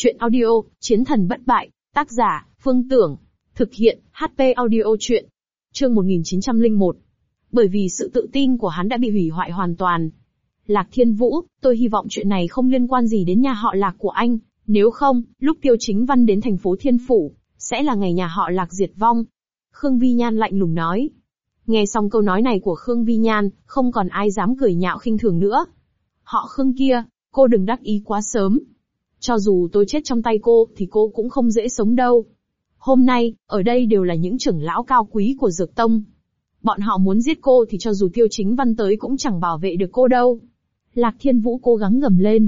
Chuyện audio, Chiến thần bất bại, tác giả, Phương Tưởng. Thực hiện, HP audio chuyện. Chương 1901. Bởi vì sự tự tin của hắn đã bị hủy hoại hoàn toàn. Lạc Thiên Vũ, tôi hy vọng chuyện này không liên quan gì đến nhà họ Lạc của anh, nếu không, lúc Tiêu Chính Văn đến thành phố Thiên Phủ, sẽ là ngày nhà họ Lạc diệt vong. Khương Vi Nhan lạnh lùng nói. Nghe xong câu nói này của Khương Vi Nhan, không còn ai dám cười nhạo khinh thường nữa. Họ Khương kia, cô đừng đắc ý quá sớm. Cho dù tôi chết trong tay cô, thì cô cũng không dễ sống đâu. Hôm nay, ở đây đều là những trưởng lão cao quý của Dược Tông. Bọn họ muốn giết cô thì cho dù Tiêu Chính Văn tới cũng chẳng bảo vệ được cô đâu. Lạc Thiên Vũ cố gắng gầm lên.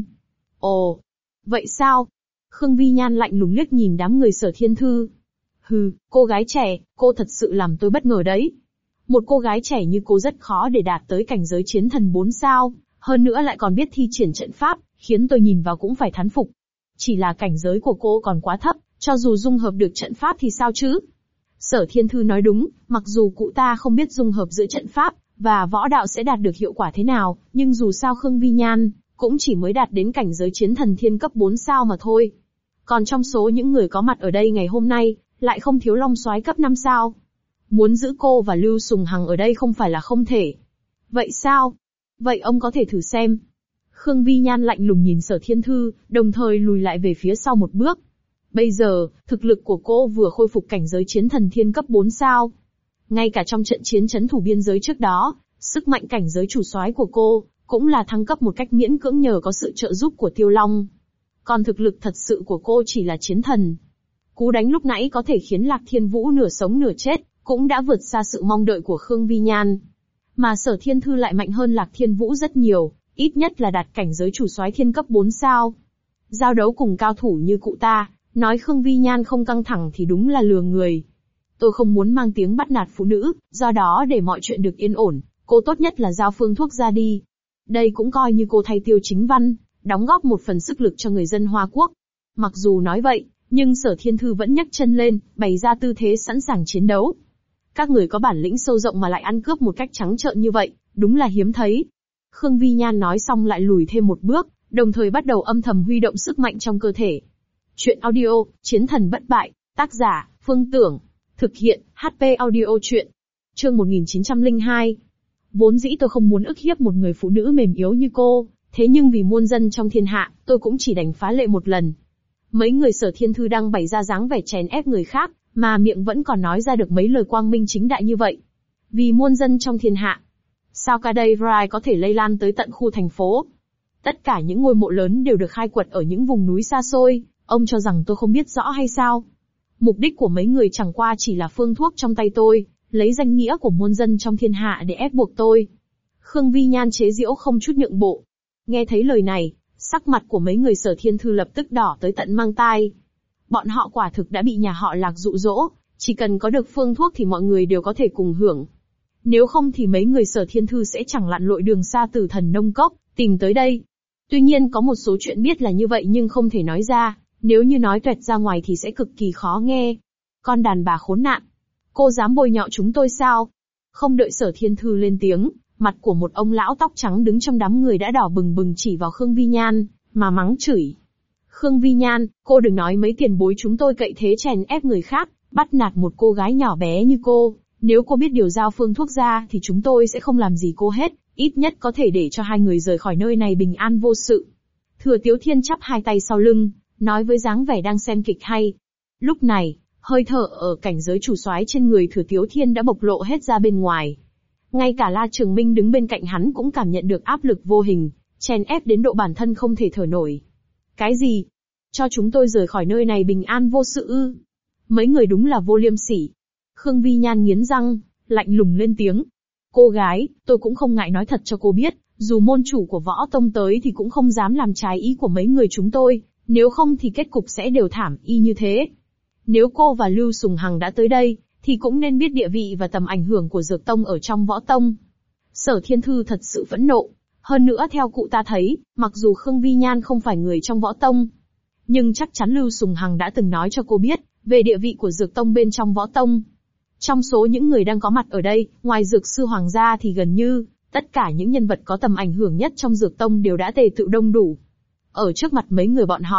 Ồ, vậy sao? Khương Vi Nhan lạnh lùng liếc nhìn đám người Sở Thiên Thư. Hừ, cô gái trẻ, cô thật sự làm tôi bất ngờ đấy. Một cô gái trẻ như cô rất khó để đạt tới cảnh giới chiến thần 4 sao, hơn nữa lại còn biết thi triển trận pháp, khiến tôi nhìn vào cũng phải thán phục. Chỉ là cảnh giới của cô còn quá thấp, cho dù dung hợp được trận pháp thì sao chứ? Sở Thiên Thư nói đúng, mặc dù cụ ta không biết dung hợp giữa trận pháp và võ đạo sẽ đạt được hiệu quả thế nào, nhưng dù sao Khương Vi Nhan cũng chỉ mới đạt đến cảnh giới chiến thần thiên cấp 4 sao mà thôi. Còn trong số những người có mặt ở đây ngày hôm nay, lại không thiếu long soái cấp 5 sao. Muốn giữ cô và Lưu Sùng Hằng ở đây không phải là không thể. Vậy sao? Vậy ông có thể thử xem. Khương Vi Nhan lạnh lùng nhìn Sở Thiên Thư, đồng thời lùi lại về phía sau một bước. Bây giờ, thực lực của cô vừa khôi phục cảnh giới chiến thần thiên cấp 4 sao. Ngay cả trong trận chiến trấn thủ biên giới trước đó, sức mạnh cảnh giới chủ soái của cô cũng là thăng cấp một cách miễn cưỡng nhờ có sự trợ giúp của Tiêu Long. Còn thực lực thật sự của cô chỉ là chiến thần. Cú đánh lúc nãy có thể khiến Lạc Thiên Vũ nửa sống nửa chết, cũng đã vượt xa sự mong đợi của Khương Vi Nhan. Mà Sở Thiên Thư lại mạnh hơn Lạc Thiên Vũ rất nhiều, ít nhất là đạt cảnh giới chủ soái thiên cấp 4 sao. Giao đấu cùng cao thủ như cụ ta, nói Khương Vi Nhan không căng thẳng thì đúng là lừa người. Tôi không muốn mang tiếng bắt nạt phụ nữ, do đó để mọi chuyện được yên ổn, cô tốt nhất là giao phương thuốc ra đi. Đây cũng coi như cô thay Tiêu Chính Văn, đóng góp một phần sức lực cho người dân Hoa Quốc. Mặc dù nói vậy, nhưng Sở Thiên Thư vẫn nhấc chân lên, bày ra tư thế sẵn sàng chiến đấu. Các người có bản lĩnh sâu rộng mà lại ăn cướp một cách trắng trợn như vậy, đúng là hiếm thấy. Khương Vi Nhan nói xong lại lùi thêm một bước, đồng thời bắt đầu âm thầm huy động sức mạnh trong cơ thể. Chuyện audio, Chiến thần bất bại, tác giả, Phương Tưởng. Thực hiện, HP audio chuyện. Chương 1902. Vốn dĩ tôi không muốn ức hiếp một người phụ nữ mềm yếu như cô, thế nhưng vì muôn dân trong thiên hạ, tôi cũng chỉ đành phá lệ một lần. Mấy người Sở Thiên Thư đang bày ra dáng vẻ chèn ép người khác, mà miệng vẫn còn nói ra được mấy lời quang minh chính đại như vậy. Vì muôn dân trong thiên hạ. Sao Kadai Rai có thể lây lan tới tận khu thành phố? Tất cả những ngôi mộ lớn đều được khai quật ở những vùng núi xa xôi, ông cho rằng tôi không biết rõ hay sao? Mục đích của mấy người chẳng qua chỉ là phương thuốc trong tay tôi, lấy danh nghĩa của muôn dân trong thiên hạ để ép buộc tôi. Khương Vi Nhan chế giễu không chút nhượng bộ. Nghe thấy lời này, sắc mặt của mấy người Sở Thiên Thư lập tức đỏ tới tận mang tai. Bọn họ quả thực đã bị nhà họ Lạc dụ dỗ, chỉ cần có được phương thuốc thì mọi người đều có thể cùng hưởng. Nếu không thì mấy người Sở Thiên Thư sẽ chẳng lặn lội đường xa từ Thần Nông Cốc, tìm tới đây. Tuy nhiên có một số chuyện biết là như vậy nhưng không thể nói ra, nếu như nói toẹt ra ngoài thì sẽ cực kỳ khó nghe. Con đàn bà khốn nạn! Cô dám bôi nhọ chúng tôi sao? Không đợi Sở Thiên Thư lên tiếng, mặt của một ông lão tóc trắng đứng trong đám người đã đỏ bừng bừng chỉ vào Khương Vi Nhan, mà mắng chửi. Khương Vi Nhan, cô đừng nói mấy tiền bối chúng tôi cậy thế chèn ép người khác, bắt nạt một cô gái nhỏ bé như cô. Nếu cô biết điều giao phương thuốc ra thì chúng tôi sẽ không làm gì cô hết, ít nhất có thể để cho hai người rời khỏi nơi này bình an vô sự. Thừa Tiếu Thiên chắp hai tay sau lưng, nói với dáng vẻ đang xem kịch hay. Lúc này, hơi thở ở cảnh giới chủ soái trên người Thừa Tiếu Thiên đã bộc lộ hết ra bên ngoài. Ngay cả La Trường Minh đứng bên cạnh hắn cũng cảm nhận được áp lực vô hình, chèn ép đến độ bản thân không thể thở nổi. Cái gì? Cho chúng tôi rời khỏi nơi này bình an vô sự ư? Mấy người đúng là vô liêm sỉ. Khương Vi Nhan nghiến răng, lạnh lùng lên tiếng. Cô gái, tôi cũng không ngại nói thật cho cô biết, dù môn chủ của võ tông tới thì cũng không dám làm trái ý của mấy người chúng tôi, nếu không thì kết cục sẽ đều thảm y như thế. Nếu cô và Lưu Sùng Hằng đã tới đây, thì cũng nên biết địa vị và tầm ảnh hưởng của Dược Tông ở trong võ tông. Sở Thiên Thư thật sự phẫn nộ. Hơn nữa theo cụ ta thấy, mặc dù Khương Vi Nhan không phải người trong võ tông, nhưng chắc chắn Lưu Sùng Hằng đã từng nói cho cô biết về địa vị của Dược Tông bên trong võ tông. Trong số những người đang có mặt ở đây, ngoài Dược Sư Hoàng gia thì gần như tất cả những nhân vật có tầm ảnh hưởng nhất trong Dược Tông đều đã tề tựu đông đủ. Ở trước mặt mấy người bọn họ,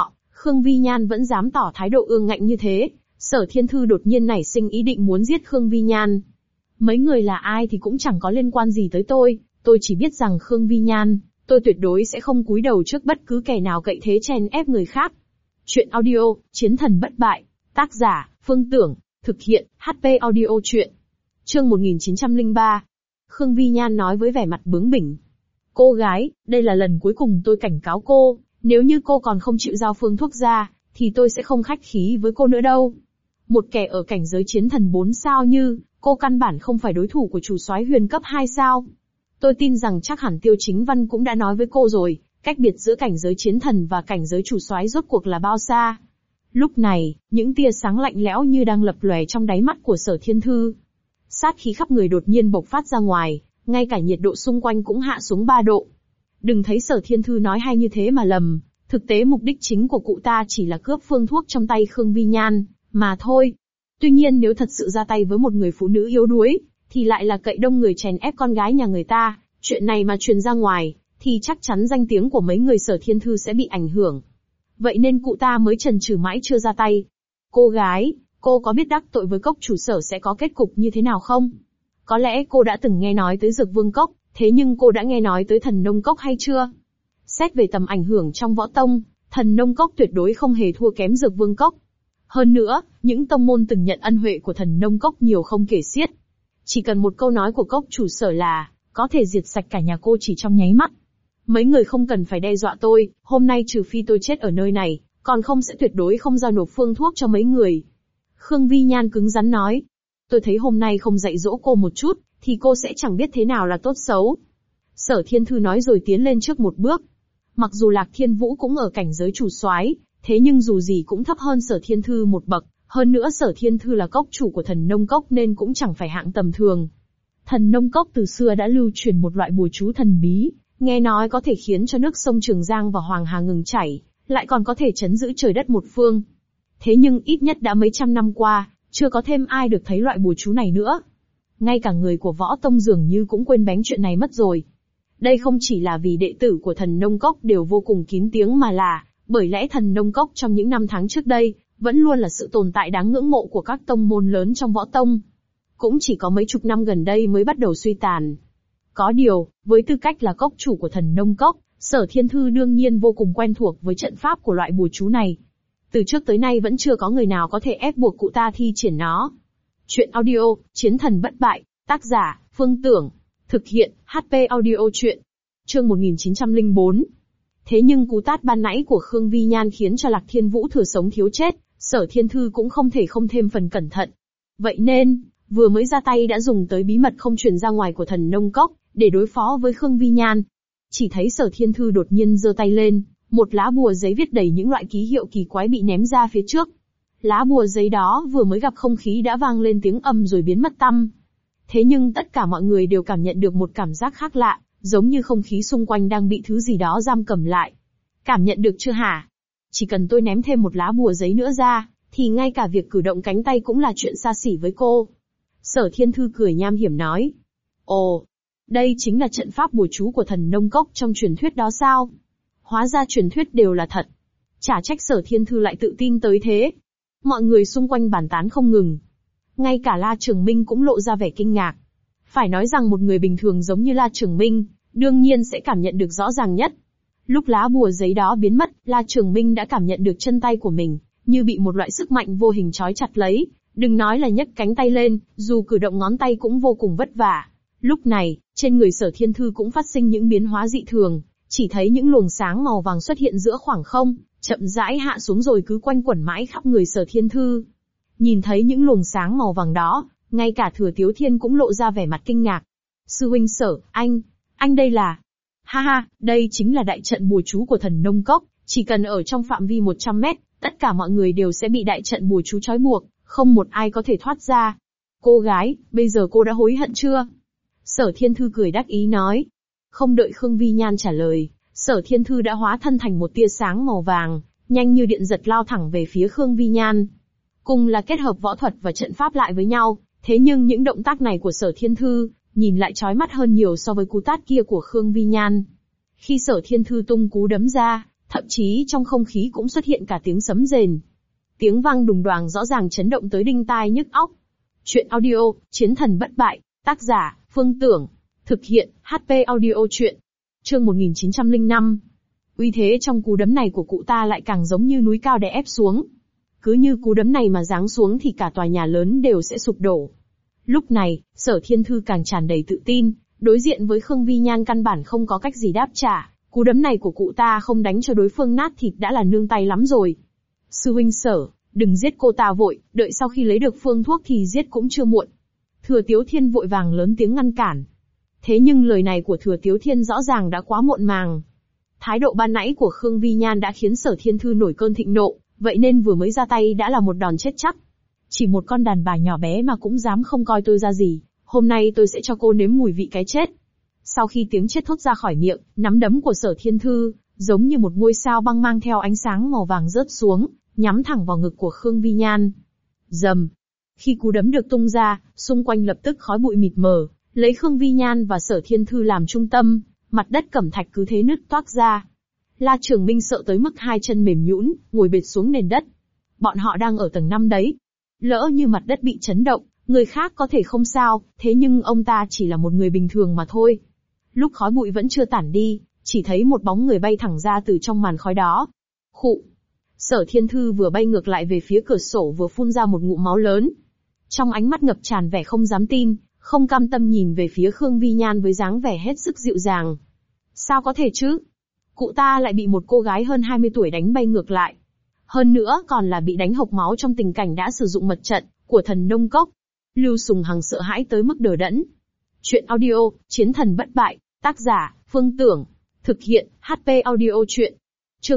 Khương Vi Nhan vẫn dám tỏ thái độ ương ngạnh như thế, Sở Thiên Thư đột nhiên nảy sinh ý định muốn giết Khương Vi Nhan. Mấy người là ai thì cũng chẳng có liên quan gì tới tôi chỉ biết rằng Khương Vi Nhan, tôi tuyệt đối sẽ không cúi đầu trước bất cứ kẻ nào cậy thế chèn ép người khác. Chuyện audio, Chiến thần bất bại, tác giả, Phương Tưởng, thực hiện, HP audio chuyện. Chương 1903. Khương Vi Nhan nói với vẻ mặt bướng bỉnh. Cô gái, đây là lần cuối cùng tôi cảnh cáo cô, nếu như cô còn không chịu giao phương thuốc ra, thì tôi sẽ không khách khí với cô nữa đâu. Một kẻ ở cảnh giới chiến thần 4 sao như cô căn bản không phải đối thủ của chủ soái huyền cấp 2 sao. Tôi tin rằng chắc hẳn Tiêu Chính Văn cũng đã nói với cô rồi, cách biệt giữa cảnh giới chiến thần và cảnh giới chủ soái rốt cuộc là bao xa. Lúc này, những tia sáng lạnh lẽo như đang lập lòe trong đáy mắt của Sở Thiên Thư. Sát khí khắp người đột nhiên bộc phát ra ngoài, ngay cả nhiệt độ xung quanh cũng hạ xuống 3 độ. Đừng thấy Sở Thiên Thư nói hay như thế mà lầm, thực tế mục đích chính của cụ ta chỉ là cướp phương thuốc trong tay Khương Vi Nhan, mà thôi. Tuy nhiên nếu thật sự ra tay với một người phụ nữ yếu đuối, thì lại là cậy đông người chèn ép con gái nhà người ta, chuyện này mà truyền ra ngoài, thì chắc chắn danh tiếng của mấy người Sở Thiên Thư sẽ bị ảnh hưởng. Vậy nên cụ ta mới chần chừ mãi chưa ra tay. Cô gái, cô có biết đắc tội với cốc chủ Sở sẽ có kết cục như thế nào không? Có lẽ cô đã từng nghe nói tới Dược Vương Cốc, thế nhưng cô đã nghe nói tới Thần Nông Cốc hay chưa? Xét về tầm ảnh hưởng trong võ tông, Thần Nông Cốc tuyệt đối không hề thua kém Dược Vương Cốc. Hơn nữa, những tông môn từng nhận ân huệ của Thần Nông Cốc nhiều không kể xiết. Chỉ cần một câu nói của cốc chủ Sở là có thể diệt sạch cả nhà cô chỉ trong nháy mắt. Mấy người không cần phải đe dọa tôi, hôm nay trừ phi tôi chết ở nơi này, còn không sẽ tuyệt đối không giao nộp phương thuốc cho mấy người. Khương Vi Nhan cứng rắn nói. Tôi thấy hôm nay không dạy dỗ cô một chút, thì cô sẽ chẳng biết thế nào là tốt xấu. Sở Thiên Thư nói rồi tiến lên trước một bước. Mặc dù Lạc Thiên Vũ cũng ở cảnh giới chủ soái, thế nhưng dù gì cũng thấp hơn Sở Thiên Thư một bậc, hơn nữa Sở Thiên Thư là cốc chủ của Thần Nông Cốc nên cũng chẳng phải hạng tầm thường. Thần Nông Cốc từ xưa đã lưu truyền một loại bùa chú thần bí, nghe nói có thể khiến cho nước sông Trường Giang và Hoàng Hà ngừng chảy, lại còn có thể trấn giữ trời đất một phương. Thế nhưng ít nhất đã mấy trăm năm qua, chưa có thêm ai được thấy loại bùa chú này nữa. Ngay cả người của võ tông dường như cũng quên bén chuyện này mất rồi. Đây không chỉ là vì đệ tử của Thần Nông Cốc đều vô cùng kín tiếng mà là, bởi lẽ Thần Nông Cốc trong những năm tháng trước đây, vẫn luôn là sự tồn tại đáng ngưỡng mộ của các tông môn lớn trong võ tông. Cũng chỉ có mấy chục năm gần đây mới bắt đầu suy tàn. Có điều, với tư cách là cốc chủ của Thần Nông Cốc, Sở Thiên Thư đương nhiên vô cùng quen thuộc với trận pháp của loại bùa chú này. Từ trước tới nay vẫn chưa có người nào có thể ép buộc cụ ta thi triển nó. Chuyện audio, Chiến thần bất bại, tác giả, Phương Tưởng, thực hiện, HP audio chuyện. Chương 1904. Thế nhưng cú tát ban nãy của Khương Vi Nhan khiến cho Lạc Thiên Vũ thừa sống thiếu chết, Sở Thiên Thư cũng không thể không thêm phần cẩn thận. Vậy nên, vừa mới ra tay đã dùng tới bí mật không truyền ra ngoài của Thần Nông Cốc, để đối phó với Khương Vi Nhan. Chỉ thấy Sở Thiên Thư đột nhiên giơ tay lên, một lá bùa giấy viết đầy những loại ký hiệu kỳ quái bị ném ra phía trước. Lá bùa giấy đó vừa mới gặp không khí đã vang lên tiếng ầm rồi biến mất tăm. Thế nhưng tất cả mọi người đều cảm nhận được một cảm giác khác lạ, giống như không khí xung quanh đang bị thứ gì đó giam cầm lại. Cảm nhận được chưa hả? Chỉ cần tôi ném thêm một lá bùa giấy nữa ra, thì ngay cả việc cử động cánh tay cũng là chuyện xa xỉ với cô. Sở Thiên Thư cười nham hiểm nói. Ồ, đây chính là trận pháp bùa chú của Thần Nông Cốc trong truyền thuyết đó sao? Hóa ra truyền thuyết đều là thật. Chả trách Sở Thiên Thư lại tự tin tới thế. Mọi người xung quanh bàn tán không ngừng. Ngay cả La Trường Minh cũng lộ ra vẻ kinh ngạc. Phải nói rằng một người bình thường giống như La Trường Minh, đương nhiên sẽ cảm nhận được rõ ràng nhất. Lúc lá bùa giấy đó biến mất, La Trường Minh đã cảm nhận được chân tay của mình, như bị một loại sức mạnh vô hình trói chặt lấy. Đừng nói là nhấc cánh tay lên, dù cử động ngón tay cũng vô cùng vất vả. Lúc này, trên người Sở Thiên Thư cũng phát sinh những biến hóa dị thường, chỉ thấy những luồng sáng màu vàng xuất hiện giữa khoảng không, chậm rãi hạ xuống rồi cứ quanh quẩn mãi khắp người Sở Thiên Thư. Nhìn thấy những luồng sáng màu vàng đó, ngay cả Thừa Tiếu Thiên cũng lộ ra vẻ mặt kinh ngạc. Sư huynh Sở, anh đây là... Ha ha, đây chính là đại trận bùa chú của Thần Nông Cốc, chỉ cần ở trong phạm vi 100 mét, tất cả mọi người đều sẽ bị đại trận bùa chú trói buộc, không một ai có thể thoát ra. Cô gái, bây giờ cô đã hối hận chưa? Sở Thiên Thư cười đắc ý nói. Không đợi Khương Vi Nhan trả lời, Sở Thiên Thư đã hóa thân thành một tia sáng màu vàng, nhanh như điện giật lao thẳng về phía Khương Vi Nhan. Cùng là kết hợp võ thuật và trận pháp lại với nhau, thế nhưng những động tác này của Sở Thiên Thư, nhìn lại chói mắt hơn nhiều so với cú tát kia của Khương Vi Nhan. Khi Sở Thiên Thư tung cú đấm ra, Thậm chí trong không khí cũng xuất hiện cả tiếng sấm rền. Tiếng vang đùng đoàng rõ ràng chấn động tới đinh tai nhức óc. Chuyện audio, Chiến thần bất bại, tác giả, Phương Tưởng. Thực hiện, HP audio chuyện. Chương 1905. Uy thế trong cú đấm này của cụ ta lại càng giống như núi cao đè ép xuống. Cứ như cú đấm này mà giáng xuống thì cả tòa nhà lớn đều sẽ sụp đổ. Lúc này, Sở Thiên Thư càng tràn đầy tự tin, đối diện với Khương Vi Nhan căn bản không có cách gì đáp trả. Cú đấm này của cụ ta không đánh cho đối phương nát thịt đã là nương tay lắm rồi. Sư huynh Sở, đừng giết cô ta vội, đợi sau khi lấy được phương thuốc thì giết cũng chưa muộn. Thừa Tiếu Thiên vội vàng lớn tiếng ngăn cản. Thế nhưng lời này của Thừa Tiếu Thiên rõ ràng đã quá muộn màng. Thái độ ban nãy của Khương Vi Nhan đã khiến Sở Thiên Thư nổi cơn thịnh nộ, vậy nên vừa mới ra tay đã là một đòn chết chắc. Chỉ một con đàn bà nhỏ bé mà cũng dám không coi tôi ra gì, hôm nay tôi sẽ cho cô nếm mùi vị cái chết. Sau khi tiếng chết thốt ra khỏi miệng, nắm đấm của Sở Thiên Thư, giống như một ngôi sao băng mang theo ánh sáng màu vàng rớt xuống, nhắm thẳng vào ngực của Khương Vi Nhan. Rầm. Khi cú đấm được tung ra, xung quanh lập tức khói bụi mịt mờ, lấy Khương Vi Nhan và Sở Thiên Thư làm trung tâm, mặt đất cẩm thạch cứ thế nứt toác ra. La Trường Minh sợ tới mức hai chân mềm nhũn, ngồi bệt xuống nền đất. Bọn họ đang ở tầng 5 đấy. Lỡ như mặt đất bị chấn động, người khác có thể không sao, thế nhưng ông ta chỉ là một người bình thường mà thôi. Lúc khói bụi vẫn chưa tản đi, chỉ thấy một bóng người bay thẳng ra từ trong màn khói đó. Khụ. Sở Thiên Thư vừa bay ngược lại về phía cửa sổ vừa phun ra một ngụm máu lớn. Trong ánh mắt ngập tràn vẻ không dám tin, không cam tâm nhìn về phía Khương Vi Nhan với dáng vẻ hết sức dịu dàng. Sao có thể chứ? Cụ ta lại bị một cô gái hơn 20 tuổi đánh bay ngược lại. Hơn nữa còn là bị đánh hộc máu trong tình cảnh đã sử dụng mật trận của thần nông cốc. Lưu Sùng Hằng sợ hãi tới mức đờ đẫn. Chuyện audio, Chiến thần bất bại, tác giả, Phương Tưởng. Thực hiện, HP audio chuyện. Chương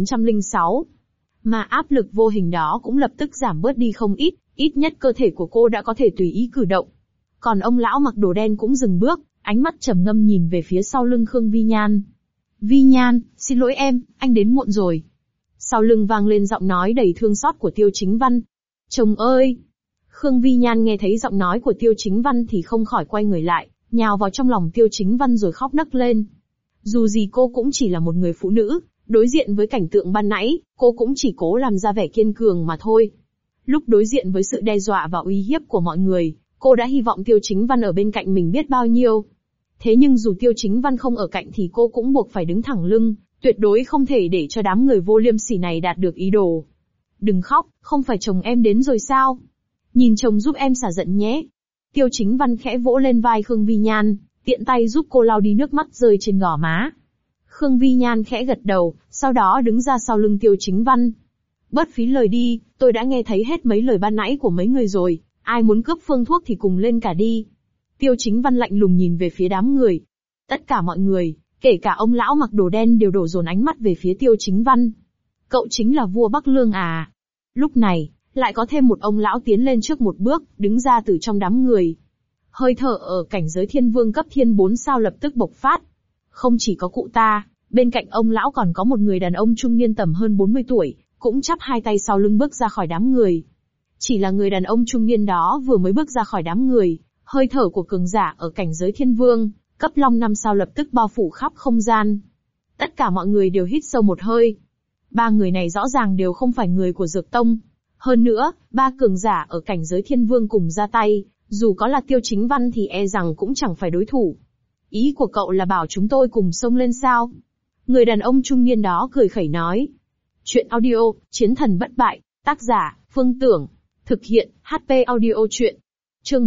1906. Mà áp lực vô hình đó cũng lập tức giảm bớt đi không ít nhất cơ thể của cô đã có thể tùy ý cử động. Còn ông lão mặc đồ đen cũng dừng bước, ánh mắt trầm ngâm nhìn về phía sau lưng Khương Vi Nhan. Vi Nhan, xin lỗi em, anh đến muộn rồi. Sau lưng vang lên giọng nói đầy thương xót của Tiêu Chính Văn. Chồng ơi! Khương Vi Nhan nghe thấy giọng nói của Tiêu Chính Văn thì không khỏi quay người lại, nhào vào trong lòng Tiêu Chính Văn rồi khóc nấc lên. Dù gì cô cũng chỉ là một người phụ nữ, đối diện với cảnh tượng ban nãy, cô cũng chỉ cố làm ra vẻ kiên cường mà thôi. Lúc đối diện với sự đe dọa và uy hiếp của mọi người, cô đã hy vọng Tiêu Chính Văn ở bên cạnh mình biết bao nhiêu. Thế nhưng dù Tiêu Chính Văn không ở cạnh thì cô cũng buộc phải đứng thẳng lưng, tuyệt đối không thể để cho đám người vô liêm sỉ này đạt được ý đồ. Đừng khóc, không phải chồng em đến rồi sao? Nhìn chồng giúp em xả giận nhé. Tiêu Chính Văn khẽ vỗ lên vai Khương Vi Nhan, tiện tay giúp cô lau đi nước mắt rơi trên gò má. Khương Vi Nhan khẽ gật đầu, sau đó đứng ra sau lưng Tiêu Chính Văn. Bớt phí lời đi, tôi đã nghe thấy hết mấy lời ban nãy của mấy người rồi, ai muốn cướp phương thuốc thì cùng lên cả đi. Tiêu Chính Văn lạnh lùng nhìn về phía đám người. Tất cả mọi người, kể cả ông lão mặc đồ đen đều đổ dồn ánh mắt về phía Tiêu Chính Văn. Cậu chính là vua Bắc Lương à? Lúc này, lại có thêm một ông lão tiến lên trước một bước, đứng ra từ trong đám người. Hơi thở ở cảnh giới thiên vương cấp thiên 4 sao lập tức bộc phát. Không chỉ có cụ ta, bên cạnh ông lão còn có một người đàn ông trung niên tầm hơn 40 tuổi, cũng chắp hai tay sau lưng bước ra khỏi đám người. Chỉ là người đàn ông trung niên đó vừa mới bước ra khỏi đám người, hơi thở của cường giả ở cảnh giới thiên vương, cấp long 5 sao lập tức bao phủ khắp không gian. Tất cả mọi người đều hít sâu một hơi. Ba người này rõ ràng đều không phải người của Dược Tông. Hơn nữa, ba cường giả ở cảnh giới thiên vương cùng ra tay, dù có là Tiêu Chính Văn thì e rằng cũng chẳng phải đối thủ. Ý của cậu là bảo chúng tôi cùng xông lên sao? Người đàn ông trung niên đó cười khẩy nói. Chuyện audio, Chiến thần bất bại, tác giả, Phương Tưởng. Thực hiện, HP audio chuyện. Chương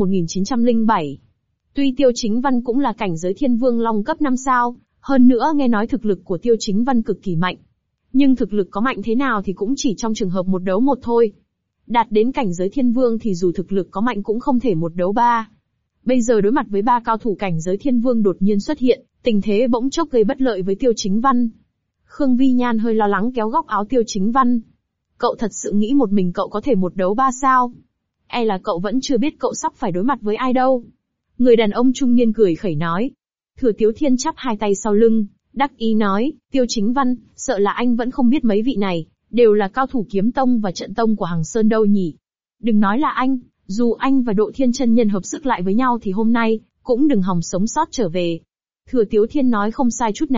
1907. Tuy Tiêu Chính Văn cũng là cảnh giới thiên vương long cấp 5 sao, hơn nữa nghe nói thực lực của Tiêu Chính Văn cực kỳ mạnh. Nhưng thực lực có mạnh thế nào thì cũng chỉ trong trường hợp một đấu một thôi. Đạt đến cảnh giới thiên vương thì dù thực lực có mạnh cũng không thể một đấu ba. Bây giờ đối mặt với ba cao thủ cảnh giới thiên vương đột nhiên xuất hiện, tình thế bỗng chốc gây bất lợi với Tiêu Chính Văn. Khương Vi Nhan hơi lo lắng kéo góc áo Tiêu Chính Văn. Cậu thật sự nghĩ một mình cậu có thể một đấu ba sao? E là cậu vẫn chưa biết cậu sắp phải đối mặt với ai đâu. Người đàn ông trung niên cười khẩy nói. Thừa Tiếu Thiên chắp hai tay sau lưng, đắc ý nói, Tiêu Chính Văn, sợ là anh vẫn không biết mấy vị này, đều là cao thủ kiếm tông và trận tông của Hằng Sơn đâu nhỉ. Đừng nói là anh, dù anh và Độ Thiên chân nhân hợp sức lại với nhau thì hôm nay, cũng đừng hòng sống sót trở về. Thừa Tiếu Thiên nói không sai chút nào,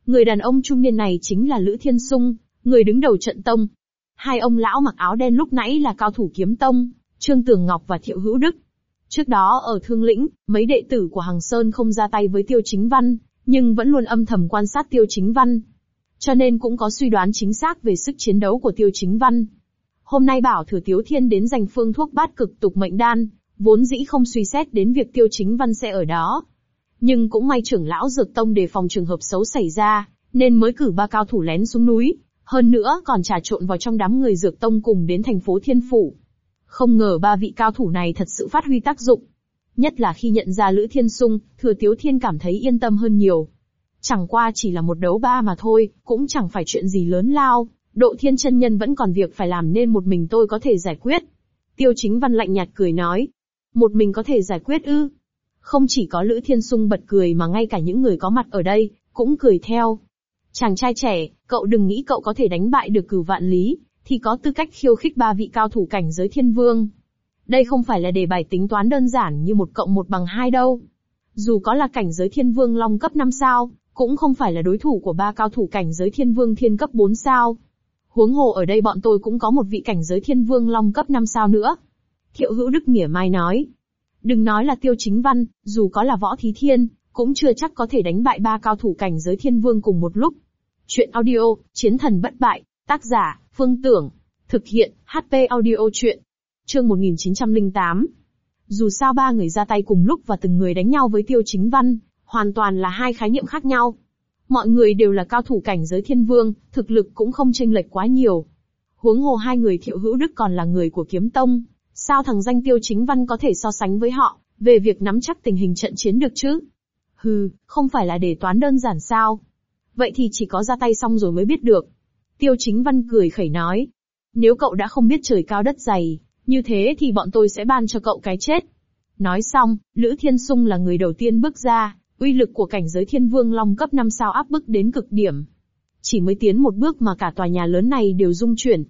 Người đàn ông trung niên này chính là Lữ Thiên Sung, người đứng đầu trận tông. Hai ông lão mặc áo đen lúc nãy là cao thủ kiếm tông, Trương Tường Ngọc và Thiệu Hữu Đức. Trước đó ở Thương Lĩnh, mấy đệ tử của Hằng Sơn không ra tay với Tiêu Chính Văn, nhưng vẫn luôn âm thầm quan sát Tiêu Chính Văn. Cho nên cũng có suy đoán chính xác về sức chiến đấu của Tiêu Chính Văn. Hôm nay bảo Thừa Tiếu Thiên đến giành phương thuốc bát cực tục mệnh đan, vốn dĩ không suy xét đến việc Tiêu Chính Văn sẽ ở đó. Nhưng cũng may trưởng lão Dược Tông đề phòng trường hợp xấu xảy ra, nên mới cử 3 cao thủ lén xuống núi, hơn nữa còn trà trộn vào trong đám người Dược Tông cùng đến thành phố Thiên Phủ. Không ngờ 3 vị cao thủ này thật sự phát huy tác dụng. Nhất là khi nhận ra Lữ Thiên Sung, Thừa Tiếu Thiên cảm thấy yên tâm hơn nhiều. Chẳng qua chỉ là một đấu 3 mà thôi, cũng chẳng phải chuyện gì lớn lao, Độ Thiên chân nhân vẫn còn việc phải làm nên một mình tôi có thể giải quyết. Tiêu Chính Văn lạnh nhạt cười nói. Một mình có thể giải quyết ư? Không chỉ có Lữ Thiên Sung bật cười mà ngay cả những người có mặt ở đây, cũng cười theo. Chàng trai trẻ, cậu đừng nghĩ cậu có thể đánh bại được Cửu Vạn Lý, thì có tư cách khiêu khích 3 vị cao thủ cảnh giới thiên vương. Đây không phải là đề bài tính toán đơn giản như 1 + 1 = 2 đâu. Dù có là cảnh giới thiên vương long cấp 5 sao, cũng không phải là đối thủ của 3 cao thủ cảnh giới thiên vương thiên cấp 4 sao. Huống hồ ở đây bọn tôi cũng có một vị cảnh giới thiên vương long cấp 5 sao nữa. Thiệu Hữu Đức mỉa mai nói. Đừng nói là Tiêu Chính Văn, dù có là Võ Thí Thiên, cũng chưa chắc có thể đánh bại 3 cao thủ cảnh giới thiên vương cùng một lúc. Chuyện audio, Chiến thần bất bại, tác giả, Phương Tưởng. Thực hiện, HP Audio Chuyện. Chương 1908. Dù sao 3 người ra tay cùng lúc và từng người đánh nhau với Tiêu Chính Văn, hoàn toàn là 2 khái niệm khác nhau. Mọi người đều là cao thủ cảnh giới thiên vương, thực lực cũng không chênh lệch quá nhiều. Huống hồ 2 người Thiệu Hữu Đức còn là người của kiếm tông, sao thằng danh Tiêu Chính Văn có thể so sánh với họ, về việc nắm chắc tình hình trận chiến được chứ? Hừ, không phải là đề toán đơn giản sao? Vậy thì chỉ có ra tay xong rồi mới biết được. Tiêu Chính Văn cười khẩy nói. Nếu cậu đã không biết trời cao đất dày, như thế thì bọn tôi sẽ ban cho cậu cái chết. Nói xong, Lữ Thiên Sung là người đầu tiên bước ra, uy lực của cảnh giới thiên vương long cấp 5 sao áp bức đến cực điểm. Chỉ mới tiến một bước mà cả tòa nhà lớn này đều rung chuyển.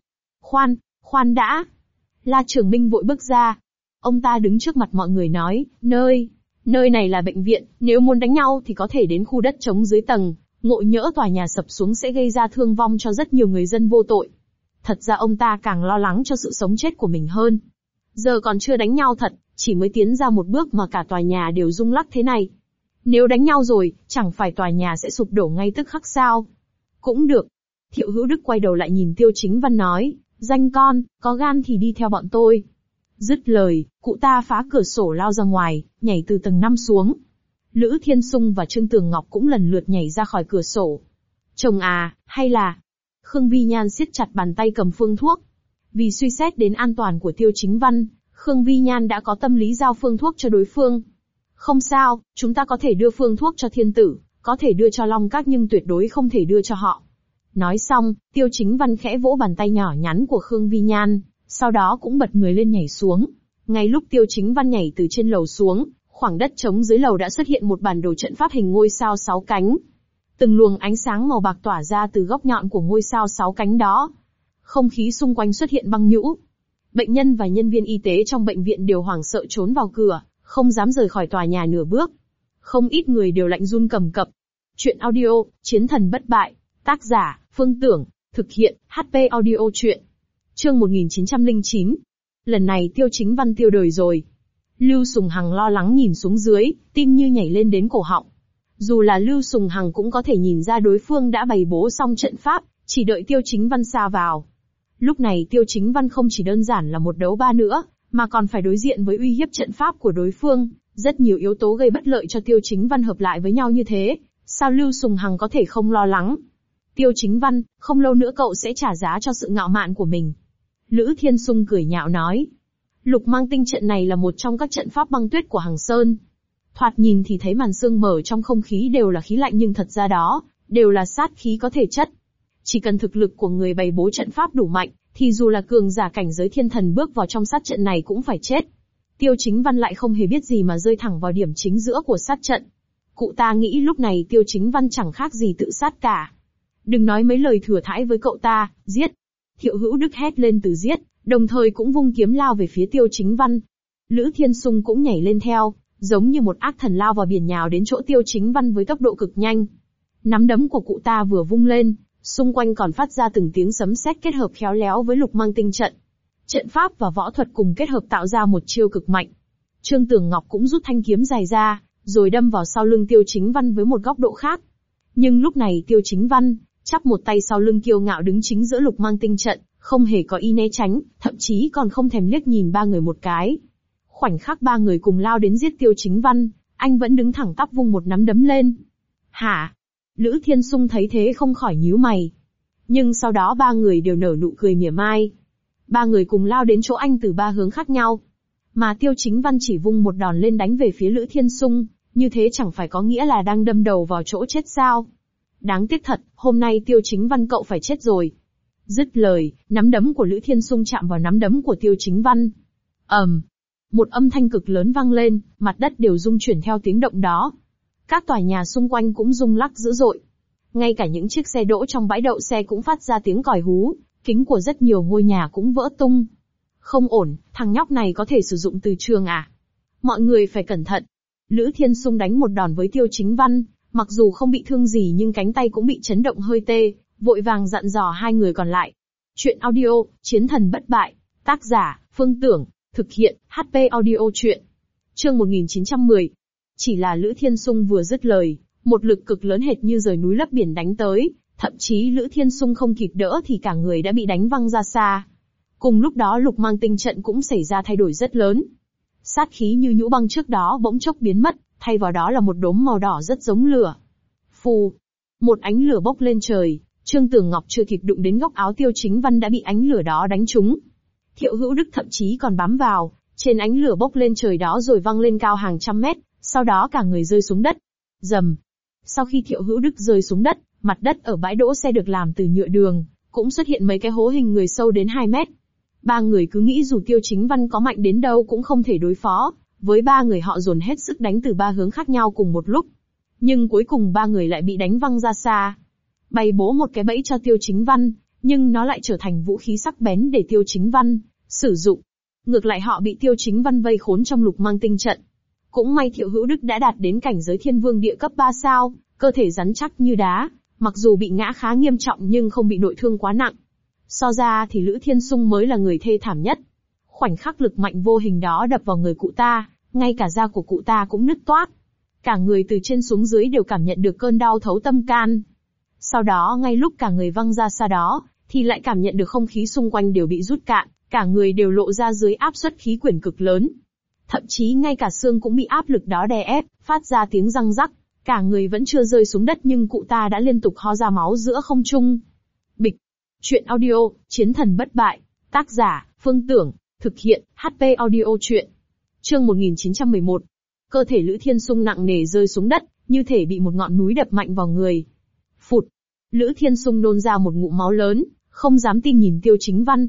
Khoan đã. La Trường Minh vội bước ra. Ông ta đứng trước mặt mọi người nói, nơi này là bệnh viện, nếu muốn đánh nhau thì có thể đến khu đất trống dưới tầng, ngộ nhỡ tòa nhà sập xuống sẽ gây ra thương vong cho rất nhiều người dân vô tội. Thật ra ông ta càng lo lắng cho sự sống chết của mình hơn. Giờ còn chưa đánh nhau thật, chỉ mới tiến ra một bước mà cả tòa nhà đều rung lắc thế này. Nếu đánh nhau rồi, chẳng phải tòa nhà sẽ sụp đổ ngay tức khắc sao? Cũng được. Thiệu Hữu Đức quay đầu lại nhìn Tiêu Chính Văn nói, danh con, có gan thì đi theo bọn tôi. Dứt lời, cụ ta phá cửa sổ lao ra ngoài, nhảy từ tầng 5 xuống. Lữ Thiên Sung và Trương Tường Ngọc cũng lần lượt nhảy ra khỏi cửa sổ. Chồng à, hay là... Khương Vi Nhan siết chặt bàn tay cầm phương thuốc. Vì suy xét đến an toàn của Tiêu Chính Văn, Khương Vi Nhan đã có tâm lý giao phương thuốc cho đối phương. Không sao, chúng ta có thể đưa phương thuốc cho thiên tử, có thể đưa cho Long Các nhưng tuyệt đối không thể đưa cho họ. Nói xong, Tiêu Chính Văn khẽ vỗ bàn tay nhỏ nhắn của Khương Vi Nhan, sau đó cũng bật người lên nhảy xuống. Ngay lúc Tiêu Chính Văn nhảy từ trên lầu xuống, khoảng đất trống dưới lầu đã xuất hiện một bản đồ trận pháp hình ngôi sao 6 cánh. Từng luồng ánh sáng màu bạc tỏa ra từ góc nhọn của ngôi sao 6 cánh đó. Không khí xung quanh xuất hiện băng nhũ. Bệnh nhân và nhân viên y tế trong bệnh viện đều hoảng sợ trốn vào cửa, không dám rời khỏi tòa nhà nửa bước. Không ít người đều lạnh run cầm cập. Chuyện audio, Chiến thần bất bại, tác giả, Phương Tưởng, thực hiện, HP Audio Chuyện. Chương 1909. Lần này Tiêu Chính Văn tiêu đời rồi. Lưu Sùng Hằng lo lắng nhìn xuống dưới, tim như nhảy lên đến cổ họng. Dù là Lưu Sùng Hằng cũng có thể nhìn ra đối phương đã bày bố xong trận pháp, chỉ đợi Tiêu Chính Văn sa vào. Lúc này Tiêu Chính Văn không chỉ đơn giản là một đấu 3 nữa, mà còn phải đối diện với uy hiếp trận pháp của đối phương. Rất nhiều yếu tố gây bất lợi cho Tiêu Chính Văn hợp lại với nhau như thế, sao Lưu Sùng Hằng có thể không lo lắng? Tiêu Chính Văn, không lâu nữa cậu sẽ trả giá cho sự ngạo mạn của mình. Lữ Thiên Sung cười nhạo nói. Lục mang tinh trận này là một trong các trận pháp băng tuyết của Hằng Sơn. Thoạt nhìn thì thấy màn sương mờ trong không khí đều là khí lạnh nhưng thật ra đó, đều là sát khí có thể chất. Chỉ cần thực lực của người bày bố trận pháp đủ mạnh, thì dù là cường giả cảnh giới thiên thần bước vào trong sát trận này cũng phải chết. Tiêu Chính Văn lại không hề biết gì mà rơi thẳng vào điểm chính giữa của sát trận. Cụ ta nghĩ lúc này Tiêu Chính Văn chẳng khác gì tự sát cả. Đừng nói mấy lời thừa thãi với cậu ta, giết. Thiệu Hữu Đức hét lên từ giết, đồng thời cũng vung kiếm lao về phía Tiêu Chính Văn. Lữ Thiên Sung cũng nhảy lên theo, giống như một ác thần lao vào biển nhào đến chỗ Tiêu Chính Văn với tốc độ cực nhanh. Nắm đấm của cụ ta vừa vung lên, xung quanh còn phát ra từng tiếng sấm sét kết hợp khéo léo với lục mang tinh trận. Trận pháp và võ thuật cùng kết hợp tạo ra một chiêu cực mạnh. Trương Tường Ngọc cũng rút thanh kiếm dài ra, rồi đâm vào sau lưng Tiêu Chính Văn với một góc độ khác. Nhưng lúc này Tiêu Chính Văn, chắp một tay sau lưng kiêu ngạo đứng chính giữa lục mang tinh trận, không hề có ý né tránh, thậm chí còn không thèm liếc nhìn ba người một cái. Khoảnh khắc ba người cùng lao đến giết Tiêu Chính Văn, anh vẫn đứng thẳng tắp vung một nắm đấm lên. Hả? Lữ Thiên Sung thấy thế không khỏi nhíu mày. Nhưng sau đó ba người đều nở nụ cười mỉa mai. Ba người cùng lao đến chỗ anh từ ba hướng khác nhau. Mà Tiêu Chính Văn chỉ vung một đòn lên đánh về phía Lữ Thiên Sung, như thế chẳng phải có nghĩa là đang đâm đầu vào chỗ chết sao? Đáng tiếc thật, hôm nay Tiêu Chính Văn cậu phải chết rồi. Dứt lời, nắm đấm của Lữ Thiên Sung chạm vào nắm đấm của Tiêu Chính Văn. Một âm thanh cực lớn vang lên, mặt đất đều rung chuyển theo tiếng động đó. Các tòa nhà xung quanh cũng rung lắc dữ dội. Ngay cả những chiếc xe đỗ trong bãi đậu xe cũng phát ra tiếng còi hú, kính của rất nhiều ngôi nhà cũng vỡ tung. Không ổn, thằng nhóc này có thể sử dụng từ trường à? Mọi người phải cẩn thận. Lữ Thiên Sung đánh một đòn với Tiêu Chính Văn, mặc dù không bị thương gì nhưng cánh tay cũng bị chấn động hơi tê, vội vàng dặn dò hai người còn lại. Chuyện audio, Chiến thần bất bại, tác giả, Phương Tưởng, thực hiện, HP audio chuyện. Chương 1910. Chỉ là Lữ Thiên Sung vừa dứt lời, một lực cực lớn hệt như rời núi lấp biển đánh tới, thậm chí Lữ Thiên Sung không kịp đỡ thì cả người đã bị đánh văng ra xa. Cùng lúc đó lục mang tinh trận cũng xảy ra thay đổi rất lớn. Sát khí như nhũ băng trước đó bỗng chốc biến mất, thay vào đó là một đốm màu đỏ rất giống lửa. Phù! Một ánh lửa bốc lên trời, Trương Tường Ngọc chưa kịp đụng đến góc áo Tiêu Chính Văn đã bị ánh lửa đó đánh trúng. Thiệu Hữu Đức thậm chí còn bám vào, trên ánh lửa bốc lên trời đó rồi văng lên cao hàng trăm mét, sau đó cả người rơi xuống đất. Rầm! Sau khi Thiệu Hữu Đức rơi xuống đất, mặt đất ở bãi đỗ xe được làm từ nhựa đường, cũng xuất hiện mấy cái hố hình người sâu đến 2 mét. Ba người cứ nghĩ dù Tiêu Chính Văn có mạnh đến đâu cũng không thể đối phó, với ba người họ dồn hết sức đánh từ ba hướng khác nhau cùng một lúc. Nhưng cuối cùng ba người lại bị đánh văng ra xa. Bày bố một cái bẫy cho Tiêu Chính Văn, nhưng nó lại trở thành vũ khí sắc bén để Tiêu Chính Văn sử dụng. Ngược lại họ bị Tiêu Chính Văn vây khốn trong lục mang tinh trận. Cũng may Thiệu Hữu Đức đã đạt đến cảnh giới thiên vương địa cấp 3 sao, cơ thể rắn chắc như đá, mặc dù bị ngã khá nghiêm trọng nhưng không bị nội thương quá nặng. So ra thì Lữ Thiên Sung mới là người thê thảm nhất. Khoảnh khắc lực mạnh vô hình đó đập vào người cụ ta, ngay cả da của cụ ta cũng nứt toác. Cả người từ trên xuống dưới đều cảm nhận được cơn đau thấu tâm can. Sau đó ngay lúc cả người văng ra xa đó, thì lại cảm nhận được không khí xung quanh đều bị rút cạn, cả người đều lộ ra dưới áp suất khí quyển cực lớn. Thậm chí ngay cả xương cũng bị áp lực đó đè ép, phát ra tiếng răng rắc. Cả người vẫn chưa rơi xuống đất nhưng cụ ta đã liên tục ho ra máu giữa không trung. Bịch. Chuyện audio, Chiến thần bất bại, tác giả, Phương Tưởng, thực hiện, HP audio chuyện. Chương 1911. Cơ thể Lữ Thiên Sung nặng nề rơi xuống đất, như thể bị một ngọn núi đập mạnh vào người. Phụt. Lữ Thiên Sung nôn ra một ngụm máu lớn, không dám tin nhìn Tiêu Chính Văn.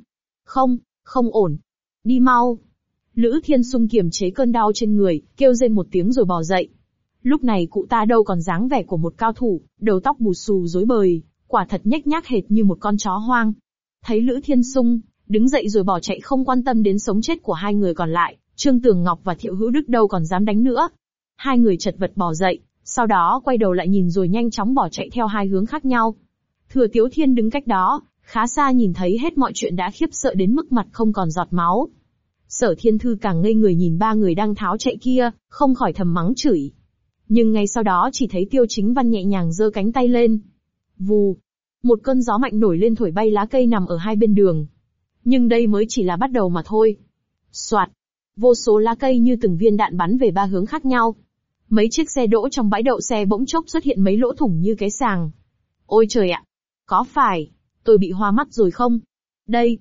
Không ổn. Đi mau. Lữ Thiên Sung kiềm chế cơn đau trên người, kêu rên một tiếng rồi bò dậy. Lúc này cụ ta đâu còn dáng vẻ của một cao thủ, đầu tóc bù xù rối bời, quả thật nhếch nhác hệt như một con chó hoang. Thấy Lữ Thiên Sung đứng dậy rồi bỏ chạy không quan tâm đến sống chết của hai người còn lại, Trương Tường Ngọc và Thiệu Hữu Đức đâu còn dám đánh nữa. Hai người chật vật bò dậy, sau đó quay đầu lại nhìn rồi nhanh chóng bỏ chạy theo hai hướng khác nhau. Thừa Tiếu Thiên đứng cách đó, khá xa nhìn thấy hết mọi chuyện đã khiếp sợ đến mức mặt không còn giọt máu. Sở Thiên Thư càng ngây người nhìn ba người đang tháo chạy kia, không khỏi thầm mắng chửi. Nhưng ngay sau đó chỉ thấy Tiêu Chính Văn nhẹ nhàng giơ cánh tay lên. Vù! Một cơn gió mạnh nổi lên thổi bay lá cây nằm ở hai bên đường. Nhưng đây mới chỉ là bắt đầu mà thôi. Soạt! Vô số lá cây như từng viên đạn bắn về ba hướng khác nhau. Mấy chiếc xe đỗ trong bãi đậu xe bỗng chốc xuất hiện mấy lỗ thủng như cái sàng. Ôi trời ạ! Có phải tôi bị hoa mắt rồi không? Đây!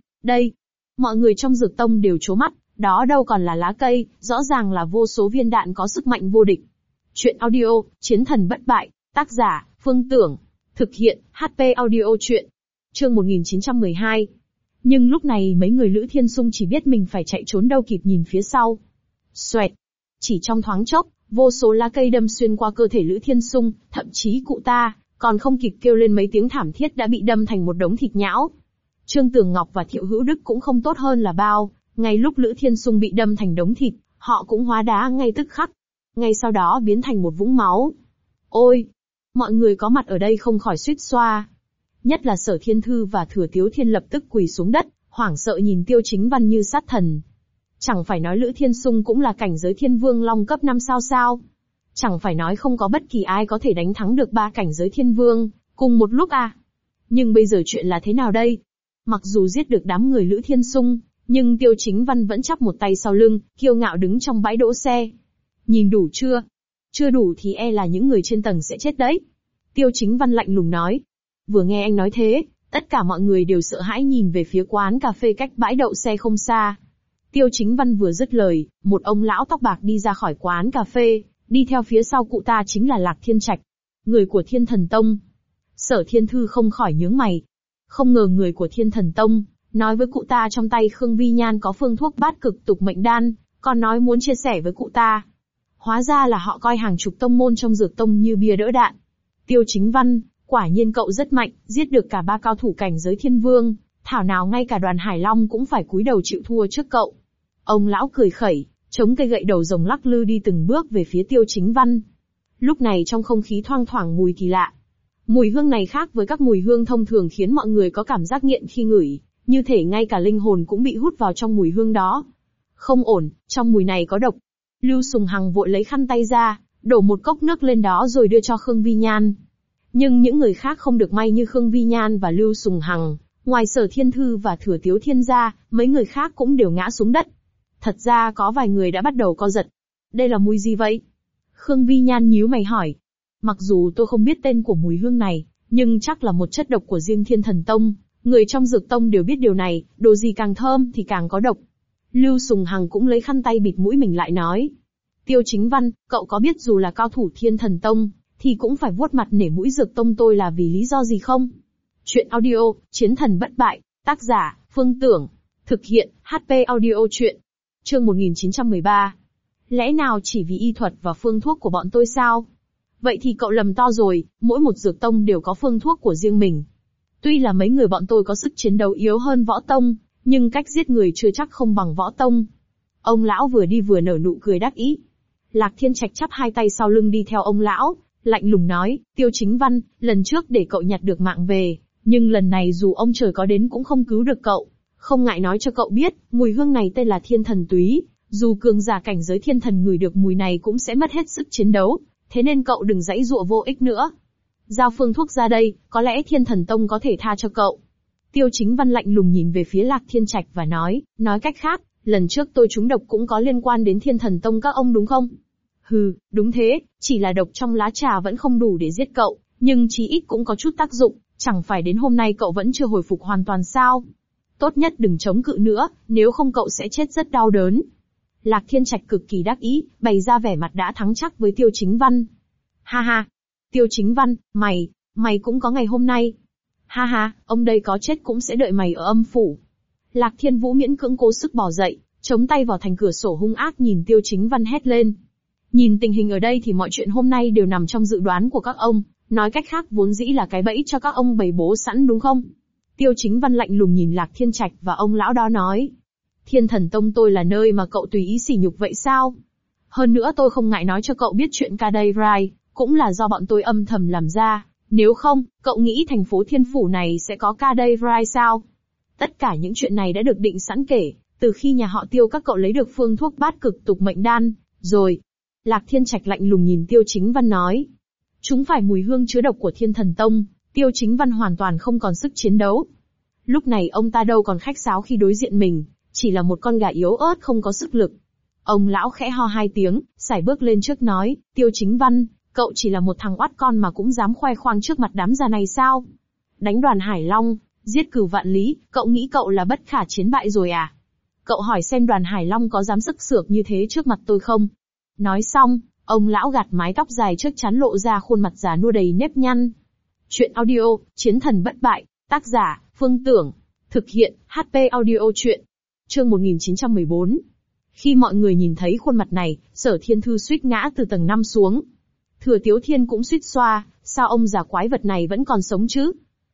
Mọi người trong Dược Tông đều trố mắt, đó đâu còn là lá cây, rõ ràng là vô số viên đạn có sức mạnh vô địch. Chuyện audio, Chiến thần bất bại, tác giả, Phương Tưởng, thực hiện, HP audio chuyện. Chương 1912. Nhưng lúc này mấy người Lữ Thiên Sung chỉ biết mình phải chạy trốn đâu kịp nhìn phía sau. Xoẹt. Chỉ trong thoáng chốc, vô số lá cây đâm xuyên qua cơ thể Lữ Thiên Sung, thậm chí cụ ta còn không kịp kêu lên mấy tiếng thảm thiết đã bị đâm thành một đống thịt nhão. Trương Tường Ngọc và Thiệu Hữu Đức cũng không tốt hơn là bao, ngay lúc Lữ Thiên Sung bị đâm thành đống thịt, họ cũng hóa đá ngay tức khắc. Ngay sau đó biến thành một vũng máu. Ôi! Mọi người có mặt ở đây không khỏi suýt xoa. Nhất là Sở Thiên Thư và Thừa Tiếu Thiên lập tức quỳ xuống đất, hoảng sợ nhìn Tiêu Chính Văn như sát thần. Chẳng phải nói Lữ Thiên Sung cũng là cảnh giới Thiên Vương Long cấp 5 sao? Chẳng phải nói không có bất kỳ ai có thể đánh thắng được 3 cảnh giới Thiên Vương, cùng một lúc à? Nhưng bây giờ chuyện là thế nào đây? Mặc dù giết được đám người Lữ Thiên Sung, nhưng Tiêu Chính Văn vẫn chắp một tay sau lưng, kiêu ngạo đứng trong bãi đỗ xe. Nhìn đủ chưa? Chưa đủ thì e là những người trên tầng sẽ chết đấy. Tiêu Chính Văn lạnh lùng nói. Vừa nghe anh nói thế, tất cả mọi người đều sợ hãi nhìn về phía quán cà phê cách bãi đậu xe không xa. Tiêu Chính Văn vừa dứt lời, một ông lão tóc bạc đi ra khỏi quán cà phê, đi theo phía sau cụ ta chính là Lạc Thiên Trạch, người của Thiên Thần Tông. Sở Thiên Thư không khỏi nhướng mày. Không ngờ người của Thiên Thần Tông nói với cụ ta trong tay Khương Vi Nhan có phương thuốc bát cực tục mệnh đan, còn nói muốn chia sẻ với cụ ta. Hóa ra là họ coi hàng chục tông môn trong dược tông như bia đỡ đạn. Tiêu Chính Văn, quả nhiên cậu rất mạnh, giết được cả 3 cao thủ cảnh giới Thiên Vương, thảo nào ngay cả Đoàn Hải Long cũng phải cúi đầu chịu thua trước cậu. Ông lão cười khẩy, chống cây gậy đầu rồng lắc lư đi từng bước về phía Tiêu Chính Văn. Lúc này trong không khí thoang thoảng mùi kỳ lạ. Mùi hương này khác với các mùi hương thông thường khiến mọi người có cảm giác nghiện khi ngửi, như thể ngay cả linh hồn cũng bị hút vào trong mùi hương đó. Không ổn, trong mùi này có độc. Lưu Sùng Hằng vội lấy khăn tay ra, đổ một cốc nước lên đó rồi đưa cho Khương Vi Nhan. Nhưng những người khác không được may như Khương Vi Nhan và Lưu Sùng Hằng, ngoài Sở Thiên Thư và Thừa Tiếu Thiên ra, mấy người khác cũng đều ngã xuống đất. Thật ra có vài người đã bắt đầu co giật. Đây là mùi gì vậy? Khương Vi Nhan nhíu mày hỏi. Mặc dù tôi không biết tên của mùi hương này, nhưng chắc là một chất độc của riêng Thiên Thần Tông. Người trong dược tông đều biết điều này, đồ gì càng thơm thì càng có độc. Lưu Sùng Hằng cũng lấy khăn tay bịt mũi mình lại nói. Tiêu Chính Văn, cậu có biết dù là cao thủ Thiên Thần Tông, thì cũng phải vuốt mặt nể mũi dược tông tôi là vì lý do gì không? Chuyện audio, Chiến Thần Bất Bại, tác giả, Phương Tưởng. Thực hiện, HP Audio Chuyện. Chương 1913. Lẽ nào chỉ vì y thuật và phương thuốc của bọn tôi sao? Vậy thì cậu lầm to rồi, mỗi một dược tông đều có phương thuốc của riêng mình. Tuy là mấy người bọn tôi có sức chiến đấu yếu hơn võ tông, nhưng cách giết người chưa chắc không bằng võ tông. Ông lão vừa đi vừa nở nụ cười đắc ý. Lạc Thiên Trạch chắp hai tay sau lưng đi theo ông lão, lạnh lùng nói, Tiêu Chính Văn, lần trước để cậu nhặt được mạng về, nhưng lần này dù ông trời có đến cũng không cứu được cậu. Không ngại nói cho cậu biết, mùi hương này tên là Thiên Thần Túy, dù cường giả cảnh giới thiên thần ngửi được mùi này cũng sẽ mất hết sức chiến đấu, thế nên cậu đừng giãy giụa vô ích nữa. Giao phương thuốc ra đây, có lẽ Thiên Thần Tông có thể tha cho cậu. Tiêu Chính Văn lạnh lùng nhìn về phía Lạc Thiên Trạch và nói cách khác, lần trước tôi trúng độc cũng có liên quan đến Thiên Thần Tông các ông đúng không? Hừ, đúng thế, chỉ là độc trong lá trà vẫn không đủ để giết cậu, nhưng chí ít cũng có chút tác dụng, chẳng phải đến hôm nay cậu vẫn chưa hồi phục hoàn toàn sao? Tốt nhất đừng chống cự nữa, nếu không cậu sẽ chết rất đau đớn. Lạc Thiên Trạch cực kỳ đắc ý, bày ra vẻ mặt đã thắng chắc với Tiêu Chính Văn. Ha ha, Tiêu Chính Văn, mày cũng có ngày hôm nay. Ha ha, ông đây có chết cũng sẽ đợi mày ở âm phủ. Lạc Thiên Vũ miễn cưỡng cố sức bò dậy, chống tay vào thành cửa sổ hung ác nhìn Tiêu Chính Văn hét lên. Nhìn tình hình ở đây thì mọi chuyện hôm nay đều nằm trong dự đoán của các ông, nói cách khác vốn dĩ là cái bẫy cho các ông bày bố sẵn đúng không? Tiêu Chính Văn lạnh lùng nhìn Lạc Thiên Trạch và ông lão đó nói. Thiên Thần Tông tôi là nơi mà cậu tùy ý sỉ nhục vậy sao? Hơn nữa tôi không ngại nói cho cậu biết chuyện Kadairai, cũng là do bọn tôi âm thầm làm ra, nếu không, cậu nghĩ thành phố Thiên Phủ này sẽ có Kadairai sao? Tất cả những chuyện này đã được định sẵn kể, từ khi nhà họ Tiêu các cậu lấy được phương thuốc bát cực tục mệnh đan, rồi. Lạc Thiên Trạch lạnh lùng nhìn Tiêu Chính Văn nói. Chúng phải mùi hương chứa độc của Thiên Thần Tông, Tiêu Chính Văn hoàn toàn không còn sức chiến đấu. Lúc này ông ta đâu còn khách sáo khi đối diện mình, chỉ là một con gà yếu ớt không có sức lực. Ông lão khẽ ho hai tiếng, sải bước lên trước nói, Tiêu Chính Văn, cậu chỉ là một thằng oắt con mà cũng dám khoe khoang trước mặt đám già này sao? Đánh Đoàn Hải Long, giết Cửu Vạn Lý, cậu nghĩ cậu là bất khả chiến bại rồi à? Cậu hỏi xem Đoàn Hải Long có dám sức sược như thế trước mặt tôi không? Nói xong, ông lão gạt mái tóc dài trước trán lộ ra khuôn mặt già nua đầy nếp nhăn. Chuyện audio, Chiến Thần Bất Bại, tác giả, Phương Tưởng. Thực hiện, HP Audio Chuyện. Chương 1914. Khi mọi người nhìn thấy khuôn mặt này, Sở Thiên Thư suýt ngã từ tầng 5 xuống. Thừa Tiếu Thiên cũng suýt xoa, sao ông già quái vật này vẫn còn sống chứ?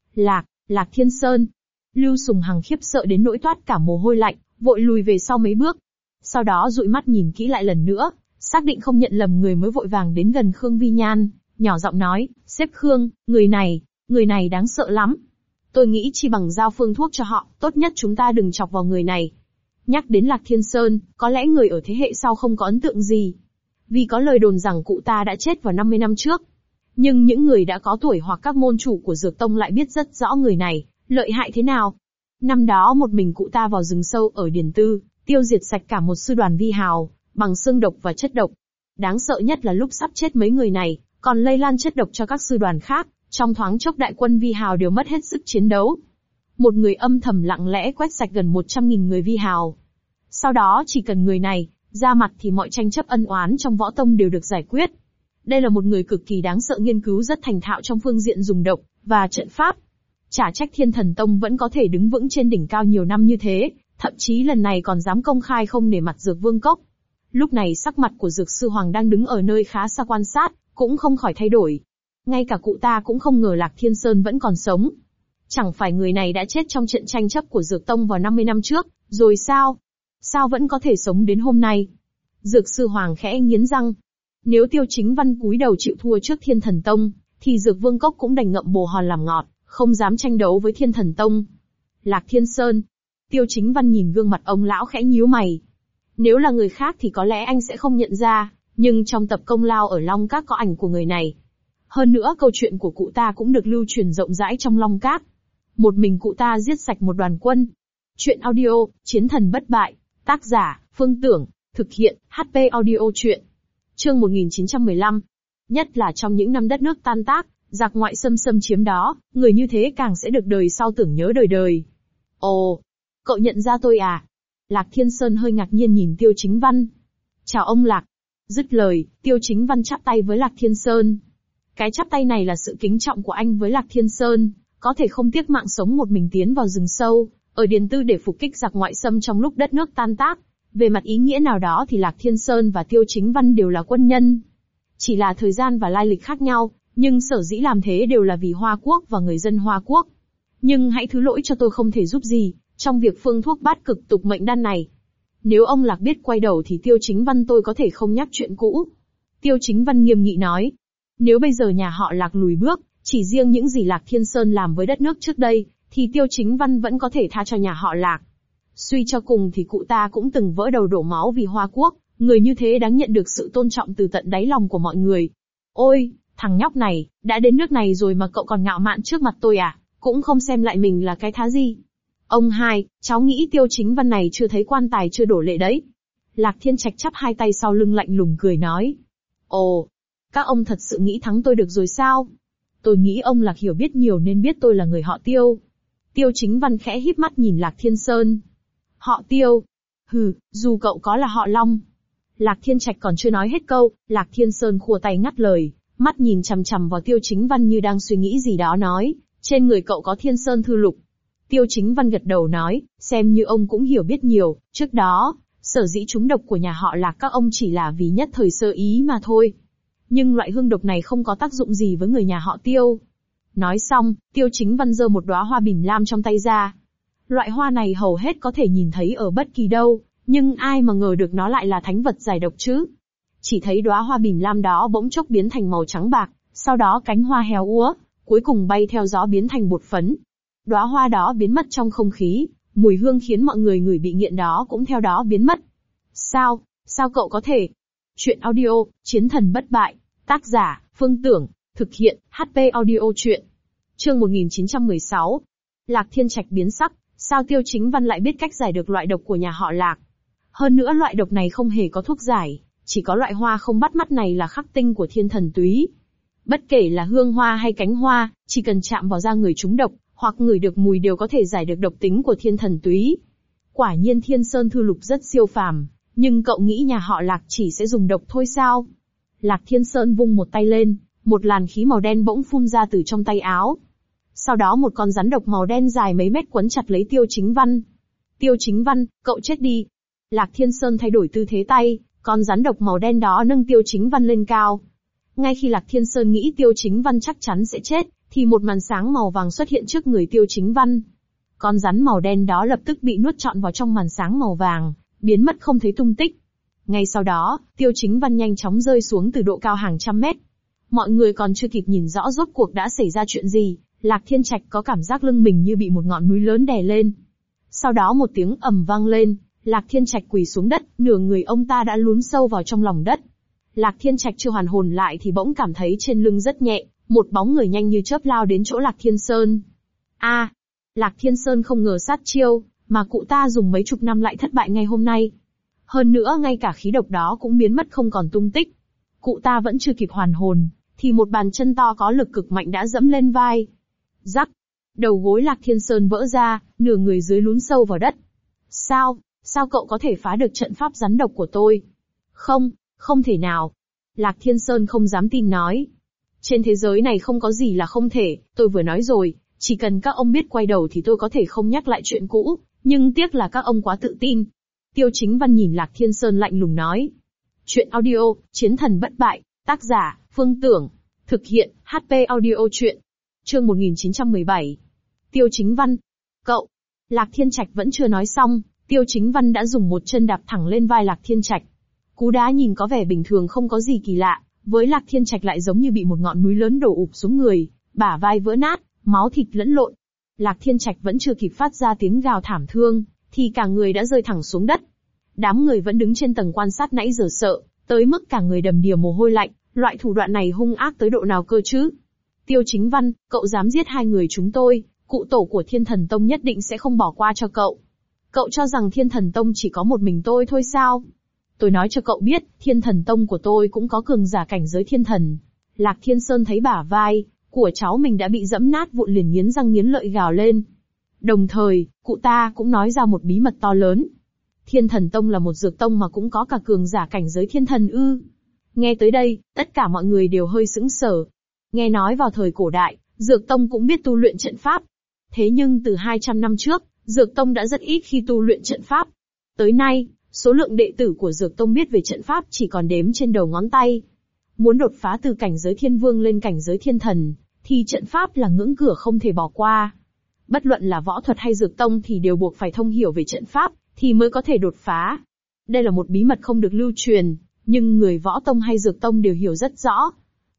Lạc Thiên Sơn. Lưu Sùng Hằng khiếp sợ đến nỗi toát cả mồ hôi lạnh, vội lùi về sau mấy bước. Sau đó dụi mắt nhìn kỹ lại lần nữa, xác định không nhận lầm người mới vội vàng đến gần Khương Vi Nhan, nhỏ giọng nói, sếp Khương, người này đáng sợ lắm. Tôi nghĩ chi bằng giao phương thuốc cho họ, tốt nhất chúng ta đừng chọc vào người này. Nhắc đến Lạc Thiên Sơn, có lẽ người ở thế hệ sau không có ấn tượng gì. Vì có lời đồn rằng cụ ta đã chết vào 50 năm trước. Nhưng những người đã có tuổi hoặc các môn chủ của Dược Tông lại biết rất rõ người này, lợi hại thế nào. Năm đó một mình cụ ta vào rừng sâu ở Điền Tư, tiêu diệt sạch cả một sư đoàn vi hào, bằng xương độc và chất độc. Đáng sợ nhất là lúc sắp chết mấy người này, còn lây lan chất độc cho các sư đoàn khác, trong thoáng chốc đại quân vi hào đều mất hết sức chiến đấu. Một người âm thầm lặng lẽ quét sạch gần 100.000 người vi hào. Sau đó chỉ cần người này ra mặt thì mọi tranh chấp ân oán trong võ tông đều được giải quyết. Đây là một người cực kỳ đáng sợ, nghiên cứu rất thành thạo trong phương diện dùng độc và trận pháp. Chả trách Thiên Thần Tông vẫn có thể đứng vững trên đỉnh cao nhiều năm như thế, thậm chí lần này còn dám công khai không nể mặt Dược Vương Cốc. Lúc này sắc mặt của Dược Sư Hoàng đang đứng ở nơi khá xa quan sát, cũng không khỏi thay đổi. Ngay cả cụ ta cũng không ngờ Lạc Thiên Sơn vẫn còn sống. Chẳng phải người này đã chết trong trận tranh chấp của Dược Tông vào 50 năm trước, rồi sao? Sao vẫn có thể sống đến hôm nay? Dược Sư Hoàng khẽ nghiến răng. Nếu Tiêu Chính Văn cúi đầu chịu thua trước Thiên Thần Tông, thì Dược Vương Cốc cũng đành ngậm bồ hòn làm ngọt, không dám tranh đấu với Thiên Thần Tông. Lạc Thiên Sơn. Tiêu Chính Văn nhìn gương mặt ông lão khẽ nhíu mày. Nếu là người khác thì có lẽ anh sẽ không nhận ra, nhưng trong tập công lao ở Long Các có ảnh của người này. Hơn nữa câu chuyện của cụ ta cũng được lưu truyền rộng rãi trong Long Các. Một mình cụ ta giết sạch một đoàn quân. Chuyện audio, Chiến Thần Bất Bại. Tác giả, Phương Tưởng. Thực hiện, HP Audio Chuyện. Chương 1915. Nhất là trong những năm đất nước tan tác, giặc ngoại xâm chiếm đó, người như thế càng sẽ được đời sau tưởng nhớ đời đời. Ồ, cậu nhận ra tôi à? Lạc Thiên Sơn hơi ngạc nhiên nhìn Tiêu Chính Văn. Chào ông Lạc. Dứt lời, Tiêu Chính Văn chắp tay với Lạc Thiên Sơn. Cái chắp tay này là sự kính trọng của anh với Lạc Thiên Sơn, có thể không tiếc mạng sống một mình tiến vào rừng sâu, ở Điền Tư để phục kích giặc ngoại xâm trong lúc đất nước tan tác. Về mặt ý nghĩa nào đó thì Lạc Thiên Sơn và Tiêu Chính Văn đều là quân nhân. Chỉ là thời gian và lai lịch khác nhau, nhưng sở dĩ làm thế đều là vì Hoa Quốc và người dân Hoa Quốc. Nhưng hãy thứ lỗi cho tôi không thể giúp gì trong việc phương thuốc bát cực tục mệnh đan này. Nếu ông Lạc biết quay đầu thì Tiêu Chính Văn tôi có thể không nhắc chuyện cũ. Tiêu Chính Văn nghiêm nghị nói. Nếu bây giờ nhà họ Lạc lùi bước, chỉ riêng những gì Lạc Thiên Sơn làm với đất nước trước đây, thì Tiêu Chính Văn vẫn có thể tha cho nhà họ Lạc. Suy cho cùng thì cụ ta cũng từng vỡ đầu đổ máu vì Hoa Quốc, người như thế đáng nhận được sự tôn trọng từ tận đáy lòng của mọi người. Ôi, thằng nhóc này, đã đến nước này rồi mà cậu còn ngạo mạn trước mặt tôi à, cũng không xem lại mình là cái thá gì. Ông hai, cháu nghĩ Tiêu Chính Văn này chưa thấy quan tài chưa đổ lệ đấy. Lạc Thiên Trạch chắp hai tay sau lưng lạnh lùng cười nói. Ồ, các ông thật sự nghĩ thắng tôi được rồi sao? Tôi nghĩ ông Lạc hiểu biết nhiều nên biết tôi là người họ Tiêu. Tiêu Chính Văn khẽ híp mắt nhìn Lạc Thiên Sơn. Họ Tiêu? Hừ, dù cậu có là họ Long. Lạc Thiên Trạch còn chưa nói hết câu, Lạc Thiên Sơn khua tay ngắt lời, mắt nhìn chằm chằm vào Tiêu Chính Văn như đang suy nghĩ gì đó nói, trên người cậu có Thiên Sơn Thư Lục. Tiêu Chính Văn gật đầu nói, xem như ông cũng hiểu biết nhiều, trước đó, sở dĩ trúng độc của nhà họ Lạc các ông chỉ là vì nhất thời sơ ý mà thôi. Nhưng loại hương độc này không có tác dụng gì với người nhà họ Tiêu. Nói xong, Tiêu Chính Văn giơ một đóa hoa bìm lam trong tay ra. Loại hoa này hầu hết có thể nhìn thấy ở bất kỳ đâu, nhưng ai mà ngờ được nó lại là thánh vật giải độc chứ. Chỉ thấy đóa hoa bìm lam đó bỗng chốc biến thành màu trắng bạc, sau đó cánh hoa héo úa, cuối cùng bay theo gió biến thành bột phấn. Đóa hoa đó biến mất trong không khí, mùi hương khiến mọi người ngửi bị nghiện đó cũng theo đó biến mất. Sao cậu có thể? Chuyện audio, Chiến Thần Bất Bại, tác giả, Phương Tưởng, thực hiện, HP Audio Chuyện. Chương 1916. Lạc Thiên Trạch biến sắc, sao Tiêu Chính Văn lại biết cách giải được loại độc của nhà họ Lạc? Hơn nữa loại độc này không hề có thuốc giải, chỉ có loại hoa không bắt mắt này là khắc tinh của Thiên Thần Túy. Bất kể là hương hoa hay cánh hoa, chỉ cần chạm vào da người trúng độc, hoặc ngửi được mùi đều có thể giải được độc tính của Thiên Thần Túy. Quả nhiên Thiên Sơn Thư Lục rất siêu phàm, nhưng cậu nghĩ nhà họ Lạc chỉ sẽ dùng độc thôi sao? Lạc Thiên Sơn vung một tay lên, một làn khí màu đen bỗng phun ra từ trong tay áo. Sau đó một con rắn độc màu đen dài mấy mét quấn chặt lấy Tiêu Chính Văn. Tiêu Chính Văn, cậu chết đi. Lạc Thiên Sơn thay đổi tư thế tay, con rắn độc màu đen đó nâng Tiêu Chính Văn lên cao. Ngay khi Lạc Thiên Sơn nghĩ Tiêu Chính Văn chắc chắn sẽ chết, thì một màn sáng màu vàng xuất hiện trước người Tiêu Chính Văn. Con rắn màu đen đó lập tức bị nuốt trọn vào trong màn sáng màu vàng, biến mất không thấy tung tích. Ngay sau đó, Tiêu Chính Văn nhanh chóng rơi xuống từ độ cao hàng trăm mét. Mọi người còn chưa kịp nhìn rõ rốt cuộc đã xảy ra chuyện gì, Lạc Thiên Trạch có cảm giác lưng mình như bị một ngọn núi lớn đè lên. Sau đó một tiếng ầm vang lên, Lạc Thiên Trạch quỳ xuống đất, nửa người ông ta đã lún sâu vào trong lòng đất. Lạc Thiên Trạch chưa hoàn hồn lại thì bỗng cảm thấy trên lưng rất nhẹ, một bóng người nhanh như chớp lao đến chỗ Lạc Thiên Sơn. Lạc Thiên Sơn không ngờ sát chiêu, mà cụ ta dùng mấy chục năm lại thất bại ngay hôm nay. Hơn nữa ngay cả khí độc đó cũng biến mất không còn tung tích. Cụ ta vẫn chưa kịp hoàn hồn, thì một bàn chân to có lực cực mạnh đã dẫm lên vai. Rắc, đầu gối Lạc Thiên Sơn vỡ ra, nửa người dưới lún sâu vào đất. Sao cậu có thể phá được trận pháp rắn độc của tôi? Không thể nào. Lạc Thiên Sơn không dám tin nói. Trên thế giới này không có gì là không thể, tôi vừa nói rồi, chỉ cần các ông biết quay đầu thì tôi có thể không nhắc lại chuyện cũ, nhưng tiếc là các ông quá tự tin. Tiêu Chính Văn nhìn Lạc Thiên Sơn lạnh lùng nói. Chuyện audio, Chiến thần bất bại, tác giả, Phương Tưởng, thực hiện, HP audio chuyện. Chương 1917. Tiêu Chính Văn. Cậu. Lạc Thiên Trạch vẫn chưa nói xong, Tiêu Chính Văn đã dùng một chân đạp thẳng lên vai Lạc Thiên Trạch. Cú đá nhìn có vẻ bình thường không có gì kỳ lạ, với Lạc Thiên Trạch lại giống như bị một ngọn núi lớn đổ ụp xuống người, bả vai vỡ nát, máu thịt lẫn lộn. Lạc Thiên Trạch vẫn chưa kịp phát ra tiếng gào thảm thương, thì cả người đã rơi thẳng xuống đất. Đám người vẫn đứng trên tầng quan sát nãy giờ sợ, tới mức cả người đầm đìa mồ hôi lạnh, loại thủ đoạn này hung ác tới độ nào cơ chứ? Tiêu Chính Văn, cậu dám giết hai người chúng tôi, cụ tổ của Thiên Thần Tông nhất định sẽ không bỏ qua cho cậu. Cậu cho rằng Thiên Thần Tông chỉ có một mình tôi thôi sao? Tôi nói cho cậu biết, Thiên Thần Tông của tôi cũng có cường giả cảnh giới thiên thần. Lạc Thiên Sơn thấy bả vai của cháu mình đã bị dẫm nát vụn liền nghiến răng nghiến lợi gào lên. Đồng thời, cụ ta cũng nói ra một bí mật to lớn. Thiên Thần Tông là một dược tông mà cũng có cả cường giả cảnh giới thiên thần ư? Nghe tới đây, tất cả mọi người đều hơi sững sờ. Nghe nói vào thời cổ đại, dược tông cũng biết tu luyện trận pháp. Thế nhưng từ 200 năm trước, dược tông đã rất ít khi tu luyện trận pháp. Tới nay, số lượng đệ tử của dược tông biết về trận pháp chỉ còn đếm trên đầu ngón tay. Muốn đột phá từ cảnh giới thiên vương lên cảnh giới thiên thần, thì trận pháp là ngưỡng cửa không thể bỏ qua. Bất luận là võ thuật hay dược tông thì đều buộc phải thông hiểu về trận pháp, thì mới có thể đột phá. Đây là một bí mật không được lưu truyền, nhưng người võ tông hay dược tông đều hiểu rất rõ.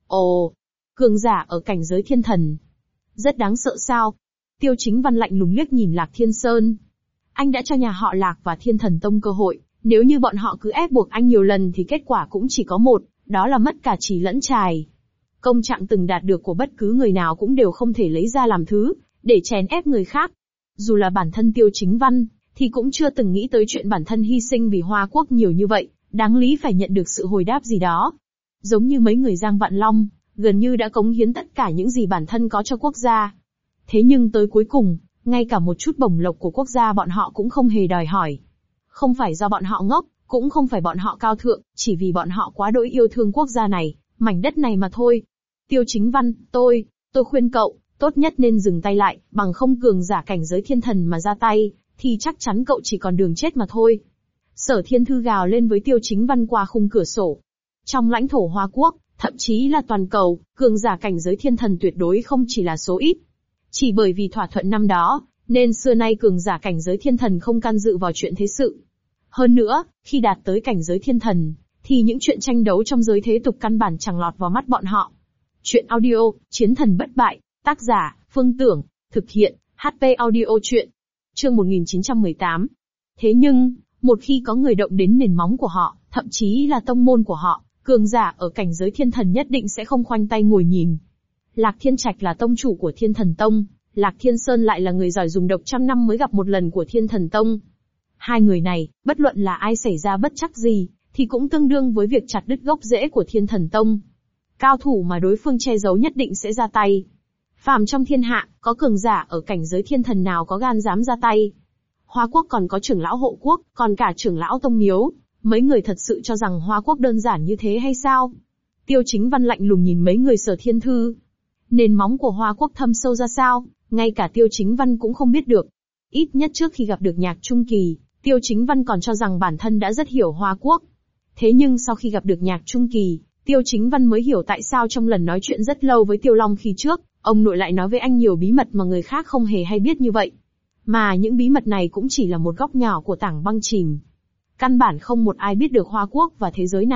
Ồ, cường giả ở cảnh giới thiên thần. Rất đáng sợ sao? Tiêu Chính Văn lạnh lùng liếc nhìn Lạc Thiên Sơn. Anh đã cho nhà họ Lạc và Thiên Thần Tông cơ hội, nếu như bọn họ cứ ép buộc anh nhiều lần thì kết quả cũng chỉ có một, đó là mất cả trì lẫn trài. Công trạng từng đạt được của bất cứ người nào cũng đều không thể lấy ra làm thứ, để chèn ép người khác. Dù là bản thân Tiêu Chính Văn, thì cũng chưa từng nghĩ tới chuyện bản thân hy sinh vì Hoa Quốc nhiều như vậy, đáng lý phải nhận được sự hồi đáp gì đó. Giống như mấy người Giang Vạn Long, gần như đã cống hiến tất cả những gì bản thân có cho quốc gia. Thế nhưng tới cuối cùng, ngay cả một chút bổng lộc của quốc gia bọn họ cũng không hề đòi hỏi. Không phải do bọn họ ngốc, cũng không phải bọn họ cao thượng, chỉ vì bọn họ quá đỗi yêu thương quốc gia này, mảnh đất này mà thôi. Tiêu Chính Văn, tôi khuyên cậu, tốt nhất nên dừng tay lại, bằng không cường giả cảnh giới thiên thần mà ra tay, thì chắc chắn cậu chỉ còn đường chết mà thôi. Sở Thiên Thư gào lên với Tiêu Chính Văn qua khung cửa sổ. Trong lãnh thổ Hoa Quốc, thậm chí là toàn cầu, cường giả cảnh giới thiên thần tuyệt đối không chỉ là số ít. Chỉ bởi vì thỏa thuận năm đó, nên xưa nay cường giả cảnh giới thiên thần không can dự vào chuyện thế sự. Hơn nữa, khi đạt tới cảnh giới thiên thần, thì những chuyện tranh đấu trong giới thế tục căn bản chẳng lọt vào mắt bọn họ. Chuyện audio, Chiến thần bất bại, tác giả, Phương Tưởng, thực hiện, HP audio chuyện. Chương 1918. Thế nhưng, một khi có người động đến nền móng của họ, thậm chí là tông môn của họ, cường giả ở cảnh giới thiên thần nhất định sẽ không khoanh tay ngồi nhìn. Lạc Thiên Trạch là tông chủ của Thiên Thần Tông, Lạc Thiên Sơn lại là người giỏi dùng độc trăm năm mới gặp một lần của Thiên Thần Tông. Hai người này, bất luận là ai xảy ra bất trắc gì, thì cũng tương đương với việc chặt đứt gốc rễ của Thiên Thần Tông. Cao thủ mà đối phương che giấu nhất định sẽ ra tay. Phàm trong thiên hạ, có cường giả ở cảnh giới thiên thần nào có gan dám ra tay. Hoa Quốc còn có trưởng lão hộ quốc, còn cả trưởng lão tông miếu. Mấy người thật sự cho rằng Hoa Quốc đơn giản như thế hay sao? Tiêu Chính Văn lạnh lùng nhìn mấy người Sở Thiên Thư. Nền móng của Hoa Quốc thâm sâu ra sao, ngay cả Tiêu Chính Văn cũng không biết được. Ít nhất trước khi gặp được Nhạc Trung Kỳ, Tiêu Chính Văn còn cho rằng bản thân đã rất hiểu Hoa Quốc. Thế nhưng sau khi gặp được Nhạc Trung Kỳ, Tiêu Chính Văn mới hiểu tại sao trong lần nói chuyện rất lâu với Tiêu Long khi trước, ông nội lại nói với anh nhiều bí mật mà người khác không hề hay biết như vậy. Mà những bí mật này cũng chỉ là một góc nhỏ của tảng băng chìm. Căn bản không một ai biết được Hoa Quốc và thế giới này,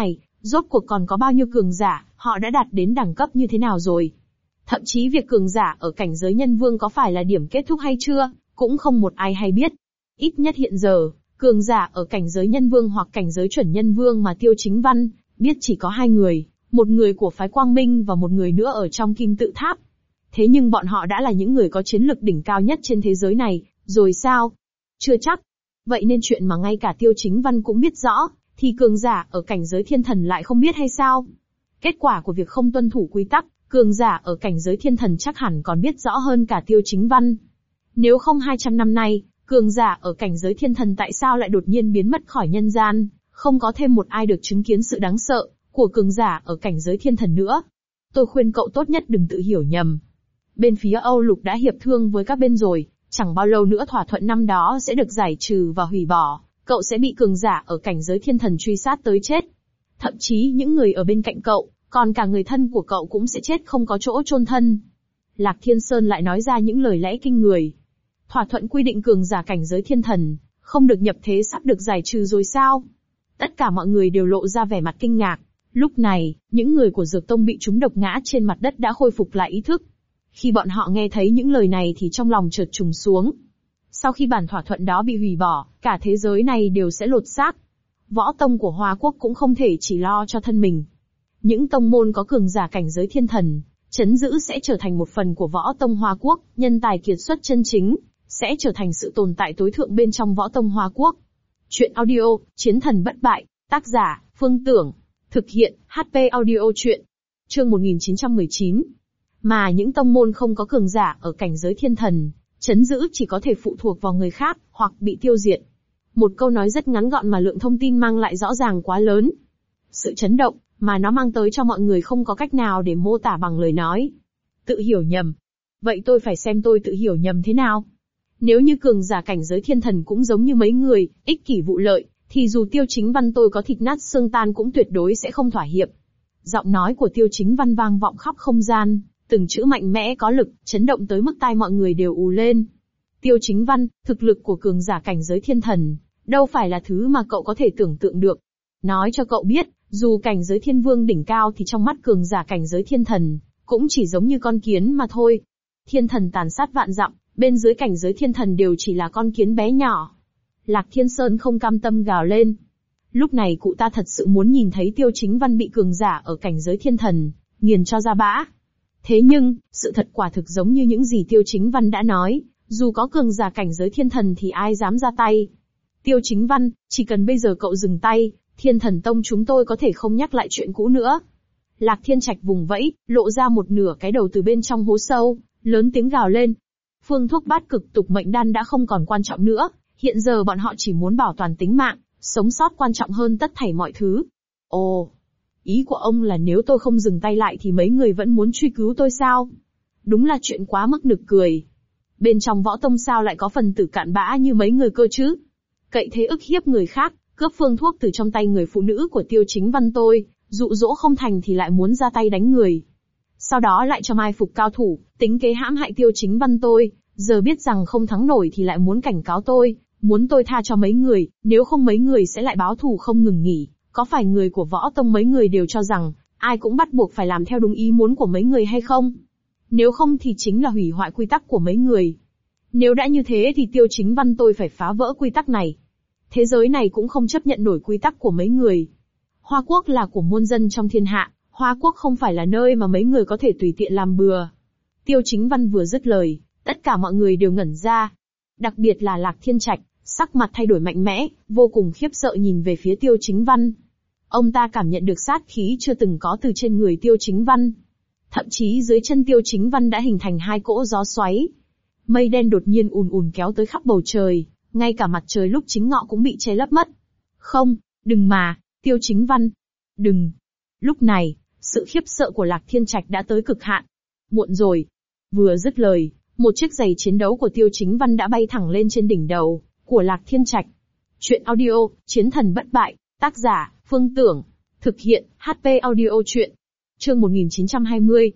Rốt cuộc còn có bao nhiêu cường giả, họ đã đạt đến đẳng cấp như thế nào rồi? Thậm chí việc cường giả ở cảnh giới nhân vương có phải là điểm kết thúc hay chưa, cũng không một ai hay biết. Ít nhất hiện giờ, cường giả ở cảnh giới nhân vương hoặc cảnh giới chuẩn nhân vương mà Tiêu Chính Văn biết chỉ có 2 người, một người của phái Quang Minh và một người nữa ở trong Kim Tự Tháp. Thế nhưng bọn họ đã là những người có chiến lực đỉnh cao nhất trên thế giới này, rồi sao? Chưa chắc. Vậy nên chuyện mà ngay cả Tiêu Chính Văn cũng biết rõ, thì cường giả ở cảnh giới thiên thần lại không biết hay sao? Kết quả của việc không tuân thủ quy tắc, cường giả ở cảnh giới thiên thần chắc hẳn còn biết rõ hơn cả Tiêu Chính Văn. Nếu không 200 năm nay, cường giả ở cảnh giới thiên thần tại sao lại đột nhiên biến mất khỏi nhân gian, không có thêm một ai được chứng kiến sự đáng sợ của cường giả ở cảnh giới thiên thần nữa. Tôi khuyên cậu tốt nhất đừng tự hiểu nhầm. Bên phía Âu Lục đã hiệp thương với các bên rồi, chẳng bao lâu nữa thỏa thuận năm đó sẽ được giải trừ và hủy bỏ, cậu sẽ bị cường giả ở cảnh giới thiên thần truy sát tới chết. Thậm chí những người ở bên cạnh cậu, còn cả người thân của cậu cũng sẽ chết không có chỗ chôn thân. Lạc Thiên Sơn lại nói ra những lời lẽ kinh người. Thỏa thuận quy định cường giả cảnh giới thiên thần, không được nhập thế sắp được giải trừ rồi sao? Tất cả mọi người đều lộ ra vẻ mặt kinh ngạc. Lúc này, những người của Dược Tông bị trúng độc ngã trên mặt đất đã khôi phục lại ý thức. Khi bọn họ nghe thấy những lời này thì trong lòng chợt trùng xuống. Sau khi bản thỏa thuận đó bị hủy bỏ, cả thế giới này đều sẽ lột xác. Võ tông của Hoa Quốc cũng không thể chỉ lo cho thân mình. Những tông môn có cường giả cảnh giới thiên thần, trấn giữ sẽ trở thành một phần của võ tông Hoa Quốc, nhân tài kiệt xuất chân chính, sẽ trở thành sự tồn tại tối thượng bên trong võ tông Hoa Quốc. Chuyện audio, Chiến thần bất bại, tác giả, Phương Tưởng. Thực hiện, HP audio chuyện. Chương 1919. Mà những tông môn không có cường giả ở cảnh giới thiên thần, trấn giữ chỉ có thể phụ thuộc vào người khác, hoặc bị tiêu diệt. Một câu nói rất ngắn gọn mà lượng thông tin mang lại rõ ràng quá lớn. Sự chấn động mà nó mang tới cho mọi người không có cách nào để mô tả bằng lời nói. Tự hiểu nhầm. Vậy tôi phải xem tôi tự hiểu nhầm thế nào? Nếu như cường giả cảnh giới thiên thần cũng giống như mấy người, ích kỷ vụ lợi, thì dù Tiêu Chính Văn tôi có thịt nát xương tan cũng tuyệt đối sẽ không thỏa hiệp. Giọng nói của Tiêu Chính Văn vang vọng khắp không gian, từng chữ mạnh mẽ có lực, chấn động tới mức tai mọi người đều ù lên. Tiêu Chính Văn, thực lực của cường giả cảnh giới thiên thần, đâu phải là thứ mà cậu có thể tưởng tượng được. Nói cho cậu biết, dù cảnh giới thiên vương đỉnh cao thì trong mắt cường giả cảnh giới thiên thần, cũng chỉ giống như con kiến mà thôi. Thiên thần tàn sát vạn dặm, bên dưới cảnh giới thiên thần đều chỉ là con kiến bé nhỏ. Lạc Thiên Sơn không cam tâm gào lên. Lúc này cụ ta thật sự muốn nhìn thấy Tiêu Chính Văn bị cường giả ở cảnh giới thiên thần, nghiền cho ra bã. Thế nhưng, sự thật quả thực giống như những gì Tiêu Chính Văn đã nói, dù có cường giả cảnh giới thiên thần thì ai dám ra tay. Tiêu Chính Văn, chỉ cần bây giờ cậu dừng tay, Thiên Thần Tông chúng tôi có thể không nhắc lại chuyện cũ nữa. Lạc Thiên Trạch vùng vẫy, lộ ra một nửa cái đầu từ bên trong hố sâu, lớn tiếng gào lên. Phương thuốc bát cực tục mệnh đan đã không còn quan trọng nữa, hiện giờ bọn họ chỉ muốn bảo toàn tính mạng, sống sót quan trọng hơn tất thảy mọi thứ. Ồ, ý của ông là nếu tôi không dừng tay lại thì mấy người vẫn muốn truy cứu tôi sao? Đúng là chuyện quá mức nực cười. Bên trong võ tông sao lại có phần tử cạn bã như mấy người cơ chứ? Cậy thế ức hiếp người khác, cướp phương thuốc từ trong tay người phụ nữ của Tiêu Chính Văn tôi, dụ dỗ không thành thì lại muốn ra tay đánh người. Sau đó lại cho mai phục cao thủ, tính kế hãm hại Tiêu Chính Văn tôi, giờ biết rằng không thắng nổi thì lại muốn cảnh cáo tôi, muốn tôi tha cho mấy người, nếu không mấy người sẽ lại báo thù không ngừng nghỉ. Có phải người của võ tông mấy người đều cho rằng, ai cũng bắt buộc phải làm theo đúng ý muốn của mấy người hay không? Nếu không thì chính là hủy hoại quy tắc của mấy người. Nếu đã như thế thì Tiêu Chính Văn tôi phải phá vỡ quy tắc này. Thế giới này cũng không chấp nhận nổi quy tắc của mấy người. Hoa Quốc là của muôn dân trong thiên hạ, Hoa Quốc không phải là nơi mà mấy người có thể tùy tiện làm bừa. Tiêu Chính Văn vừa dứt lời, tất cả mọi người đều ngẩn ra. Đặc biệt là Lạc Thiên Trạch, sắc mặt thay đổi mạnh mẽ, vô cùng khiếp sợ nhìn về phía Tiêu Chính Văn. Ông ta cảm nhận được sát khí chưa từng có từ trên người Tiêu Chính Văn. Thậm chí dưới chân Tiêu Chính Văn đã hình thành hai cỗ gió xoáy. Mây đen đột nhiên ùn ùn kéo tới khắp bầu trời, ngay cả mặt trời lúc chính ngọ cũng bị che lấp mất. Không, đừng mà, Tiêu Chính Văn. Đừng. Lúc này, sự khiếp sợ của Lạc Thiên Trạch đã tới cực hạn. Muộn rồi. Vừa dứt lời, một chiếc giày chiến đấu của Tiêu Chính Văn đã bay thẳng lên trên đỉnh đầu của Lạc Thiên Trạch. Chuyện audio, Chiến thần bất bại, tác giả, Phương Tưởng. Thực hiện, HP audio chuyện. Chương 1920.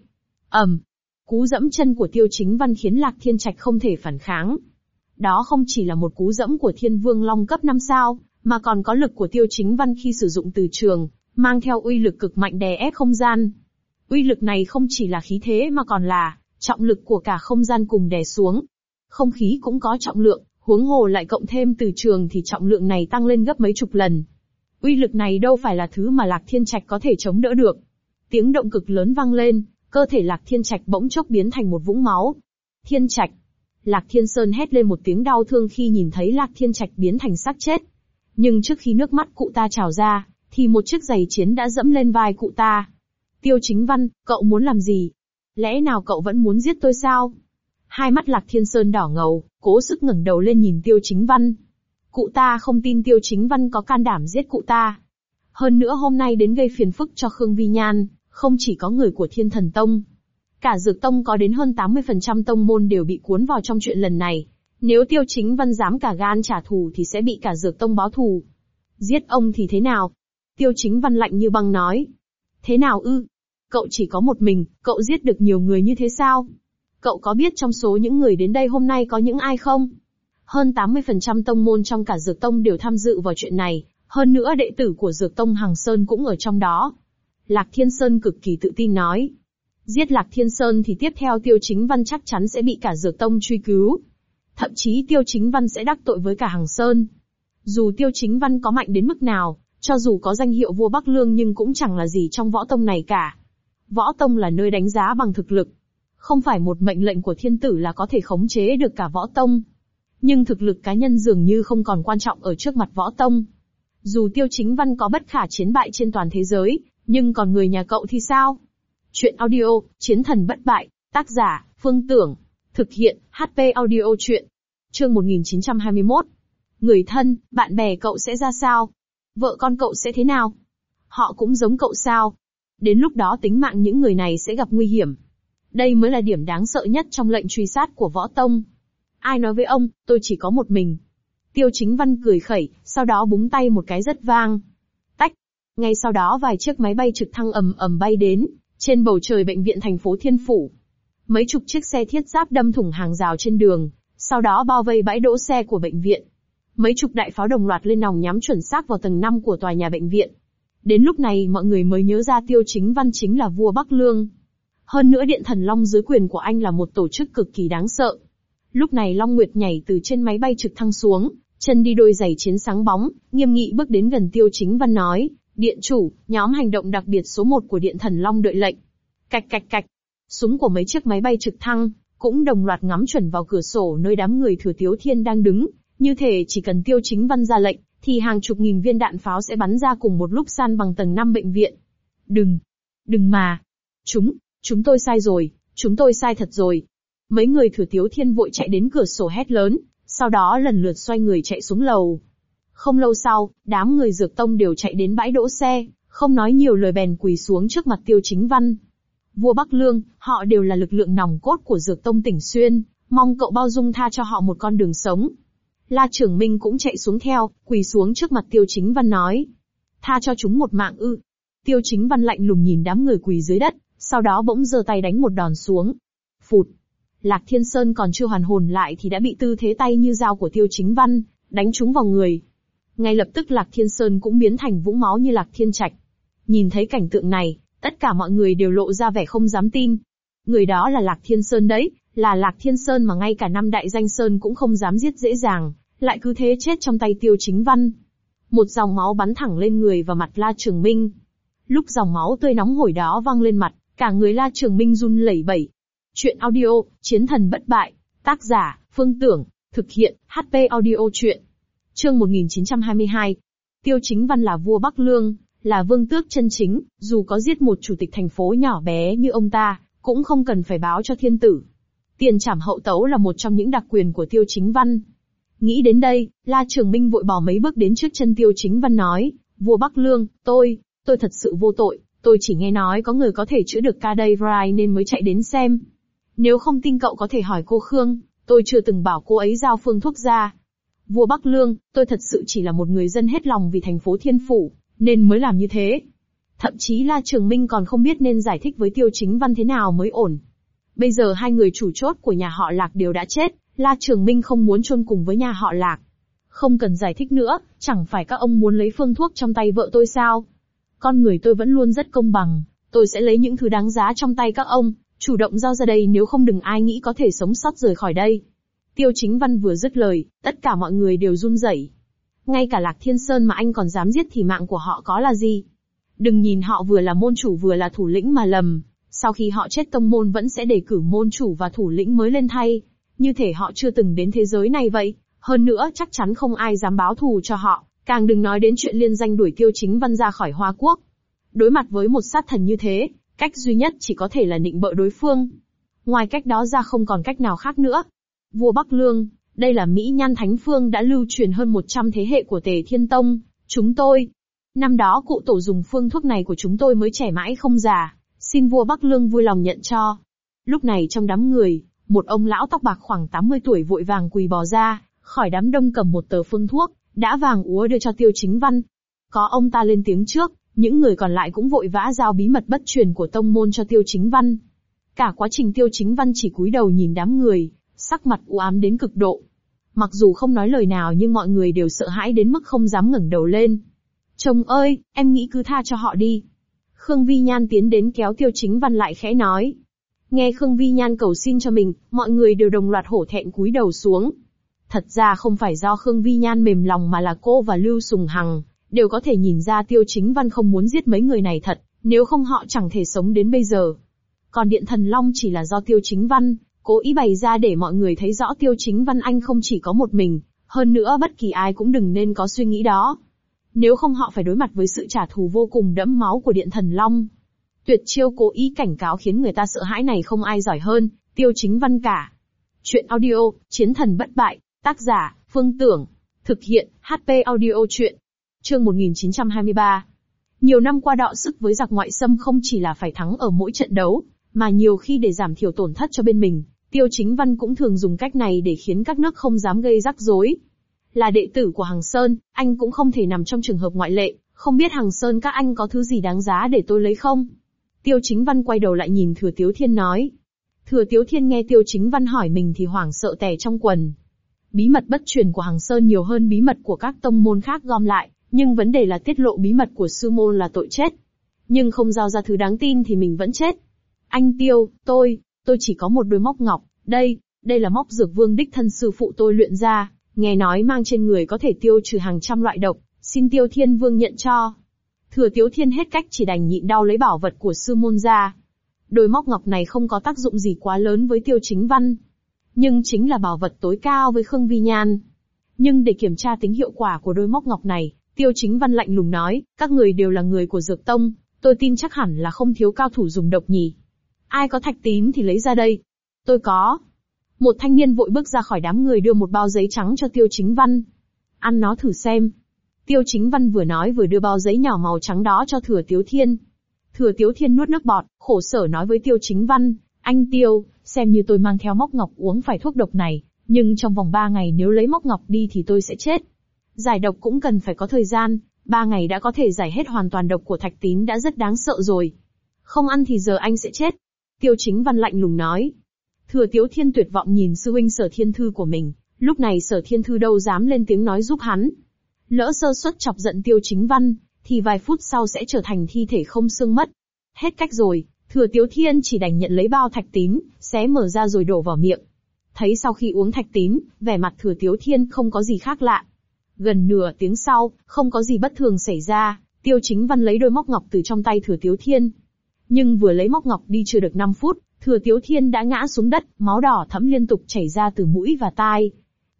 Cú dẫm chân của Tiêu Chính Văn khiến Lạc Thiên Trạch không thể phản kháng. Đó không chỉ là một cú dẫm của Thiên Vương Long cấp 5 sao, mà còn có lực của Tiêu Chính Văn khi sử dụng từ trường, mang theo uy lực cực mạnh đè ép không gian. Uy lực này không chỉ là khí thế mà còn là trọng lực của cả không gian cùng đè xuống. Không khí cũng có trọng lượng, huống hồ lại cộng thêm từ trường thì trọng lượng này tăng lên gấp mấy chục lần. Uy lực này đâu phải là thứ mà Lạc Thiên Trạch có thể chống đỡ được. Tiếng động cực lớn vang lên, cơ thể Lạc Thiên Trạch bỗng chốc biến thành một vũng máu. Thiên Trạch! Lạc Thiên Sơn hét lên một tiếng đau thương khi nhìn thấy Lạc Thiên Trạch biến thành xác chết. Nhưng trước khi nước mắt cụ ta trào ra, thì một chiếc giày chiến đã dẫm lên vai cụ ta. Tiêu Chính Văn, cậu muốn làm gì? Lẽ nào cậu vẫn muốn giết tôi sao? Hai mắt Lạc Thiên Sơn đỏ ngầu, cố sức ngẩng đầu lên nhìn Tiêu Chính Văn. Cụ ta không tin Tiêu Chính Văn có can đảm giết cụ ta. Hơn nữa hôm nay đến gây phiền phức cho Khương Vi Nhan, không chỉ có người của Thiên Thần Tông. Cả Dược Tông có đến hơn 80% tông môn đều bị cuốn vào trong chuyện lần này. Nếu Tiêu Chính Văn dám cả gan trả thù thì sẽ bị cả Dược Tông báo thù. Giết ông thì thế nào? Tiêu Chính Văn lạnh như băng nói. Thế nào ư? Cậu chỉ có một mình, cậu giết được nhiều người như thế sao? Cậu có biết trong số những người đến đây hôm nay có những ai không? Hơn 80% tông môn trong cả Dược Tông đều tham dự vào chuyện này, hơn nữa đệ tử của Dược Tông Hằng Sơn cũng ở trong đó. Lạc Thiên Sơn cực kỳ tự tin nói. Giết Lạc Thiên Sơn thì tiếp theo Tiêu Chính Văn chắc chắn sẽ bị cả Dược Tông truy cứu. Thậm chí Tiêu Chính Văn sẽ đắc tội với cả Hằng Sơn. Dù Tiêu Chính Văn có mạnh đến mức nào, cho dù có danh hiệu vua Bắc Lương nhưng cũng chẳng là gì trong võ tông này cả. Võ tông là nơi đánh giá bằng thực lực. Không phải một mệnh lệnh của thiên tử là có thể khống chế được cả võ tông. Nhưng thực lực cá nhân dường như không còn quan trọng ở trước mặt võ tông. Dù Tiêu Chính Văn có bất khả chiến bại trên toàn thế giới, nhưng còn người nhà cậu thì sao? Chuyện audio, Chiến thần bất bại, tác giả, Phương Tưởng. Thực hiện, HP audio chuyện. Chương 1921. Người thân, bạn bè cậu sẽ ra sao? Vợ con cậu sẽ thế nào? Họ cũng giống cậu sao? Đến lúc đó tính mạng những người này sẽ gặp nguy hiểm. Đây mới là điểm đáng sợ nhất trong lệnh truy sát của võ tông. Ai nói với ông, tôi chỉ có một mình. Tiêu Chính Văn cười khẩy, sau đó búng tay một cái rất vang. Tách. Ngay sau đó vài chiếc máy bay trực thăng ầm ầm bay đến, trên bầu trời bệnh viện thành phố Thiên Phủ. Mấy chục chiếc xe thiết giáp đâm thủng hàng rào trên đường, sau đó bao vây bãi đỗ xe của bệnh viện. Mấy chục đại pháo đồng loạt lên nòng nhắm chuẩn xác vào tầng 5 của tòa nhà bệnh viện. Đến lúc này mọi người mới nhớ ra Tiêu Chính Văn chính là vua Bắc Lương. Hơn nữa Điện Thần Long dưới quyền của anh là một tổ chức cực kỳ đáng sợ. Lúc này Long Nguyệt nhảy từ trên máy bay trực thăng xuống, chân đi đôi giày chiến sáng bóng, nghiêm nghị bước đến gần Tiêu Chính Văn nói, Điện chủ, nhóm hành động đặc biệt số 1 của Điện Thần Long đợi lệnh. Cạch cạch cạch, súng của mấy chiếc máy bay trực thăng cũng đồng loạt ngắm chuẩn vào cửa sổ nơi đám người Thừa Tiếu Thiên đang đứng, như thể chỉ cần Tiêu Chính Văn ra lệnh, thì hàng chục nghìn viên đạn pháo sẽ bắn ra cùng một lúc san bằng tầng 5 bệnh viện. Đừng mà. Chúng tôi sai rồi, chúng tôi sai thật rồi. Mấy người Thừa Tiếu Thiên vội chạy đến cửa sổ hét lớn, sau đó lần lượt xoay người chạy xuống lầu. Không lâu sau, đám người Dược Tông đều chạy đến bãi đỗ xe, không nói nhiều lời bèn quỳ xuống trước mặt Tiêu Chính Văn. Vua Bắc Lương, họ đều là lực lượng nòng cốt của Dược Tông tỉnh Xuyên, mong cậu bao dung tha cho họ một con đường sống. La Trường Minh cũng chạy xuống theo, quỳ xuống trước mặt Tiêu Chính Văn nói. Tha cho chúng một mạng ư? Tiêu Chính Văn lạnh lùng nhìn đám người quỳ dưới đất, sau đó bỗng giơ tay đánh một đòn xuống. Phụt! Lạc Thiên Sơn còn chưa hoàn hồn lại thì đã bị tư thế tay như dao của Tiêu Chính Văn đánh trúng vào người. Ngay lập tức Lạc Thiên Sơn cũng biến thành vũng máu như Lạc Thiên Trạch. Nhìn thấy cảnh tượng này, tất cả mọi người đều lộ ra vẻ không dám tin. Người đó là Lạc Thiên Sơn đấy, là Lạc Thiên Sơn mà ngay cả 5 đại danh sơn cũng không dám giết dễ dàng, lại cứ thế chết trong tay Tiêu Chính Văn. Một dòng máu bắn thẳng lên người và mặt La Trường Minh. Lúc dòng máu tươi nóng hổi đó văng lên mặt, cả người La Trường Minh run lẩy bẩy. Chuyện audio, Chiến thần bất bại, tác giả, Phương Tưởng, thực hiện, HP audio chuyện. Chương 1922. Tiêu Chính Văn là vua Bắc Lương, là vương tước chân chính, dù có giết một chủ tịch thành phố nhỏ bé như ông ta, cũng không cần phải báo cho thiên tử. Tiền trảm hậu tấu là một trong những đặc quyền của Tiêu Chính Văn. Nghĩ đến đây, La Trường Minh vội bỏ mấy bước đến trước chân Tiêu Chính Văn nói, vua Bắc Lương, tôi thật sự vô tội, tôi chỉ nghe nói có người có thể chữa được Cadaver nên mới chạy đến xem. Nếu không tin cậu có thể hỏi cô Khương, tôi chưa từng bảo cô ấy giao phương thuốc ra. Vua Bắc Lương, tôi thật sự chỉ là một người dân hết lòng vì thành phố Thiên Phủ, nên mới làm như thế. Thậm chí La Trường Minh còn không biết nên giải thích với Tiêu Chính Văn thế nào mới ổn. Bây giờ hai người chủ chốt của nhà họ Lạc đều đã chết, La Trường Minh không muốn chôn cùng với nhà họ Lạc. Không cần giải thích nữa, chẳng phải các ông muốn lấy phương thuốc trong tay vợ tôi sao? Con người tôi vẫn luôn rất công bằng, tôi sẽ lấy những thứ đáng giá trong tay các ông, chủ động giao ra đây, nếu không đừng ai nghĩ có thể sống sót rời khỏi đây. Tiêu Chính Văn vừa dứt lời, tất cả mọi người đều run rẩy. Ngay cả Lạc Thiên Sơn mà anh còn dám giết thì mạng của họ có là gì? Đừng nhìn họ vừa là môn chủ vừa là thủ lĩnh mà lầm, sau khi họ chết tông môn vẫn sẽ đề cử môn chủ và thủ lĩnh mới lên thay. Như thể họ chưa từng đến thế giới này vậy, hơn nữa chắc chắn không ai dám báo thù cho họ, càng đừng nói đến chuyện liên danh đuổi Tiêu Chính Văn ra khỏi Hoa Quốc. Đối mặt với một sát thần như thế, cách duy nhất chỉ có thể là nịnh bợ đối phương. Ngoài cách đó ra không còn cách nào khác nữa. Vua Bắc Lương, đây là Mỹ Nhan Thánh Phương đã lưu truyền hơn 100 thế hệ của Tề Thiên Tông, chúng tôi. Năm đó cụ tổ dùng phương thuốc này của chúng tôi mới trẻ mãi không già, xin vua Bắc Lương vui lòng nhận cho. Lúc này trong đám người, một ông lão tóc bạc khoảng 80 tuổi vội vàng quỳ bò ra, khỏi đám đông cầm một tờ phương thuốc, đã vàng úa đưa cho Tiêu Chính Văn. Có ông ta lên tiếng trước, những người còn lại cũng vội vã giao bí mật bất truyền của tông môn cho Tiêu Chính Văn. Cả quá trình Tiêu Chính Văn chỉ cúi đầu nhìn đám người, sắc mặt u ám đến cực độ. Mặc dù không nói lời nào nhưng mọi người đều sợ hãi đến mức không dám ngẩng đầu lên. Chồng ơi, em nghĩ cứ tha cho họ đi. Khương Vi Nhan tiến đến kéo Tiêu Chính Văn lại khẽ nói. Nghe Khương Vi Nhan cầu xin cho mình, mọi người đều đồng loạt hổ thẹn cúi đầu xuống. Thật ra không phải do Khương Vi Nhan mềm lòng mà là cô và Lưu Sùng Hằng đều có thể nhìn ra Tiêu Chính Văn không muốn giết mấy người này thật, nếu không họ chẳng thể sống đến bây giờ. Còn Điện Thần Long chỉ là do Tiêu Chính Văn cố ý bày ra để mọi người thấy rõ Tiêu Chính Văn anh không chỉ có một mình, hơn nữa bất kỳ ai cũng đừng nên có suy nghĩ đó. Nếu không họ phải đối mặt với sự trả thù vô cùng đẫm máu của Điện Thần Long. Tuyệt chiêu cố ý cảnh cáo khiến người ta sợ hãi này không ai giỏi hơn Tiêu Chính Văn cả. Chuyện audio, Chiến Thần Bất Bại, tác giả, Phương Tưởng, thực hiện, HP Audio Chuyện. Chương 1923. Nhiều năm qua đọ sức với giặc ngoại xâm không chỉ là phải thắng ở mỗi trận đấu, mà nhiều khi để giảm thiểu tổn thất cho bên mình, Tiêu Chính Văn cũng thường dùng cách này để khiến các nước không dám gây rắc rối. Là đệ tử của Hằng Sơn, anh cũng không thể nằm trong trường hợp ngoại lệ, không biết Hằng Sơn các anh có thứ gì đáng giá để tôi lấy không? Tiêu Chính Văn quay đầu lại nhìn Thừa Tiếu Thiên nói. Thừa Tiếu Thiên nghe Tiêu Chính Văn hỏi mình thì hoảng sợ tè trong quần. Bí mật bất truyền của Hằng Sơn nhiều hơn bí mật của các tông môn khác gom lại, nhưng vấn đề là tiết lộ bí mật của sư môn là tội chết. Nhưng không giao ra thứ đáng tin thì mình vẫn chết. Anh Tiêu, tôi chỉ có một đôi móc ngọc, đây là móc dược vương đích thân sư phụ tôi luyện ra, nghe nói mang trên người có thể tiêu trừ hàng trăm loại độc, xin Tiêu Thiên Vương nhận cho. Thừa Tiếu Thiên hết cách chỉ đành nhịn đau lấy bảo vật của sư môn ra. Đôi móc ngọc này không có tác dụng gì quá lớn với Tiêu Chính Văn, nhưng chính là bảo vật tối cao với Khương Vi Nhan. Nhưng để kiểm tra tính hiệu quả của đôi móc ngọc này, Tiêu Chính Văn lạnh lùng nói, các người đều là người của Dược Tông, tôi tin chắc hẳn là không thiếu cao thủ dùng độc nhỉ. Ai có thạch tín thì lấy ra đây. Tôi có. Một thanh niên vội bước ra khỏi đám người đưa một bao giấy trắng cho Tiêu Chính Văn. Ăn nó thử xem. Tiêu Chính Văn vừa nói vừa đưa bao giấy nhỏ màu trắng đó cho Thừa Tiếu Thiên. Thừa Tiếu Thiên nuốt nước bọt, khổ sở nói với Tiêu Chính Văn, anh Tiêu, xem như tôi mang theo móc ngọc uống phải thuốc độc này, nhưng trong vòng 3 ngày nếu lấy móc ngọc đi thì tôi sẽ chết. Giải độc cũng cần phải có thời gian, 3 ngày đã có thể giải hết hoàn toàn độc của thạch tín đã rất đáng sợ rồi. Không ăn thì giờ anh sẽ chết. Tiêu Chính Văn lạnh lùng nói. Thừa Tiếu Thiên tuyệt vọng nhìn sư huynh Sở Thiên Thư của mình, lúc này Sở Thiên Thư đâu dám lên tiếng nói giúp hắn. Lỡ sơ suất chọc giận Tiêu Chính Văn, thì vài phút sau sẽ trở thành thi thể không xương mất. Hết cách rồi, Thừa Tiếu Thiên chỉ đành nhận lấy bao thạch tín, xé mở ra rồi đổ vào miệng. Thấy sau khi uống thạch tín, vẻ mặt Thừa Tiếu Thiên không có gì khác lạ. Gần nửa tiếng sau, không có gì bất thường xảy ra, Tiêu Chính Văn lấy đôi móc ngọc từ trong tay Thừa Tiếu Thiên. Nhưng vừa lấy móc ngọc đi chưa được 5 phút, Thừa Tiếu Thiên đã ngã xuống đất, máu đỏ thẫm liên tục chảy ra từ mũi và tai.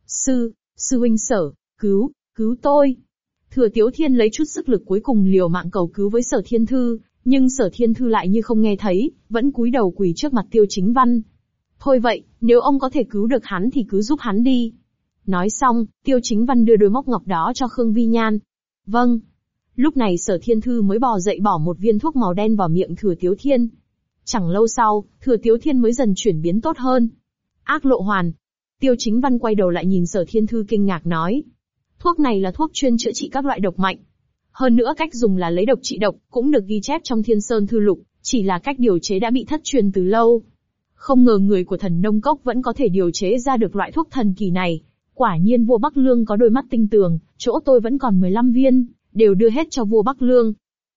Sư huynh Sở, cứu tôi. Thừa Tiếu Thiên lấy chút sức lực cuối cùng liều mạng cầu cứu với Sở Thiên Thư, nhưng Sở Thiên Thư lại như không nghe thấy, vẫn cúi đầu quỳ trước mặt Tiêu Chính Văn. Thôi vậy, nếu ông có thể cứu được hắn thì cứ giúp hắn đi. Nói xong, Tiêu Chính Văn đưa đôi móc ngọc đó cho Khương Vi Nhan. Vâng. Lúc này Sở Thiên Thư mới bò dậy bỏ một viên thuốc màu đen vào miệng Thừa Tiếu Thiên. Chẳng lâu sau, Thừa Tiếu Thiên mới dần chuyển biến tốt hơn. Ác lộ hoàn. Tiêu Chính Văn quay đầu lại nhìn Sở Thiên Thư kinh ngạc nói. Thuốc này là thuốc chuyên chữa trị các loại độc mạnh. Hơn nữa cách dùng là lấy độc trị độc, cũng được ghi chép trong Thiên Sơn Thư Lục, chỉ là cách điều chế đã bị thất truyền từ lâu. Không ngờ người của Thần Nông Cốc vẫn có thể điều chế ra được loại thuốc thần kỳ này. Quả nhiên vua Bắc Lương có đôi mắt tinh tường, chỗ tôi vẫn còn 15 viên, đều đưa hết cho vua Bắc Lương.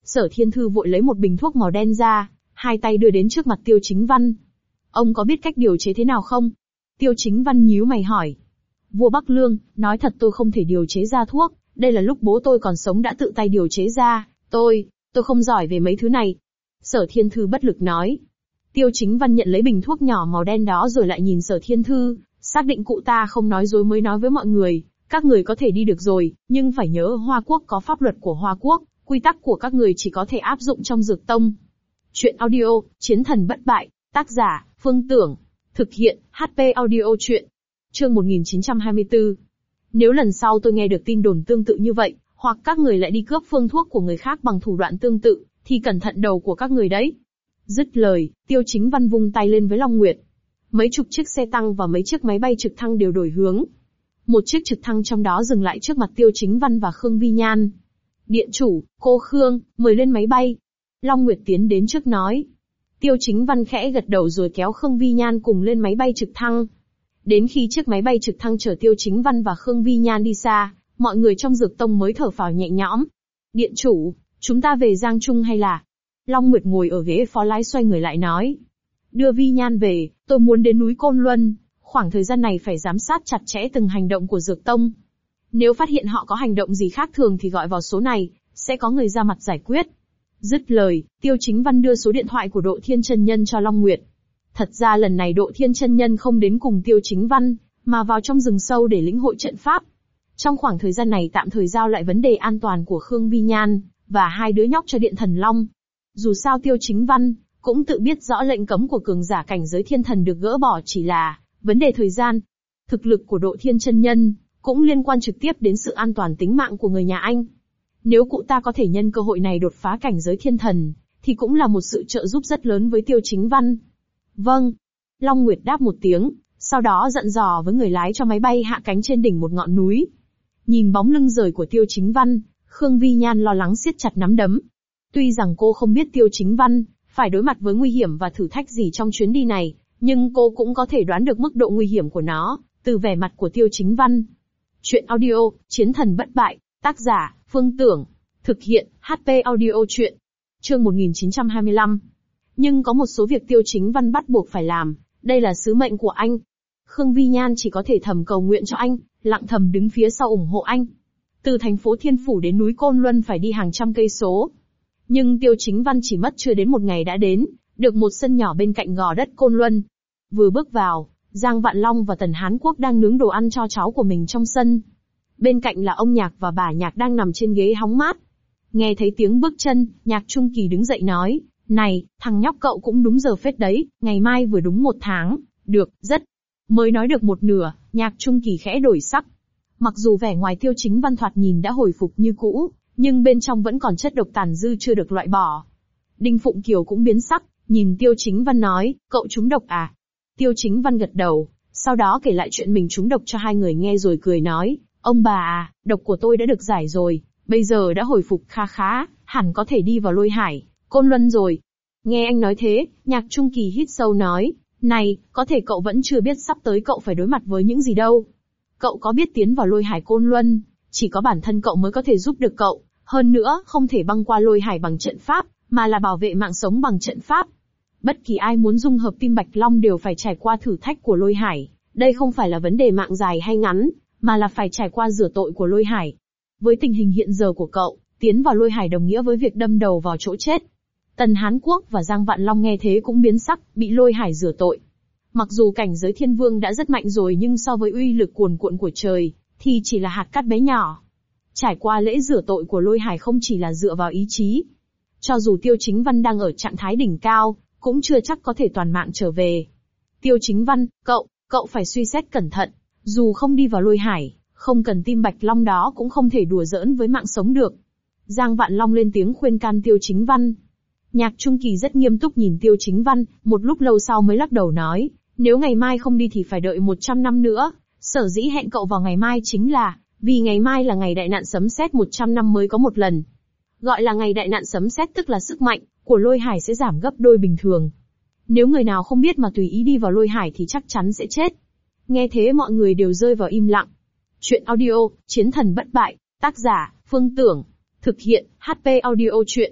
Sở Thiên Thư vội lấy một bình thuốc màu đen ra, hai tay đưa đến trước mặt Tiêu Chính Văn. Ông có biết cách điều chế thế nào không? Tiêu Chính Văn nhíu mày hỏi. Vua Bắc Lương, nói thật tôi không thể điều chế ra thuốc, đây là lúc bố tôi còn sống đã tự tay điều chế ra, tôi không giỏi về mấy thứ này. Sở Thiên Thư bất lực nói. Tiêu Chính Văn nhận lấy bình thuốc nhỏ màu đen đó rồi lại nhìn Sở Thiên Thư, xác định cụ ta không nói dối mới nói với mọi người, các người có thể đi được rồi, nhưng phải nhớ Hoa Quốc có pháp luật của Hoa Quốc, quy tắc của các người chỉ có thể áp dụng trong Dược Tông. Chuyện audio, Chiến thần bất bại, tác giả, Phương Tưởng, thực hiện, HP audio chuyện. Chương 1924. Nếu lần sau tôi nghe được tin đồn tương tự như vậy, hoặc các người lại đi cướp phương thuốc của người khác bằng thủ đoạn tương tự, thì cẩn thận đầu của các người đấy. Dứt lời, Tiêu Chính Văn vung tay lên với Long Nguyệt. Mấy chục chiếc xe tăng và mấy chiếc máy bay trực thăng đều đổi hướng. Một chiếc trực thăng trong đó dừng lại trước mặt Tiêu Chính Văn và Khương Vi Nhan. Điện chủ, cô Khương, mời lên máy bay. Long Nguyệt tiến đến trước nói. Tiêu Chính Văn khẽ gật đầu rồi kéo Khương Vi Nhan cùng lên máy bay trực thăng. Đến khi chiếc máy bay trực thăng chở Tiêu Chính Văn và Khương Vi Nhan đi xa, mọi người trong Dược Tông mới thở phào nhẹ nhõm. Điện chủ, chúng ta về Giang Trung hay là? Long Nguyệt ngồi ở ghế phó lái xoay người lại nói. Đưa Vi Nhan về, tôi muốn đến núi Côn Luân, khoảng thời gian này phải giám sát chặt chẽ từng hành động của Dược Tông. Nếu phát hiện họ có hành động gì khác thường thì gọi vào số này, sẽ có người ra mặt giải quyết. Dứt lời, Tiêu Chính Văn đưa số điện thoại của Độ Thiên Chân Nhân cho Long Nguyệt. Thật ra lần này Độ Thiên Chân Nhân không đến cùng Tiêu Chính Văn, mà vào trong rừng sâu để lĩnh hội trận pháp. Trong khoảng thời gian này tạm thời giao lại vấn đề an toàn của Khương Vi Nhan, và hai đứa nhóc cho Điện Thần Long. Dù sao Tiêu Chính Văn cũng tự biết rõ lệnh cấm của cường giả cảnh giới thiên thần được gỡ bỏ chỉ là vấn đề thời gian. Thực lực của Độ Thiên Chân Nhân cũng liên quan trực tiếp đến sự an toàn tính mạng của người nhà anh. Nếu cụ ta có thể nhân cơ hội này đột phá cảnh giới thiên thần, thì cũng là một sự trợ giúp rất lớn với Tiêu Chính Văn. Vâng. Long Nguyệt đáp một tiếng, sau đó dặn dò với người lái cho máy bay hạ cánh trên đỉnh một ngọn núi. Nhìn bóng lưng rời của Tiêu Chính Văn, Khương Vi Nhan lo lắng siết chặt nắm đấm. Tuy rằng cô không biết Tiêu Chính Văn phải đối mặt với nguy hiểm và thử thách gì trong chuyến đi này, nhưng cô cũng có thể đoán được mức độ nguy hiểm của nó, từ vẻ mặt của Tiêu Chính Văn. Chuyện audio, Chiến thần bất bại, tác giả, Phương Tưởng, thực hiện, HP audio chuyện. Chương 1925. Nhưng có một số việc Tiêu Chính Văn bắt buộc phải làm, đây là sứ mệnh của anh. Khương Vi Nhan chỉ có thể thầm cầu nguyện cho anh, lặng thầm đứng phía sau ủng hộ anh. Từ thành phố Thiên Phủ đến núi Côn Luân phải đi hàng trăm cây số. Nhưng Tiêu Chính Văn chỉ mất chưa đến một ngày đã đến, được một sân nhỏ bên cạnh gò đất Côn Luân. Vừa bước vào, Giang Vạn Long và Tần Hán Quốc đang nướng đồ ăn cho cháu của mình trong sân. Bên cạnh là ông Nhạc và bà Nhạc đang nằm trên ghế hóng mát. Nghe thấy tiếng bước chân, Nhạc Trung Kỳ đứng dậy nói, này, thằng nhóc cậu cũng đúng giờ phết đấy, ngày mai vừa đúng 1 tháng, được, rất. Mới nói được một nửa, Nhạc Trung Kỳ khẽ đổi sắc. Mặc dù vẻ ngoài Tiêu Chính Văn thoạt nhìn đã hồi phục như cũ, nhưng bên trong vẫn còn chất độc tàn dư chưa được loại bỏ. Đinh Phụng Kiều cũng biến sắc, nhìn Tiêu Chính Văn nói, cậu trúng độc à? Tiêu Chính Văn gật đầu, sau đó kể lại chuyện mình trúng độc cho hai người nghe rồi cười nói, ông bà à, độc của tôi đã được giải rồi, bây giờ đã hồi phục kha khá, hẳn có thể đi vào Lôi Hải, Côn Luân rồi. Nghe anh nói thế, Nhạc Trung Kỳ hít sâu nói, này, có thể cậu vẫn chưa biết sắp tới cậu phải đối mặt với những gì đâu. Cậu có biết tiến vào Lôi Hải Côn Luân, chỉ có bản thân cậu mới có thể giúp được cậu, hơn nữa không thể băng qua Lôi Hải bằng trận pháp, mà là bảo vệ mạng sống bằng trận pháp. Bất kỳ ai muốn dung hợp tim Bạch Long đều phải trải qua thử thách của Lôi Hải, đây không phải là vấn đề mạng dài hay ngắn, mà là phải trải qua rửa tội của Lôi Hải. Với tình hình hiện giờ của cậu, tiến vào Lôi Hải đồng nghĩa với việc đâm đầu vào chỗ chết. Tần Hán Quốc và Giang Vạn Long nghe thế cũng biến sắc, bị Lôi Hải rửa tội. Mặc dù cảnh giới thiên vương đã rất mạnh rồi nhưng so với uy lực cuồn cuộn của trời, thì chỉ là hạt cát bé nhỏ. Trải qua lễ rửa tội của Lôi Hải không chỉ là dựa vào ý chí. Cho dù Tiêu Chính Văn đang ở trạng thái đỉnh cao, cũng chưa chắc có thể toàn mạng trở về. Tiêu Chính Văn, cậu phải suy xét cẩn thận. Dù không đi vào Lôi Hải, không cần tim Bạch Long đó cũng không thể đùa giỡn với mạng sống được. Giang Vạn Long lên tiếng khuyên can Tiêu Chính Văn. Nhạc Trung Kỳ rất nghiêm túc nhìn Tiêu Chính Văn, một lúc lâu sau mới lắc đầu nói, nếu ngày mai không đi thì phải đợi 100 năm nữa, sở dĩ hẹn cậu vào ngày mai chính là, vì ngày mai là ngày đại nạn sấm sét 100 năm mới có một lần. Gọi là ngày đại nạn sấm sét tức là sức mạnh của Lôi Hải sẽ giảm gấp đôi bình thường. Nếu người nào không biết mà tùy ý đi vào Lôi Hải thì chắc chắn sẽ chết. Nghe thế mọi người đều rơi vào im lặng. Chuyện audio, Chiến thần bất bại, tác giả, Phương Tưởng, thực hiện, HP audio chuyện.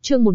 Chương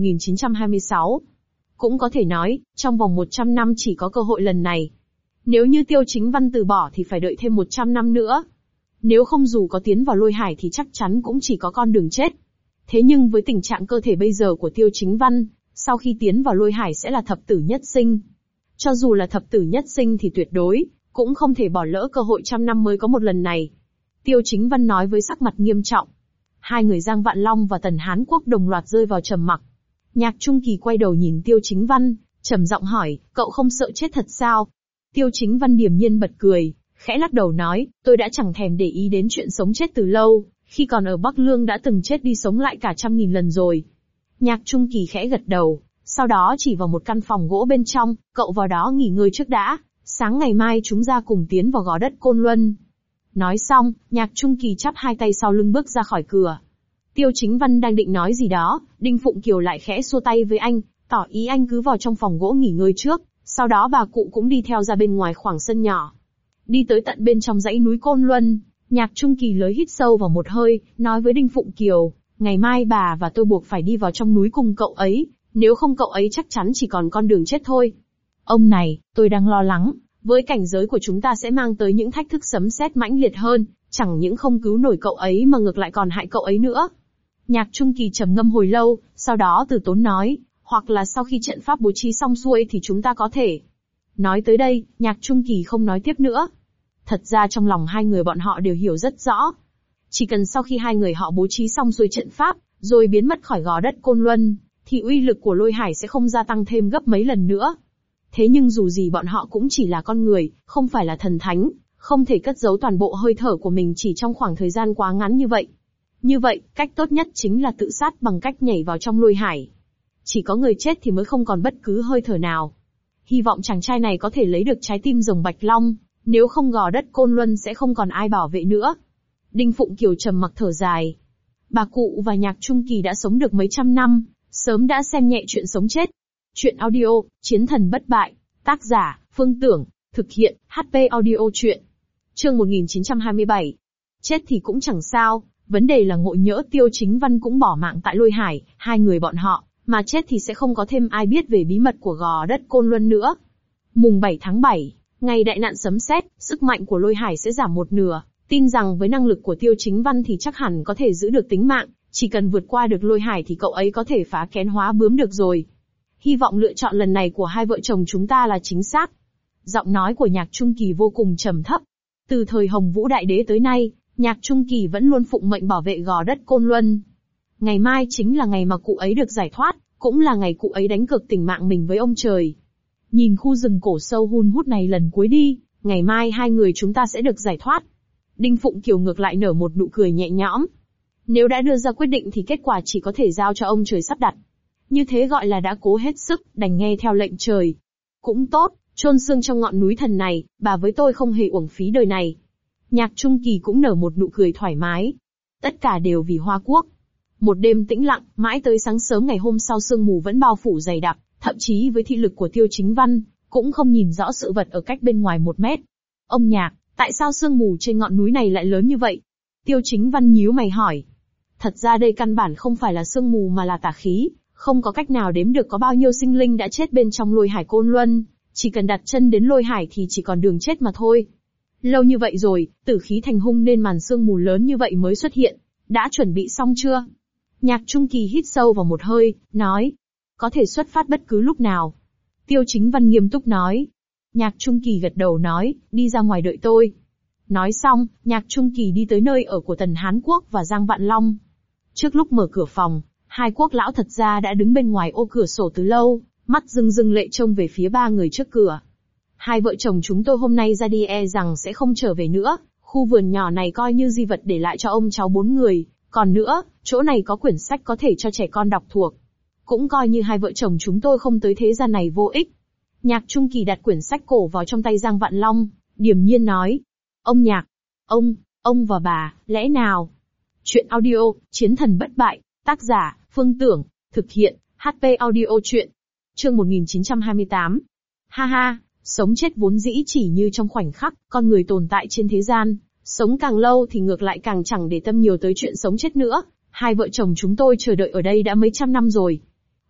1926. Cũng có thể nói, trong vòng 100 năm chỉ có cơ hội lần này. Nếu như Tiêu Chính Văn từ bỏ thì phải đợi thêm 100 năm nữa. Nếu không dù có tiến vào lôi hải thì chắc chắn cũng chỉ có con đường chết. Thế nhưng với tình trạng cơ thể bây giờ của Tiêu Chính Văn, sau khi tiến vào lôi hải sẽ là thập tử nhất sinh. Cho dù là thập tử nhất sinh thì tuyệt đối, cũng không thể bỏ lỡ cơ hội trăm năm mới có một lần này. Tiêu Chính Văn nói với sắc mặt nghiêm trọng. Hai người Giang Vạn Long và Tần Hán Quốc đồng loạt rơi vào trầm mặc. Nhạc Trung Kỳ quay đầu nhìn Tiêu Chính Văn, trầm giọng hỏi, cậu không sợ chết thật sao? Tiêu Chính Văn điềm nhiên bật cười, khẽ lắc đầu nói, tôi đã chẳng thèm để ý đến chuyện sống chết từ lâu, khi còn ở Bắc Lương đã từng chết đi sống lại cả 100.000 lần rồi. Nhạc Trung Kỳ khẽ gật đầu, sau đó chỉ vào một căn phòng gỗ bên trong, cậu vào đó nghỉ ngơi trước đã, sáng ngày mai chúng ta cùng tiến vào Gò Đất Côn Luân. Nói xong, Nhạc Trung Kỳ chắp hai tay sau lưng bước ra khỏi cửa. Tiêu Chính Văn đang định nói gì đó, Đinh Phụng Kiều lại khẽ xua tay với anh, tỏ ý anh cứ vào trong phòng gỗ nghỉ ngơi trước, sau đó bà cụ cũng đi theo ra bên ngoài khoảng sân nhỏ. Đi tới tận bên trong dãy núi Côn Luân, Nhạc Trung Kỳ lấy hít sâu vào một hơi, nói với Đinh Phụng Kiều, ngày mai bà và tôi buộc phải đi vào trong núi cùng cậu ấy, nếu không cậu ấy chắc chắn chỉ còn con đường chết thôi. Ông này, tôi đang lo lắng, với cảnh giới của chúng ta sẽ mang tới những thách thức sấm sét mãnh liệt hơn, chẳng những không cứu nổi cậu ấy mà ngược lại còn hại cậu ấy nữa. Nhạc Trung Kỳ trầm ngâm hồi lâu, sau đó từ tốn nói, hoặc là sau khi trận pháp bố trí xong xuôi thì chúng ta có thể. Nói tới đây, Nhạc Trung Kỳ không nói tiếp nữa. Thật ra trong lòng hai người bọn họ đều hiểu rất rõ. Chỉ cần sau khi hai người họ bố trí xong xuôi trận pháp, rồi biến mất khỏi Gò Đất Côn Luân, thì uy lực của lôi hải sẽ không gia tăng thêm gấp mấy lần nữa. Thế nhưng dù gì bọn họ cũng chỉ là con người, không phải là thần thánh, không thể cất giấu toàn bộ hơi thở của mình chỉ trong khoảng thời gian quá ngắn như vậy. Như vậy, cách tốt nhất chính là tự sát bằng cách nhảy vào trong lôi hải. Chỉ có người chết thì mới không còn bất cứ hơi thở nào. Hy vọng chàng trai này có thể lấy được trái tim rồng Bạch Long, nếu không Gò Đất Côn Luân sẽ không còn ai bảo vệ nữa. Đinh Phụng Kiều trầm mặc thở dài. Bà cụ và Nhạc Trung Kỳ đã sống được mấy trăm năm, sớm đã xem nhẹ chuyện sống chết. Chuyện audio, Chiến thần bất bại, tác giả, Phương Tưởng, thực hiện, HP audio truyện. Chương 1927. Chết thì cũng chẳng sao, vấn đề là ngộ nhỡ Tiêu Chính Văn cũng bỏ mạng tại lôi hải, hai người bọn họ, mà chết thì sẽ không có thêm ai biết về bí mật của Gò Đất Côn Luân nữa. Mùng 7 tháng 7, ngày đại nạn sấm sét, sức mạnh của lôi hải sẽ giảm một nửa, tin rằng với năng lực của Tiêu Chính Văn thì chắc hẳn có thể giữ được tính mạng, chỉ cần vượt qua được lôi hải thì cậu ấy có thể phá kén hóa bướm được rồi. Hy vọng lựa chọn lần này của hai vợ chồng chúng ta là chính xác. Giọng nói của Nhạc Trung Kỳ vô cùng trầm thấp. Từ thời Hồng Vũ Đại Đế tới nay, Nhạc Trung Kỳ vẫn luôn phụng mệnh bảo vệ Gò Đất Côn Luân. Ngày mai chính là ngày mà cụ ấy được giải thoát, cũng là ngày cụ ấy đánh cược tình mạng mình với ông trời. Nhìn khu rừng cổ sâu hun hút này lần cuối đi, ngày mai hai người chúng ta sẽ được giải thoát. Đinh Phụng Kiều ngược lại nở một nụ cười nhẹ nhõm. Nếu đã đưa ra quyết định thì kết quả chỉ có thể giao cho ông trời sắp đặt. Như thế gọi là đã cố hết sức, đành nghe theo lệnh trời. Cũng tốt, chôn xương trong ngọn núi thần này, bà với tôi không hề uổng phí đời này. Nhạc Trung Kỳ cũng nở một nụ cười thoải mái. Tất cả đều vì Hoa Quốc. Một đêm tĩnh lặng, mãi tới sáng sớm ngày hôm sau sương mù vẫn bao phủ dày đặc, thậm chí với thị lực của Tiêu Chính Văn, cũng không nhìn rõ sự vật ở cách bên ngoài 1 mét. Ông Nhạc, tại sao sương mù trên ngọn núi này lại lớn như vậy? Tiêu Chính Văn nhíu mày hỏi. Thật ra đây căn bản không phải là sương mù mà là tà khí, không có cách nào đếm được có bao nhiêu sinh linh đã chết bên trong lôi hải Côn Luân, chỉ cần đặt chân đến lôi hải thì chỉ còn đường chết mà thôi. Lâu như vậy rồi, tử khí thành hung nên màn sương mù lớn như vậy mới xuất hiện. Đã chuẩn bị xong chưa? Nhạc Trung Kỳ hít sâu vào một hơi, nói. Có thể xuất phát bất cứ lúc nào. Tiêu Chính Văn nghiêm túc nói. Nhạc Trung Kỳ gật đầu nói, đi ra ngoài đợi tôi. Nói xong, Nhạc Trung Kỳ đi tới nơi ở của Tần Hán Quốc và Giang Vạn Long. Trước lúc mở cửa phòng, hai quốc lão thật ra đã đứng bên ngoài ô cửa sổ từ lâu, mắt rưng rưng lệ trông về phía ba người trước cửa. Hai vợ chồng chúng tôi hôm nay ra đi e rằng sẽ không trở về nữa, khu vườn nhỏ này coi như di vật để lại cho ông cháu 4 người, còn nữa, chỗ này có quyển sách có thể cho trẻ con đọc thuộc. Cũng coi như hai vợ chồng chúng tôi không tới thế gian này vô ích. Nhạc Trung Kỳ đặt quyển sách cổ vào trong tay Giang Vạn Long, điềm nhiên nói. Ông Nhạc, ông và bà, lẽ nào? Chuyện audio, Chiến thần bất bại, tác giả, Phương Tưởng, thực hiện, HP audio truyện. Chương 1928. Ha ha, sống chết vốn dĩ chỉ như trong khoảnh khắc, con người tồn tại trên thế gian, sống càng lâu thì ngược lại càng chẳng để tâm nhiều tới chuyện sống chết nữa. Hai vợ chồng chúng tôi chờ đợi ở đây đã mấy trăm năm rồi.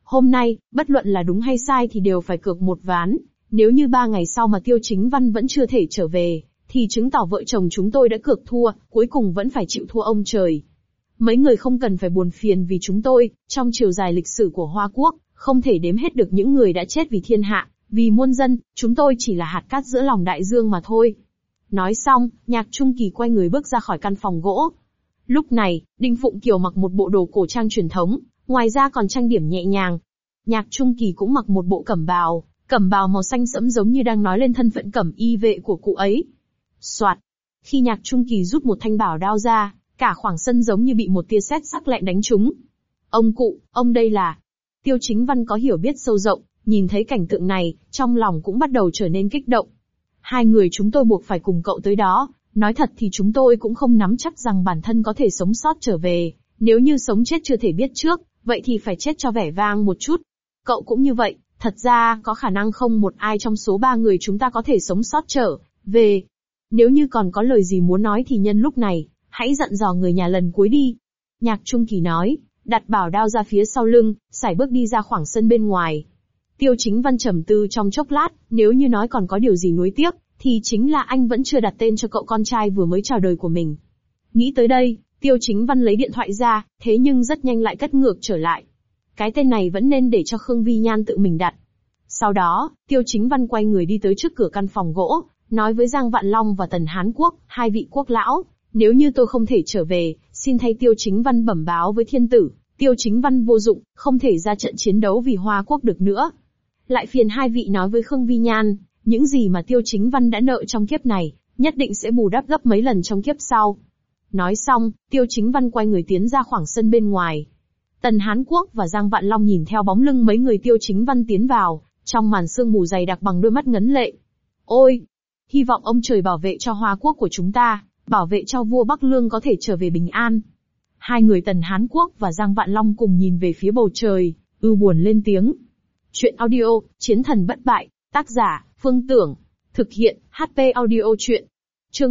Hôm nay, bất luận là đúng hay sai thì đều phải cược một ván. Nếu như 3 ngày sau mà Tiêu Chính Văn vẫn chưa thể trở về, thì chứng tỏ vợ chồng chúng tôi đã cược thua, cuối cùng vẫn phải chịu thua ông trời. Mấy người không cần phải buồn phiền vì chúng tôi, trong chiều dài lịch sử của Hoa Quốc, không thể đếm hết được những người đã chết vì thiên hạ, vì muôn dân, chúng tôi chỉ là hạt cát giữa lòng đại dương mà thôi. Nói xong, Nhạc Trung Kỳ quay người bước ra khỏi căn phòng gỗ. Lúc này, Đinh Phụng Kiều mặc một bộ đồ cổ trang truyền thống, ngoài ra còn trang điểm nhẹ nhàng. Nhạc Trung Kỳ cũng mặc một bộ cẩm bào màu xanh sẫm giống như đang nói lên thân phận cẩm y vệ của cụ ấy. Soạt. Khi Nhạc Trung Kỳ rút một thanh bảo đao ra, cả khoảng sân giống như bị một tia sét sắc lẹm đánh trúng. Ông cụ, ông đây là... Tiêu Chính Văn có hiểu biết sâu rộng, nhìn thấy cảnh tượng này, trong lòng cũng bắt đầu trở nên kích động. Hai người chúng tôi buộc phải cùng cậu tới đó, nói thật thì chúng tôi cũng không nắm chắc rằng bản thân có thể sống sót trở về, nếu như sống chết chưa thể biết trước, vậy thì phải chết cho vẻ vang một chút. Cậu cũng như vậy, thật ra có khả năng không một ai trong số 3 người chúng ta có thể sống sót trở về. Nếu như còn có lời gì muốn nói thì nhân lúc này, hãy dặn dò người nhà lần cuối đi. Nhạc Trung Kỳ nói, đặt bảo đao ra phía sau lưng, sải bước đi ra khoảng sân bên ngoài. Tiêu Chính Văn trầm tư trong chốc lát, nếu như nói còn có điều gì nuối tiếc, thì chính là anh vẫn chưa đặt tên cho cậu con trai vừa mới chào đời của mình. Nghĩ tới đây, Tiêu Chính Văn lấy điện thoại ra, thế nhưng rất nhanh lại cất ngược trở lại. Cái tên này vẫn nên để cho Khương Vi Nhan tự mình đặt. Sau đó, Tiêu Chính Văn quay người đi tới trước cửa căn phòng gỗ, nói với Giang Vạn Long và Tần Hán Quốc, hai vị quốc lão, nếu như tôi không thể trở về, xin thay Tiêu Chính Văn bẩm báo với thiên tử, Tiêu Chính Văn vô dụng, không thể ra trận chiến đấu vì Hoa Quốc được nữa. Lại phiền hai vị nói với Khương Vi Nhan, những gì mà Tiêu Chính Văn đã nợ trong kiếp này, nhất định sẽ bù đắp gấp mấy lần trong kiếp sau. Nói xong, Tiêu Chính Văn quay người tiến ra khoảng sân bên ngoài. Tần Hán Quốc và Giang Vạn Long nhìn theo bóng lưng mấy người Tiêu Chính Văn tiến vào, trong màn sương mù dày đặc bằng đôi mắt ngấn lệ. Ôi! Hy vọng ông trời bảo vệ cho Hoa Quốc của chúng ta, bảo vệ cho vua Bắc Lương có thể trở về bình an. Hai người Tần Hán Quốc và Giang Vạn Long cùng nhìn về phía bầu trời, buồn lên tiếng. Chuyện audio, Chiến thần bất bại, tác giả, Phương Tưởng. Thực hiện, HP Audio Chuyện. Chương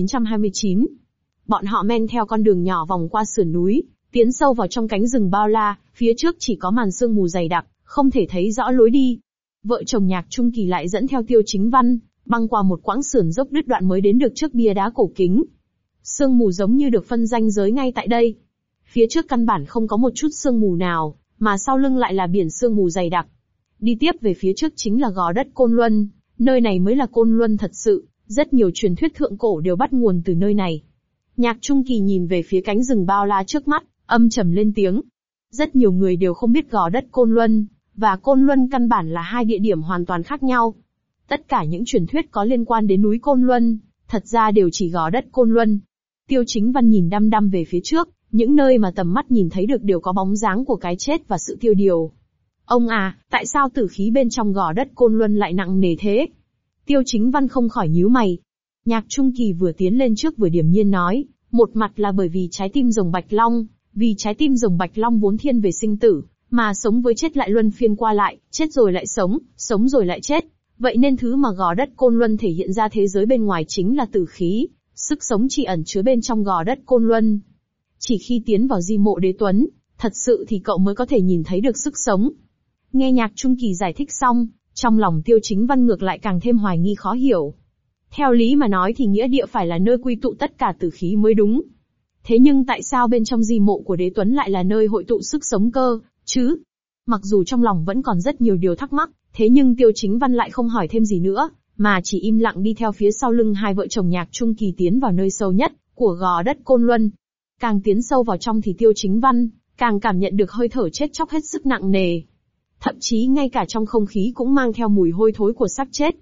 1929. Bọn họ men theo con đường nhỏ vòng qua sườn núi, tiến sâu vào trong cánh rừng bao la, phía trước chỉ có màn sương mù dày đặc, không thể thấy rõ lối đi. Vợ chồng Nhạc Trung Kỳ lại dẫn theo Tiêu Chính Văn, băng qua một quãng sườn dốc đứt đoạn mới đến được trước bia đá cổ kính. Sương mù giống như được phân ranh giới ngay tại đây. Phía trước căn bản không có một chút sương mù nào, mà sau lưng lại là biển sương mù dày đặc. Đi tiếp về phía trước chính là gò đất Côn Luân, nơi này mới là Côn Luân thật sự, rất nhiều truyền thuyết thượng cổ đều bắt nguồn từ nơi này. Nhạc Trung Kỳ nhìn về phía cánh rừng bao la trước mắt, âm trầm lên tiếng. Rất nhiều người đều không biết gò đất Côn Luân và Côn Luân căn bản là hai địa điểm hoàn toàn khác nhau. Tất cả những truyền thuyết có liên quan đến núi Côn Luân, thật ra đều chỉ gò đất Côn Luân. Tiêu Chính Văn nhìn đăm đăm về phía trước, những nơi mà tầm mắt nhìn thấy được đều có bóng dáng của cái chết và sự tiêu điều. Ông à, tại sao tử khí bên trong gò đất Côn Luân lại nặng nề thế? Tiêu Chính Văn không khỏi nhíu mày. Nhạc Trung Kỳ vừa tiến lên trước vừa điềm nhiên nói, một mặt là bởi vì trái tim rồng Bạch Long, vì trái tim rồng Bạch Long vốn thiên về sinh tử, mà sống với chết lại luân phiên qua lại, chết rồi lại sống rồi lại chết. Vậy nên thứ mà gò đất Côn Luân thể hiện ra thế giới bên ngoài chính là tử khí, sức sống chỉ ẩn chứa bên trong gò đất Côn Luân. Chỉ khi tiến vào di mộ Đế Tuấn, thật sự thì cậu mới có thể nhìn thấy được sức sống. Nghe Nhạc Trung Kỳ giải thích xong, trong lòng Tiêu Chính Văn ngược lại càng thêm hoài nghi khó hiểu. Theo lý mà nói thì nghĩa địa phải là nơi quy tụ tất cả tử khí mới đúng. Thế nhưng tại sao bên trong di mộ của Đế Tuấn lại là nơi hội tụ sức sống cơ, chứ? Mặc dù trong lòng vẫn còn rất nhiều điều thắc mắc, thế nhưng Tiêu Chính Văn lại không hỏi thêm gì nữa, mà chỉ im lặng đi theo phía sau lưng hai vợ chồng Nhạc Trung Kỳ tiến vào nơi sâu nhất của gò đất Côn Luân. Càng tiến sâu vào trong thì Tiêu Chính Văn càng cảm nhận được hơi thở chết chóc hết sức nặng nề. Thậm chí ngay cả trong không khí cũng mang theo mùi hôi thối của xác chết.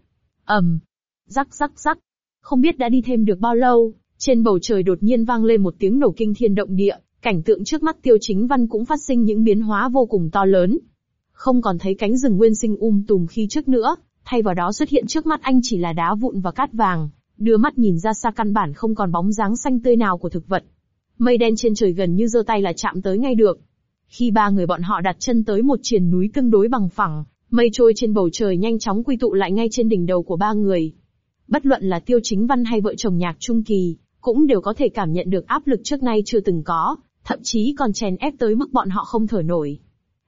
Rắc rắc rắc. Không biết đã đi thêm được bao lâu, trên bầu trời đột nhiên vang lên một tiếng nổ kinh thiên động địa, cảnh tượng trước mắt Tiêu Chính Văn cũng phát sinh những biến hóa vô cùng to lớn. Không còn thấy cánh rừng nguyên sinh tùm khi trước nữa, thay vào đó xuất hiện trước mắt anh chỉ là đá vụn và cát vàng, đưa mắt nhìn ra xa căn bản không còn bóng dáng xanh tươi nào của thực vật. Mây đen trên trời gần như giơ tay là chạm tới ngay được. Khi ba người bọn họ đặt chân tới một triền núi tương đối bằng phẳng, mây trôi trên bầu trời nhanh chóng quy tụ lại ngay trên đỉnh đầu của ba người. Bất luận là Tiêu Chính Văn hay vợ chồng Nhạc Trung Kỳ, cũng đều có thể cảm nhận được áp lực trước nay chưa từng có, thậm chí còn chèn ép tới mức bọn họ không thở nổi.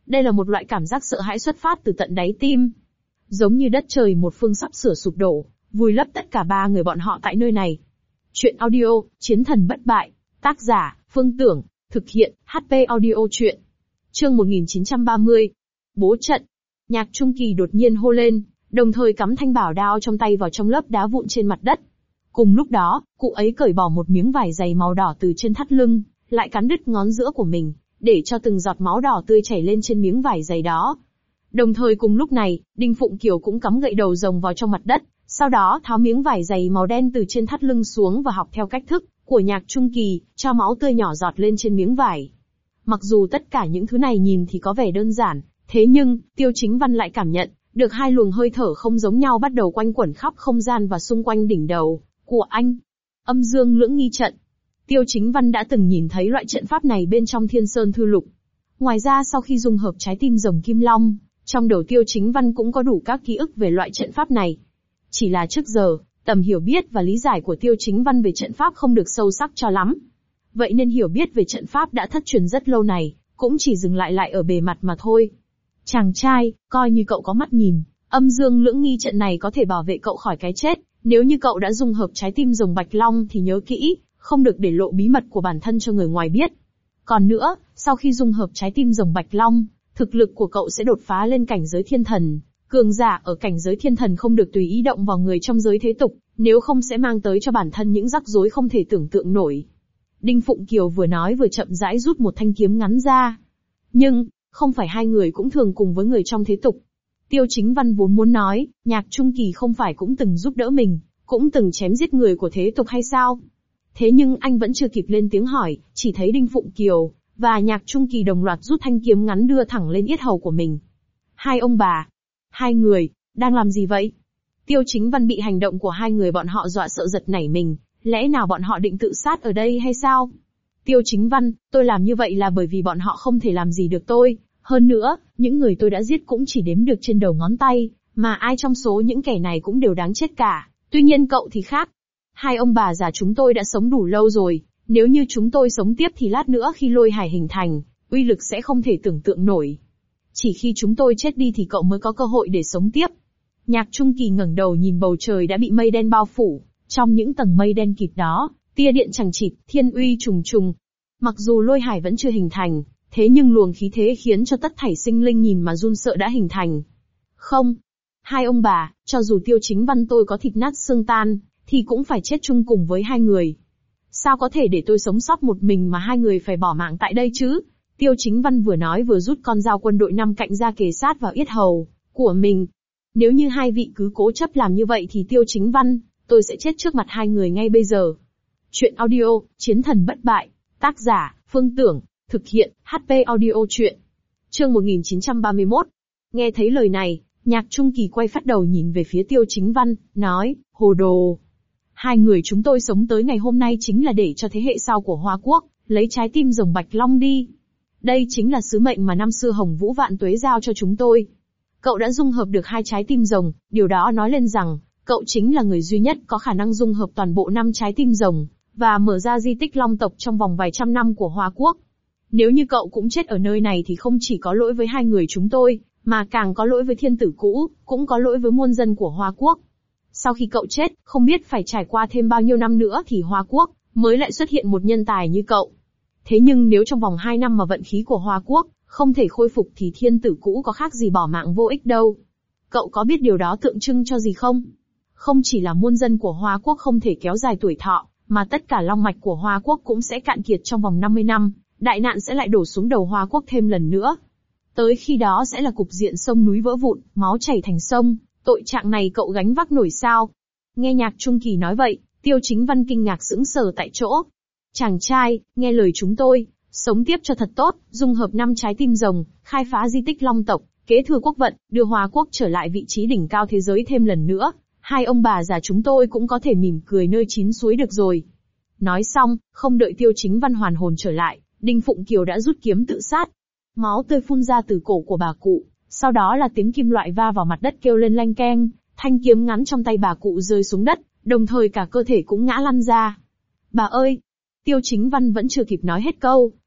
Đây là một loại cảm giác sợ hãi xuất phát từ tận đáy tim. Giống như đất trời một phương sắp sửa sụp đổ, vùi lấp tất cả ba người bọn họ tại nơi này. Chuyện audio, Chiến thần bất bại. Tác giả, Phương Tưởng. Thực hiện, HP Audio Chuyện. Chương 1930. Bố trận. Nhạc Trung Kỳ đột nhiên hô lên, đồng thời cắm thanh bảo đao trong tay vào trong lớp đá vụn trên mặt đất. Cùng lúc đó, cụ ấy cởi bỏ một miếng vải dày màu đỏ từ trên thắt lưng, lại cắn đứt ngón giữa của mình, để cho từng giọt máu đỏ tươi chảy lên trên miếng vải dày đó. Đồng thời cùng lúc này, Đinh Phụng Kiều cũng cắm gậy đầu rồng vào trong mặt đất, sau đó tháo miếng vải dày màu đen từ trên thắt lưng xuống và học theo cách thức của Nhạc Trung Kỳ, cho máu tươi nhỏ giọt lên trên miếng vải. Mặc dù tất cả những thứ này nhìn thì có vẻ đơn giản, thế nhưng, Tiêu Chính Văn lại cảm nhận được hai luồng hơi thở không giống nhau bắt đầu quanh quẩn khắp không gian và xung quanh đỉnh đầu của anh. Âm dương lưỡng nghi trận. Tiêu Chính Văn đã từng nhìn thấy loại trận pháp này bên trong Thiên Sơn Thư Lục. Ngoài ra sau khi dung hợp trái tim rồng Kim Long, trong đầu Tiêu Chính Văn cũng có đủ các ký ức về loại trận pháp này. Chỉ là trước giờ, tầm hiểu biết và lý giải của Tiêu Chính Văn về trận pháp không được sâu sắc cho lắm. Vậy nên hiểu biết về trận pháp đã thất truyền rất lâu này, cũng chỉ dừng lại ở bề mặt mà thôi. Chàng trai, coi như cậu có mắt nhìn, âm dương lưỡng nghi trận này có thể bảo vệ cậu khỏi cái chết. Nếu như cậu đã dung hợp trái tim rồng Bạch Long thì nhớ kỹ, không được để lộ bí mật của bản thân cho người ngoài biết. Còn nữa, sau khi dung hợp trái tim rồng Bạch Long, thực lực của cậu sẽ đột phá lên cảnh giới thiên thần. Cường giả ở cảnh giới thiên thần không được tùy ý động vào người trong giới thế tục, nếu không sẽ mang tới cho bản thân những rắc rối không thể tưởng tượng nổi. Đinh Phụng Kiều vừa nói vừa chậm rãi rút một thanh kiếm ngắn ra. Nhưng, không phải hai người cũng thường cùng với người trong thế tục. Tiêu Chính Văn vốn muốn nói, Nhạc Trung Kỳ không phải cũng từng giúp đỡ mình, cũng từng chém giết người của thế tục hay sao? Thế nhưng anh vẫn chưa kịp lên tiếng hỏi, chỉ thấy Đinh Phụng Kiều và Nhạc Trung Kỳ đồng loạt rút thanh kiếm ngắn đưa thẳng lên yết hầu của mình. Hai ông bà, hai người, đang làm gì vậy? Tiêu Chính Văn bị hành động của hai người bọn họ dọa sợ giật nảy mình, lẽ nào bọn họ định tự sát ở đây hay sao? Tiêu Chính Văn, tôi làm như vậy là bởi vì bọn họ không thể làm gì được tôi. Hơn nữa, những người tôi đã giết cũng chỉ đếm được trên đầu ngón tay, mà ai trong số những kẻ này cũng đều đáng chết cả. Tuy nhiên cậu thì khác. Hai ông bà già chúng tôi đã sống đủ lâu rồi, nếu như chúng tôi sống tiếp thì lát nữa khi lôi hải hình thành, uy lực sẽ không thể tưởng tượng nổi. Chỉ khi chúng tôi chết đi thì cậu mới có cơ hội để sống tiếp. Nhạc Trung Kỳ ngẩng đầu nhìn bầu trời đã bị mây đen bao phủ, trong những tầng mây đen kịt đó, tia điện chằng chịt, thiên uy trùng trùng. Mặc dù lôi hải vẫn chưa hình thành, thế nhưng luồng khí thế khiến cho tất thảy sinh linh nhìn mà run sợ đã hình thành. Không. Hai ông bà, cho dù Tiêu Chính Văn tôi có thịt nát xương tan, thì cũng phải chết chung cùng với hai người. Sao có thể để tôi sống sót một mình mà hai người phải bỏ mạng tại đây chứ? Tiêu Chính Văn vừa nói vừa rút con dao quân đội năm cạnh ra kề sát vào yết hầu của mình. Nếu như hai vị cứ cố chấp làm như vậy thì Tiêu Chính Văn, tôi sẽ chết trước mặt hai người ngay bây giờ. Chuyện audio, Chiến thần bất bại. Tác giả, Phương Tưởng. Thực hiện, HP Audio Chuyện. Chương 1931. Nghe thấy lời này, Nhạc Trung Kỳ quay phát đầu nhìn về phía Tiêu Chính Văn, nói, hồ đồ. Hai người chúng tôi sống tới ngày hôm nay chính là để cho thế hệ sau của Hoa Quốc, lấy trái tim rồng Bạch Long đi. Đây chính là sứ mệnh mà năm xưa Hồng Vũ Vạn Tuế giao cho chúng tôi. Cậu đã dung hợp được hai trái tim rồng, điều đó nói lên rằng, cậu chính là người duy nhất có khả năng dung hợp toàn bộ 5 trái tim rồng, và mở ra di tích Long tộc trong vòng vài trăm năm của Hoa Quốc. Nếu như cậu cũng chết ở nơi này thì không chỉ có lỗi với hai người chúng tôi, mà càng có lỗi với thiên tử cũ, cũng có lỗi với muôn dân của Hoa Quốc. Sau khi cậu chết, không biết phải trải qua thêm bao nhiêu năm nữa thì Hoa Quốc mới lại xuất hiện một nhân tài như cậu. Thế nhưng nếu trong vòng 2 năm mà vận khí của Hoa Quốc không thể khôi phục thì thiên tử cũ có khác gì bỏ mạng vô ích đâu. Cậu có biết điều đó tượng trưng cho gì không? Không chỉ là muôn dân của Hoa Quốc không thể kéo dài tuổi thọ, mà tất cả long mạch của Hoa Quốc cũng sẽ cạn kiệt trong vòng 50 năm, đại nạn sẽ lại đổ xuống đầu Hoa Quốc thêm lần nữa. Tới khi đó sẽ là cục diện sông núi vỡ vụn, máu chảy thành sông, tội trạng này cậu gánh vác nổi sao? Nghe Nhạc Trung Kỳ nói vậy, Tiêu Chính Văn kinh ngạc sững sờ tại chỗ. Chàng trai, nghe lời chúng tôi, sống tiếp cho thật tốt, dung hợp 5 trái tim rồng, khai phá di tích Long tộc, kế thừa quốc vận, đưa Hoa Quốc trở lại vị trí đỉnh cao thế giới thêm lần nữa. Hai ông bà già chúng tôi cũng có thể mỉm cười nơi chín suối được rồi. Nói xong, không đợi Tiêu Chính Văn hoàn hồn trở lại, Đinh Phụng Kiều đã rút kiếm tự sát. Máu tươi phun ra từ cổ của bà cụ, sau đó là tiếng kim loại va vào mặt đất kêu lên lanh keng, thanh kiếm ngắn trong tay bà cụ rơi xuống đất, đồng thời cả cơ thể cũng ngã lăn ra. Bà ơi! Tiêu Chính Văn vẫn chưa kịp nói hết câu,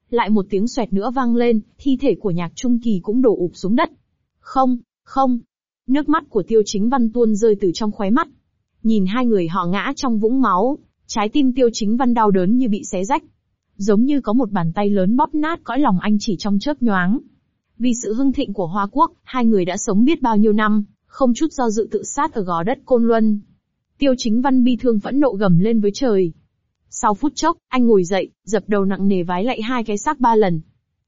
Lại một tiếng xoẹt nữa vang lên, thi thể của Nhạc Trung Kỳ cũng đổ ụp xuống đất. Không, không. Nước mắt của Tiêu Chính Văn tuôn rơi từ trong khóe mắt. Nhìn hai người họ ngã trong vũng máu, trái tim Tiêu Chính Văn đau đớn như bị xé rách. Giống như có một bàn tay lớn bóp nát cõi lòng anh chỉ trong chớp nhoáng. Vì sự hưng thịnh của Hoa Quốc, hai người đã sống biết bao nhiêu năm, không chút do dự tự sát ở gò đất Côn Luân. Tiêu Chính Văn bi thương phẫn nộ gầm lên với trời. Sau phút chốc, anh ngồi dậy, dập đầu nặng nề vái lạy hai cái xác 3 lần.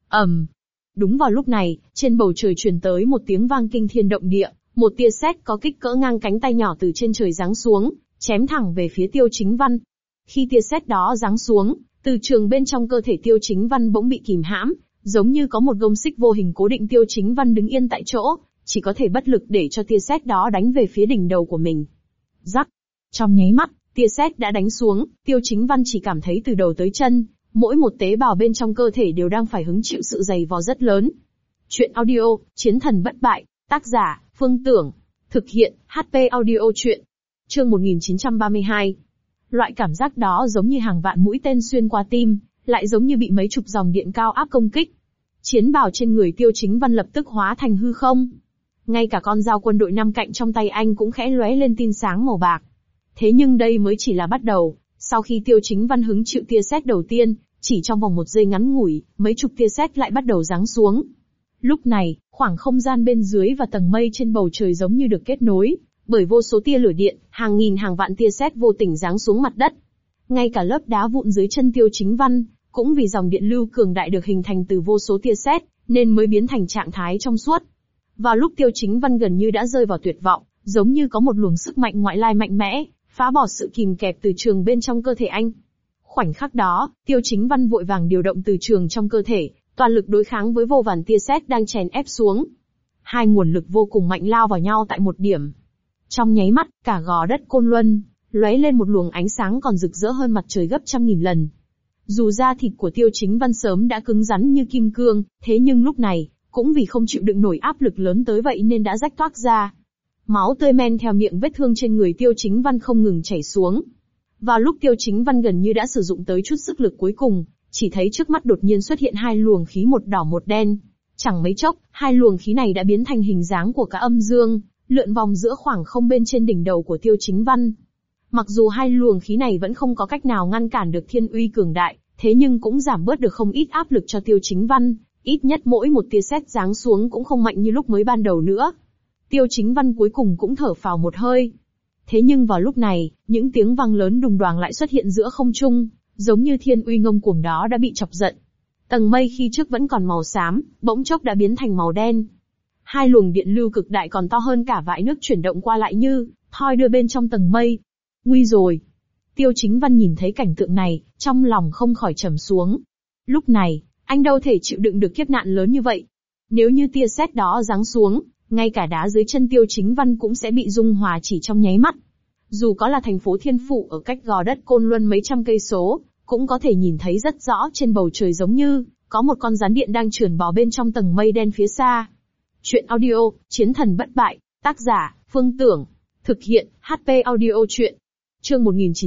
Đúng vào lúc này, trên bầu trời truyền tới một tiếng vang kinh thiên động địa, một tia sét có kích cỡ ngang cánh tay nhỏ từ trên trời giáng xuống, chém thẳng về phía Tiêu Chính Văn. Khi tia sét đó giáng xuống, từ trường bên trong cơ thể Tiêu Chính Văn bỗng bị kìm hãm, giống như có một gông xích vô hình cố định Tiêu Chính Văn đứng yên tại chỗ, chỉ có thể bất lực để cho tia sét đó đánh về phía đỉnh đầu của mình. Rắc. Trong nháy mắt, tia sét đã đánh xuống, Tiêu Chính Văn chỉ cảm thấy từ đầu tới chân, mỗi một tế bào bên trong cơ thể đều đang phải hứng chịu sự dày vò rất lớn. Chuyện audio, Chiến thần bất bại, tác giả, Phương Tưởng. Thực hiện, HP audio chuyện. Chương 1932. Loại cảm giác đó giống như hàng vạn mũi tên xuyên qua tim, lại giống như bị mấy chục dòng điện cao áp công kích. Chiến bào trên người Tiêu Chính Văn lập tức hóa thành hư không. Ngay cả con dao quân đội 5 cạnh trong tay anh cũng khẽ lóe lên tia sáng màu bạc. Thế nhưng đây mới chỉ là bắt đầu, sau khi Tiêu Chính Văn hứng chịu tia sét đầu tiên, chỉ trong vòng một giây ngắn ngủi, mấy chục tia sét lại bắt đầu giáng xuống. Lúc này, khoảng không gian bên dưới và tầng mây trên bầu trời giống như được kết nối, bởi vô số tia lửa điện, hàng nghìn hàng vạn tia sét vô tình giáng xuống mặt đất. Ngay cả lớp đá vụn dưới chân Tiêu Chính Văn, cũng vì dòng điện lưu cường đại được hình thành từ vô số tia sét, nên mới biến thành trạng thái trong suốt. Vào lúc Tiêu Chính Văn gần như đã rơi vào tuyệt vọng, giống như có một luồng sức mạnh ngoại lai mạnh mẽ, phá bỏ sự kìm kẹp từ trường bên trong cơ thể anh. Khoảnh khắc đó, Tiêu Chính Văn vội vàng điều động từ trường trong cơ thể, toàn lực đối kháng với vô vàn tia sét đang chèn ép xuống. Hai nguồn lực vô cùng mạnh lao vào nhau tại một điểm. Trong nháy mắt, cả gò đất Côn Luân lóe lên một luồng ánh sáng còn rực rỡ hơn mặt trời gấp trăm nghìn lần. Dù da thịt của Tiêu Chính Văn sớm đã cứng rắn như kim cương, thế nhưng lúc này, cũng vì không chịu đựng nổi áp lực lớn tới vậy nên đã rách toác ra. Máu tươi men theo miệng vết thương trên người Tiêu Chính Văn không ngừng chảy xuống. Vào lúc Tiêu Chính Văn gần như đã sử dụng tới chút sức lực cuối cùng, chỉ thấy trước mắt đột nhiên xuất hiện hai luồng khí một đỏ một đen. Chẳng mấy chốc, hai luồng khí này đã biến thành hình dáng của cả âm dương, lượn vòng giữa khoảng không bên trên đỉnh đầu của Tiêu Chính Văn. Mặc dù hai luồng khí này vẫn không có cách nào ngăn cản được thiên uy cường đại, thế nhưng cũng giảm bớt được không ít áp lực cho Tiêu Chính Văn, ít nhất mỗi một tia sét giáng xuống cũng không mạnh như lúc mới ban đầu nữa. Tiêu Chính Văn cuối cùng cũng thở phào một hơi. Thế nhưng vào lúc này, những tiếng vang lớn đùng đoàng lại xuất hiện giữa không trung, giống như thiên uy ngông cuồng đó đã bị chọc giận. Tầng mây khi trước vẫn còn màu xám, bỗng chốc đã biến thành màu đen. Hai luồng điện lưu cực đại còn to hơn cả vại nước chuyển động qua lại như thoi đưa bên trong tầng mây. Nguy rồi! Tiêu Chính Văn nhìn thấy cảnh tượng này, trong lòng không khỏi trầm xuống. Lúc này, anh đâu thể chịu đựng được kiếp nạn lớn như vậy. Nếu như tia sét đó giáng xuống, ngay cả đá dưới chân Tiêu Chính Văn cũng sẽ bị dung hòa chỉ trong nháy mắt. Dù có là thành phố Thiên Phụ ở cách gò đất Côn Luân mấy trăm cây số, cũng có thể nhìn thấy rất rõ trên bầu trời giống như có một con rắn điện đang trườn bò bên trong tầng mây đen phía xa. Chuyện audio, Chiến thần bất bại, tác giả, Phương Tưởng. Thực hiện, HP audio chuyện. Chương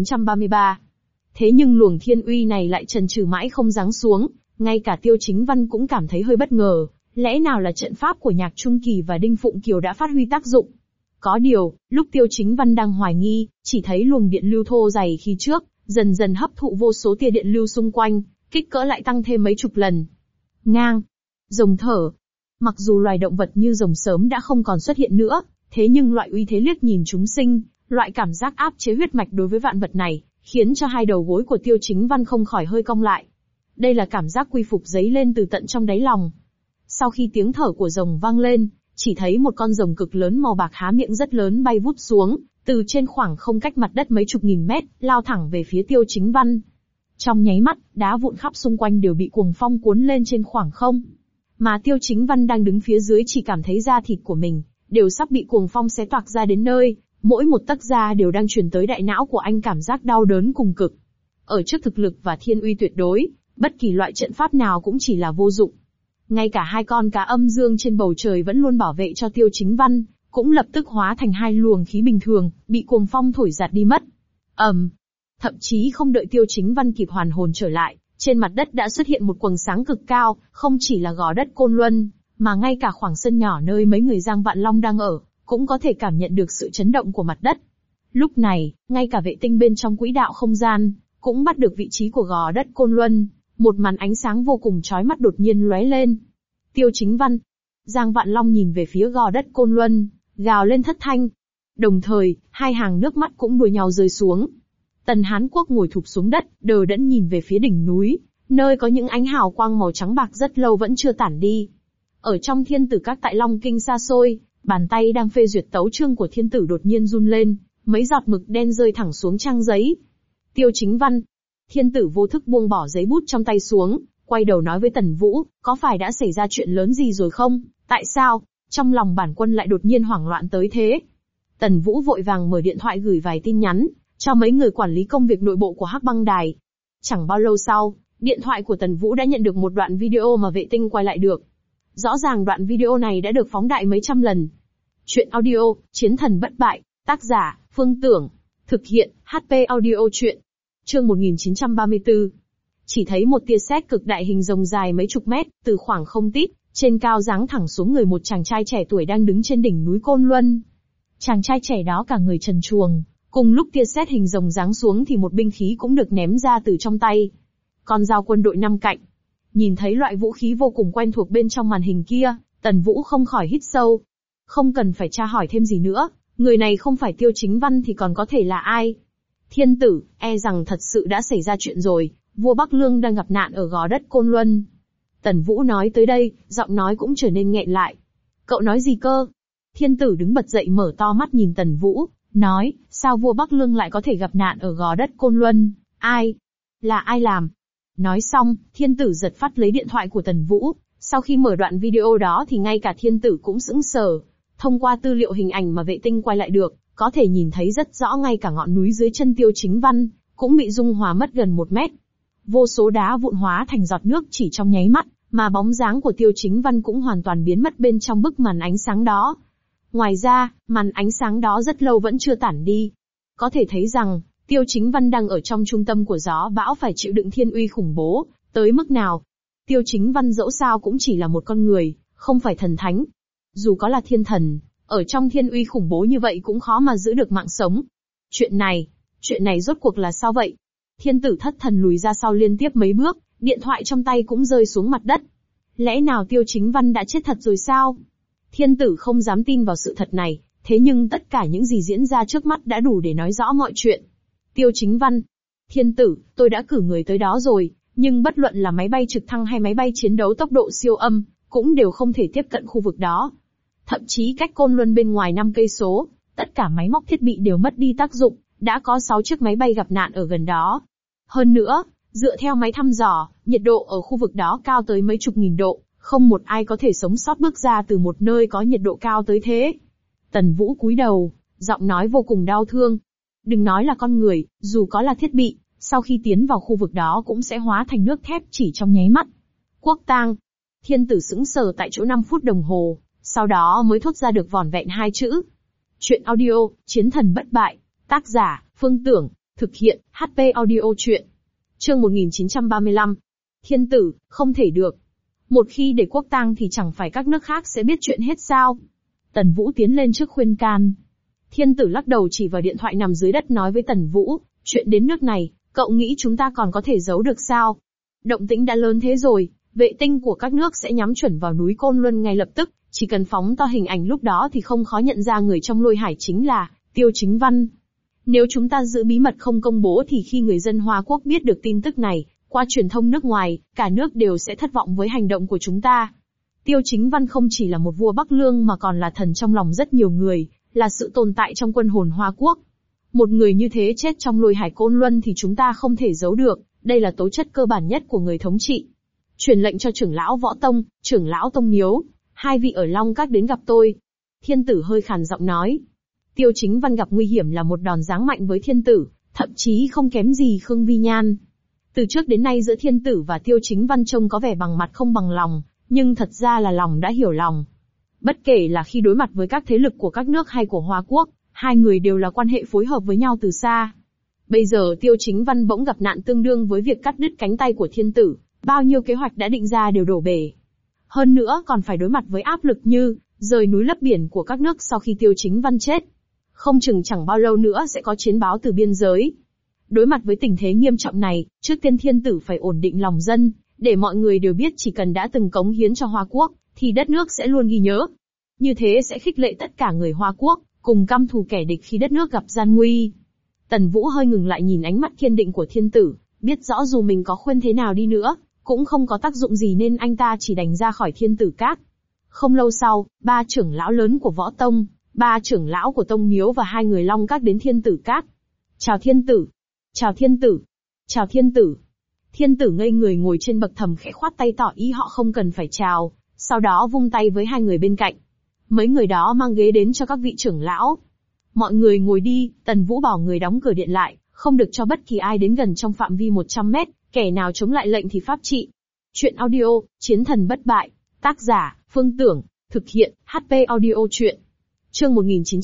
1933. Thế nhưng luồng thiên uy này lại chần chừ mãi không giáng xuống, ngay cả Tiêu Chính Văn cũng cảm thấy hơi bất ngờ, lẽ nào là trận pháp của Nhạc Trung Kỳ và Đinh Phụng Kiều đã phát huy tác dụng? Có điều, lúc Tiêu Chính Văn đang hoài nghi, chỉ thấy luồng điện lưu thô dày khi trước, dần dần hấp thụ vô số tia điện lưu xung quanh, kích cỡ lại tăng thêm mấy chục lần. Ngang. Rồng thở. Mặc dù loài động vật như rồng sớm đã không còn xuất hiện nữa, thế nhưng loại uy thế liếc nhìn chúng sinh, loại cảm giác áp chế huyết mạch đối với vạn vật này, khiến cho hai đầu gối của Tiêu Chính Văn không khỏi hơi cong lại. Đây là cảm giác quy phục dấy lên từ tận trong đáy lòng. Sau khi tiếng thở của rồng vang lên, chỉ thấy một con rồng cực lớn màu bạc há miệng rất lớn bay vút xuống, từ trên khoảng không cách mặt đất mấy chục nghìn mét, lao thẳng về phía Tiêu Chính Văn. Trong nháy mắt, đá vụn khắp xung quanh đều bị cuồng phong cuốn lên trên khoảng không. Mà Tiêu Chính Văn đang đứng phía dưới chỉ cảm thấy da thịt của mình đều sắp bị cuồng phong xé toạc ra đến nơi, mỗi một tấc da đều đang truyền tới đại não của anh cảm giác đau đớn cùng cực. Ở trước thực lực và thiên uy tuyệt đối, bất kỳ loại trận pháp nào cũng chỉ là vô dụng. Ngay cả hai con cá âm dương trên bầu trời vẫn luôn bảo vệ cho Tiêu Chính Văn, cũng lập tức hóa thành hai luồng khí bình thường, bị cuồng phong thổi giạt đi mất. Thậm chí không đợi Tiêu Chính Văn kịp hoàn hồn trở lại, Trên mặt đất đã xuất hiện một quầng sáng cực cao, không chỉ là gò đất Côn Luân, mà ngay cả khoảng sân nhỏ nơi mấy người Giang Vạn Long đang ở, cũng có thể cảm nhận được sự chấn động của mặt đất. Lúc này, ngay cả vệ tinh bên trong quỹ đạo không gian, cũng bắt được vị trí của gò đất Côn Luân, một màn ánh sáng vô cùng chói mắt đột nhiên lóe lên. Tiêu Chính Văn. Giang Vạn Long nhìn về phía gò đất Côn Luân, gào lên thất thanh. Đồng thời, hai hàng nước mắt cũng đùa nhau rơi xuống. Tần Hán Quốc ngồi thụp xuống đất, đờ đẫn nhìn về phía đỉnh núi, nơi có những ánh hào quang màu trắng bạc rất lâu vẫn chưa tản đi. Ở trong Thiên Tử Các tại Long Kinh xa xôi, bàn tay đang phê duyệt tấu chương của Thiên Tử đột nhiên run lên, mấy giọt mực đen rơi thẳng xuống trang giấy. Tiêu Chính Văn. Thiên Tử vô thức buông bỏ giấy bút trong tay xuống, quay đầu nói với Tần Vũ, có phải đã xảy ra chuyện lớn gì rồi không? Tại sao? Trong lòng bản quân lại đột nhiên hoảng loạn tới thế. Tần Vũ vội vàng mở điện thoại gửi vài tin nhắn, cho mấy người quản lý công việc nội bộ của Hắc Băng Đài. Chẳng bao lâu sau, điện thoại của Tần Vũ đã nhận được một đoạn video mà vệ tinh quay lại được. Rõ ràng đoạn video này đã được phóng đại mấy trăm lần. Chuyện audio, Chiến Thần Bất Bại, tác giả, Phương Tưởng. Thực hiện, HP Audio Chuyện. Chương 1934. Chỉ thấy một tia sét cực đại hình rồng dài mấy chục mét, từ khoảng không tít, trên cao giáng thẳng xuống người một chàng trai trẻ tuổi đang đứng trên đỉnh núi Côn Luân. Chàng trai trẻ đó cả người trần truồng, cùng lúc tia sét hình rồng giáng xuống thì một binh khí cũng được ném ra từ trong tay. Con dao quân đội 5 cạnh. Nhìn thấy loại vũ khí vô cùng quen thuộc bên trong màn hình kia, Tần Vũ không khỏi hít sâu. Không cần phải tra hỏi thêm gì nữa, người này không phải Tiêu Chính Văn thì còn có thể là ai? Thiên Tử, e rằng thật sự đã xảy ra chuyện rồi, vua Bắc Lương đang gặp nạn ở gò đất Côn Luân. Tần Vũ nói tới đây, giọng nói cũng trở nên nghẹn lại. Cậu nói gì cơ? Thiên Tử đứng bật dậy mở to mắt nhìn Tần Vũ, nói, sao vua Bắc Lương lại có thể gặp nạn ở gò đất Côn Luân? Ai? Là ai làm? Nói xong, Thiên Tử giật phát lấy điện thoại của Tần Vũ. Sau khi mở đoạn video đó thì ngay cả Thiên Tử cũng sững sờ. Thông qua tư liệu hình ảnh mà vệ tinh quay lại được, có thể nhìn thấy rất rõ ngay cả ngọn núi dưới chân Tiêu Chính Văn, cũng bị dung hòa mất gần 1 mét. Vô số đá vụn hóa thành giọt nước chỉ trong nháy mắt, mà bóng dáng của Tiêu Chính Văn cũng hoàn toàn biến mất bên trong bức màn ánh sáng đó. Ngoài ra, màn ánh sáng đó rất lâu vẫn chưa tản đi. Có thể thấy rằng, Tiêu Chính Văn đang ở trong trung tâm của gió bão phải chịu đựng thiên uy khủng bố, tới mức nào. Tiêu Chính Văn dẫu sao cũng chỉ là một con người, không phải thần thánh. Dù có là thiên thần, ở trong thiên uy khủng bố như vậy cũng khó mà giữ được mạng sống. Chuyện này rốt cuộc là sao vậy? Thiên Tử thất thần lùi ra sau liên tiếp mấy bước, điện thoại trong tay cũng rơi xuống mặt đất. Lẽ nào Tiêu Chính Văn đã chết thật rồi sao? Thiên Tử không dám tin vào sự thật này, thế nhưng tất cả những gì diễn ra trước mắt đã đủ để nói rõ mọi chuyện. Tiêu Chính Văn. Thiên Tử, tôi đã cử người tới đó rồi, nhưng bất luận là máy bay trực thăng hay máy bay chiến đấu tốc độ siêu âm, cũng đều không thể tiếp cận khu vực đó. Thậm chí cách Côn Luân bên ngoài 5 cây số, tất cả máy móc thiết bị đều mất đi tác dụng, đã có 6 chiếc máy bay gặp nạn ở gần đó. Hơn nữa, dựa theo máy thăm dò, nhiệt độ ở khu vực đó cao tới mấy chục nghìn độ, không một ai có thể sống sót bước ra từ một nơi có nhiệt độ cao tới thế. Tần Vũ cúi đầu, giọng nói vô cùng đau thương. Đừng nói là con người, dù có là thiết bị, sau khi tiến vào khu vực đó cũng sẽ hóa thành nước thép chỉ trong nháy mắt. Quốc tang. Thiên Tử sững sờ tại chỗ 5 phút đồng hồ, sau đó mới thốt ra được vỏn vẹn 2 chữ. Chuyện audio, Chiến Thần Bất Bại. Tác giả, Phương Tưởng. Thực hiện, HP Audio Chuyện. Chương 1935. Thiên Tử, không thể được. Một khi để quốc tang thì chẳng phải các nước khác sẽ biết chuyện hết sao? Tần Vũ tiến lên trước khuyên can. Thiên Tử lắc đầu chỉ vào điện thoại nằm dưới đất nói với Tần Vũ, chuyện đến nước này, cậu nghĩ chúng ta còn có thể giấu được sao? Động tĩnh đã lớn thế rồi, vệ tinh của các nước sẽ nhắm chuẩn vào núi Côn Luân ngay lập tức, chỉ cần phóng to hình ảnh lúc đó thì không khó nhận ra người trong lôi hải chính là Tiêu Chính Văn. Nếu chúng ta giữ bí mật không công bố thì khi người dân Hoa Quốc biết được tin tức này, qua truyền thông nước ngoài, cả nước đều sẽ thất vọng với hành động của chúng ta. Tiêu Chính Văn không chỉ là một vua Bắc Lương mà còn là thần trong lòng rất nhiều người, là sự tồn tại trong quân hồn Hoa Quốc. Một người như thế chết trong lôi hải Côn Luân thì chúng ta không thể giấu được, đây là tố chất cơ bản nhất của người thống trị. Truyền lệnh cho trưởng lão Võ Tông, trưởng lão Tông Miếu, 2 vị ở Long Các đến gặp tôi. Thiên Tử hơi khàn giọng nói. Tiêu Chính Văn gặp nguy hiểm là một đòn giáng mạnh với Thiên Tử, thậm chí không kém gì Khương Vi Nhan. Từ trước đến nay giữa Thiên Tử và Tiêu Chính Văn trông có vẻ bằng mặt không bằng lòng, nhưng thật ra là lòng đã hiểu lòng. Bất kể là khi đối mặt với các thế lực của các nước hay của Hoa Quốc, hai người đều là quan hệ phối hợp với nhau từ xa. Bây giờ Tiêu Chính Văn bỗng gặp nạn tương đương với việc cắt đứt cánh tay của thiên tử, bao nhiêu kế hoạch đã định ra đều đổ bể. Hơn nữa còn phải đối mặt với áp lực như rời núi lấp biển của các nước sau khi Tiêu Chính Văn chết. Không chừng chẳng bao lâu nữa sẽ có chiến báo từ biên giới. Đối mặt với tình thế nghiêm trọng này, trước tiên thiên tử phải ổn định lòng dân, để mọi người đều biết chỉ cần đã từng cống hiến cho Hoa Quốc, thì đất nước sẽ luôn ghi nhớ. Như thế sẽ khích lệ tất cả người Hoa Quốc, cùng căm thù kẻ địch khi đất nước gặp gian nguy. Tần Vũ hơi ngừng lại nhìn ánh mắt kiên định của thiên tử, biết rõ dù mình có khuyên thế nào đi nữa, cũng không có tác dụng gì nên anh ta chỉ đành ra khỏi thiên tử các. Không lâu sau, 3 trưởng lão lớn của Võ Tông, 3 trưởng lão của Tông Miếu và 2 người Long Các đến thiên tử các. Chào thiên tử! Chào thiên tử! Chào thiên tử! Thiên tử ngây người ngồi trên bậc thềm khẽ khoát tay tỏ ý họ không cần phải chào, sau đó vung tay với 2 người bên cạnh. Mấy người đó mang ghế đến cho các vị trưởng lão. Mọi người ngồi đi, Tần Vũ bảo người đóng cửa điện lại, không được cho bất kỳ ai đến gần trong phạm vi 100 mét, kẻ nào chống lại lệnh thì pháp trị. Chuyện audio, Chiến thần bất bại, tác giả, Phương Tưởng, thực hiện, HP audio chuyện. Chương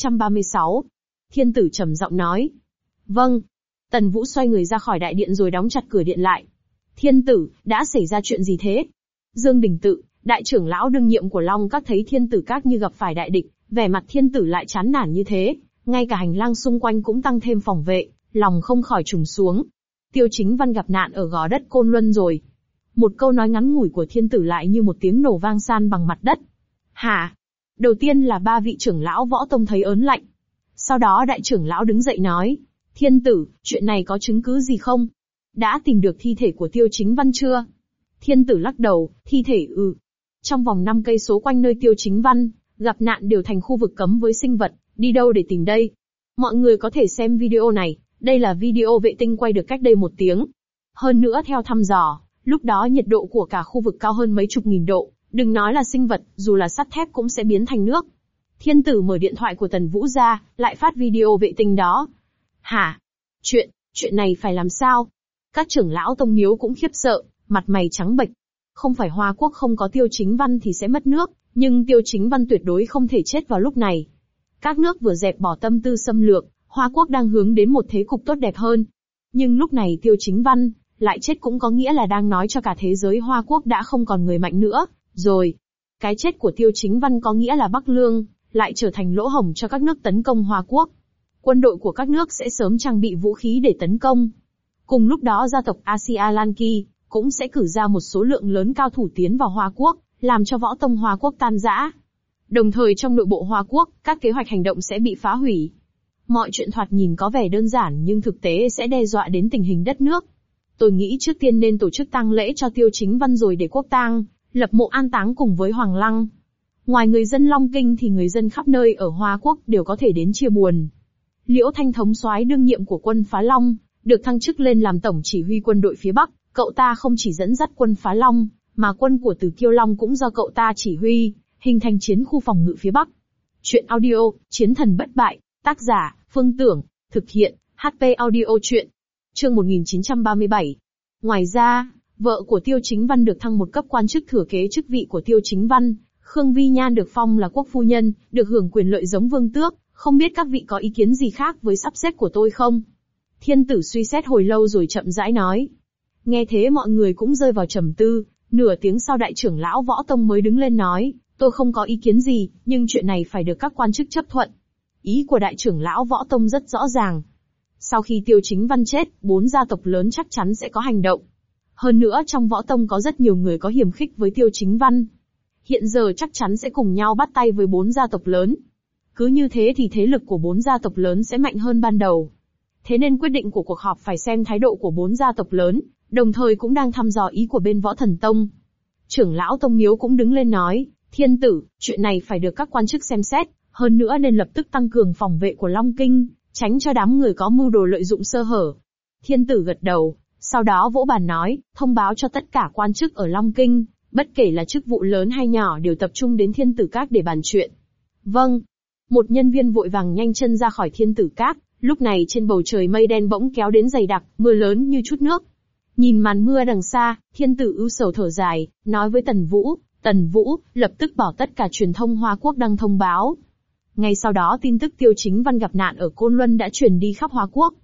1936. Thiên tử trầm giọng nói. Vâng. Tần Vũ xoay người ra khỏi đại điện rồi đóng chặt cửa điện lại. Thiên tử, đã xảy ra chuyện gì thế? Dương Đình Tự, đại trưởng lão đương nhiệm của Long Các thấy thiên tử các như gặp phải đại địch, vẻ mặt thiên tử lại chán nản như thế, ngay cả hành lang xung quanh cũng tăng thêm phòng vệ, lòng không khỏi trùng xuống. Tiêu Chính Văn gặp nạn ở gò đất Côn Luân rồi. Một câu nói ngắn ngủi của thiên tử lại như một tiếng nổ vang san bằng mặt đất. Hả? Đầu tiên là 3 vị trưởng lão Võ Tông thấy ớn lạnh. Sau đó đại trưởng lão đứng dậy nói, thiên tử, chuyện này có chứng cứ gì không? Đã tìm được thi thể của Tiêu Chính Văn chưa? Thiên tử lắc đầu, thi thể Trong vòng 5 cây số quanh nơi Tiêu Chính Văn gặp nạn đều thành khu vực cấm với sinh vật, đi đâu để tìm đây? Mọi người có thể xem video này, đây là video vệ tinh quay được cách đây 1 tiếng. Hơn nữa theo thăm dò, lúc đó nhiệt độ của cả khu vực cao hơn mấy chục nghìn độ, đừng nói là sinh vật, dù là sắt thép cũng sẽ biến thành nước. Thiên tử mở điện thoại của Tần Vũ ra, lại phát video vệ tinh đó. Hả? Chuyện này phải làm sao? Các trưởng lão Tông Miếu cũng khiếp sợ, mặt mày trắng bệch. Không phải Hoa Quốc không có Tiêu Chính Văn thì sẽ mất nước, nhưng Tiêu Chính Văn tuyệt đối không thể chết vào lúc này. Các nước vừa dẹp bỏ tâm tư xâm lược, Hoa Quốc đang hướng đến một thế cục tốt đẹp hơn. Nhưng lúc này Tiêu Chính Văn lại chết cũng có nghĩa là đang nói cho cả thế giới Hoa Quốc đã không còn người mạnh nữa, rồi. Cái chết của Tiêu Chính Văn có nghĩa là Bắc Lương lại trở thành lỗ hổng cho các nước tấn công Hoa Quốc. Quân đội của các nước sẽ sớm trang bị vũ khí để tấn công. Cùng lúc đó gia tộc Asia Lan Kỳ cũng sẽ cử ra một số lượng lớn cao thủ tiến vào Hoa Quốc, làm cho Võ Tông Hoa Quốc tan rã. Đồng thời trong nội bộ Hoa Quốc, các kế hoạch hành động sẽ bị phá hủy. Mọi chuyện thoạt nhìn có vẻ đơn giản nhưng thực tế sẽ đe dọa đến tình hình đất nước. Tôi nghĩ trước tiên nên tổ chức tang lễ cho Tiêu Chính Văn rồi để quốc tang, lập mộ an táng cùng với Hoàng Lăng. Ngoài người dân Long Kinh thì người dân khắp nơi ở Hoa Quốc đều có thể đến chia buồn. Liễu Thanh thống soái đương nhiệm của quân Phá Long, được thăng chức lên làm tổng chỉ huy quân đội phía Bắc, cậu ta không chỉ dẫn dắt quân Phá Long, mà quân của Từ Kiêu Long cũng do cậu ta chỉ huy, hình thành chiến khu phòng ngự phía Bắc. Chuyện audio, Chiến thần bất bại, tác giả, Phương Tưởng, thực hiện, HP audio chuyện. Chương 1937. Ngoài ra, vợ của Tiêu Chính Văn được thăng một cấp quan chức thừa kế chức vị của Tiêu Chính Văn, Khương Vi Nhan được phong là quốc phu nhân, được hưởng quyền lợi giống vương tước, không biết các vị có ý kiến gì khác với sắp xếp của tôi không? Thiên tử suy xét hồi lâu rồi chậm rãi nói. Nghe thế mọi người cũng rơi vào trầm tư, nửa tiếng sau đại trưởng lão Võ Tông mới đứng lên nói, tôi không có ý kiến gì, nhưng chuyện này phải được các quan chức chấp thuận. Ý của đại trưởng lão Võ Tông rất rõ ràng. Sau khi Tiêu Chính Văn chết, 4 gia tộc lớn chắc chắn sẽ có hành động. Hơn nữa trong Võ Tông có rất nhiều người có hiềm khích với Tiêu Chính Văn. Hiện giờ chắc chắn sẽ cùng nhau bắt tay với 4 gia tộc lớn. Cứ như thế thì thế lực của 4 gia tộc lớn sẽ mạnh hơn ban đầu. Thế nên quyết định của cuộc họp phải xem thái độ của 4 gia tộc lớn, đồng thời cũng đang thăm dò ý của bên Võ Thần Tông. Trưởng lão Tông Miếu cũng đứng lên nói, thiên tử, chuyện này phải được các quan chức xem xét, hơn nữa nên lập tức tăng cường phòng vệ của Long Kinh, tránh cho đám người có mưu đồ lợi dụng sơ hở. Thiên tử gật đầu, sau đó vỗ bàn nói, thông báo cho tất cả quan chức ở Long Kinh, bất kể là chức vụ lớn hay nhỏ đều tập trung đến thiên tử các để bàn chuyện. Vâng. Một nhân viên vội vàng nhanh chân ra khỏi thiên tử các, lúc này trên bầu trời mây đen bỗng kéo đến dày đặc, mưa lớn như chút nước. Nhìn màn mưa đằng xa, thiên tử ưu sầu thở dài, nói với Tần Vũ, lập tức bảo tất cả truyền thông Hoa Quốc đăng thông báo. Ngay sau đó tin tức Tiêu Chính Văn gặp nạn ở Côn Luân đã truyền đi khắp Hoa Quốc.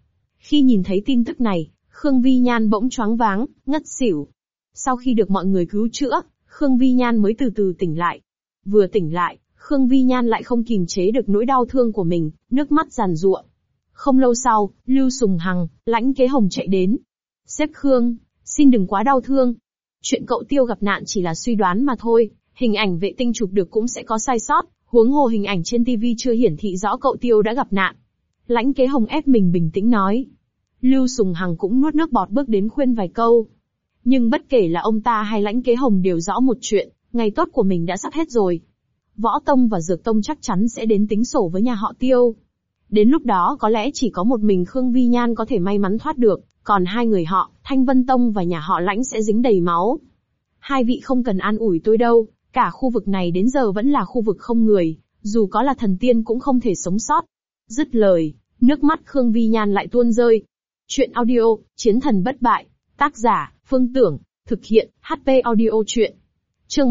Khi nhìn thấy tin tức này, Khương Vi Nhan bỗng choáng váng, ngất xỉu. Sau khi được mọi người cứu chữa, Khương Vi Nhan mới từ từ tỉnh lại. Vừa tỉnh lại, Khương Vi Nhan lại không kìm chế được nỗi đau thương của mình, nước mắt giàn giụa. Không lâu sau, Lưu Sùng Hằng, Lãnh Kế Hồng chạy đến. Sếp Khương, xin đừng quá đau thương. Chuyện cậu Tiêu gặp nạn chỉ là suy đoán mà thôi, hình ảnh vệ tinh chụp được cũng sẽ có sai sót, huống hồ hình ảnh trên TV chưa hiển thị rõ cậu Tiêu đã gặp nạn. Lãnh Kế Hồng ép mình bình tĩnh nói. Lưu Sùng Hằng cũng nuốt nước bọt bước đến khuyên vài câu. Nhưng bất kể là ông ta hay Lãnh Kế Hồng đều rõ một chuyện, ngày tốt của mình đã sắp hết rồi. Võ Tông và Dược Tông chắc chắn sẽ đến tính sổ với nhà họ Tiêu. Đến lúc đó có lẽ chỉ có một mình Khương Vi Nhan có thể may mắn thoát được, còn hai người họ, Thanh Vân Tông và nhà họ Lãnh sẽ dính đầy máu. Hai vị không cần an ủi tôi đâu, cả khu vực này đến giờ vẫn là khu vực không người, dù có là thần tiên cũng không thể sống sót. Dứt lời, nước mắt Khương Vi Nhan lại tuôn rơi. Chuyện audio, Chiến thần bất bại, tác giả, Phương Tưởng, thực hiện, HP audio chuyện. Chương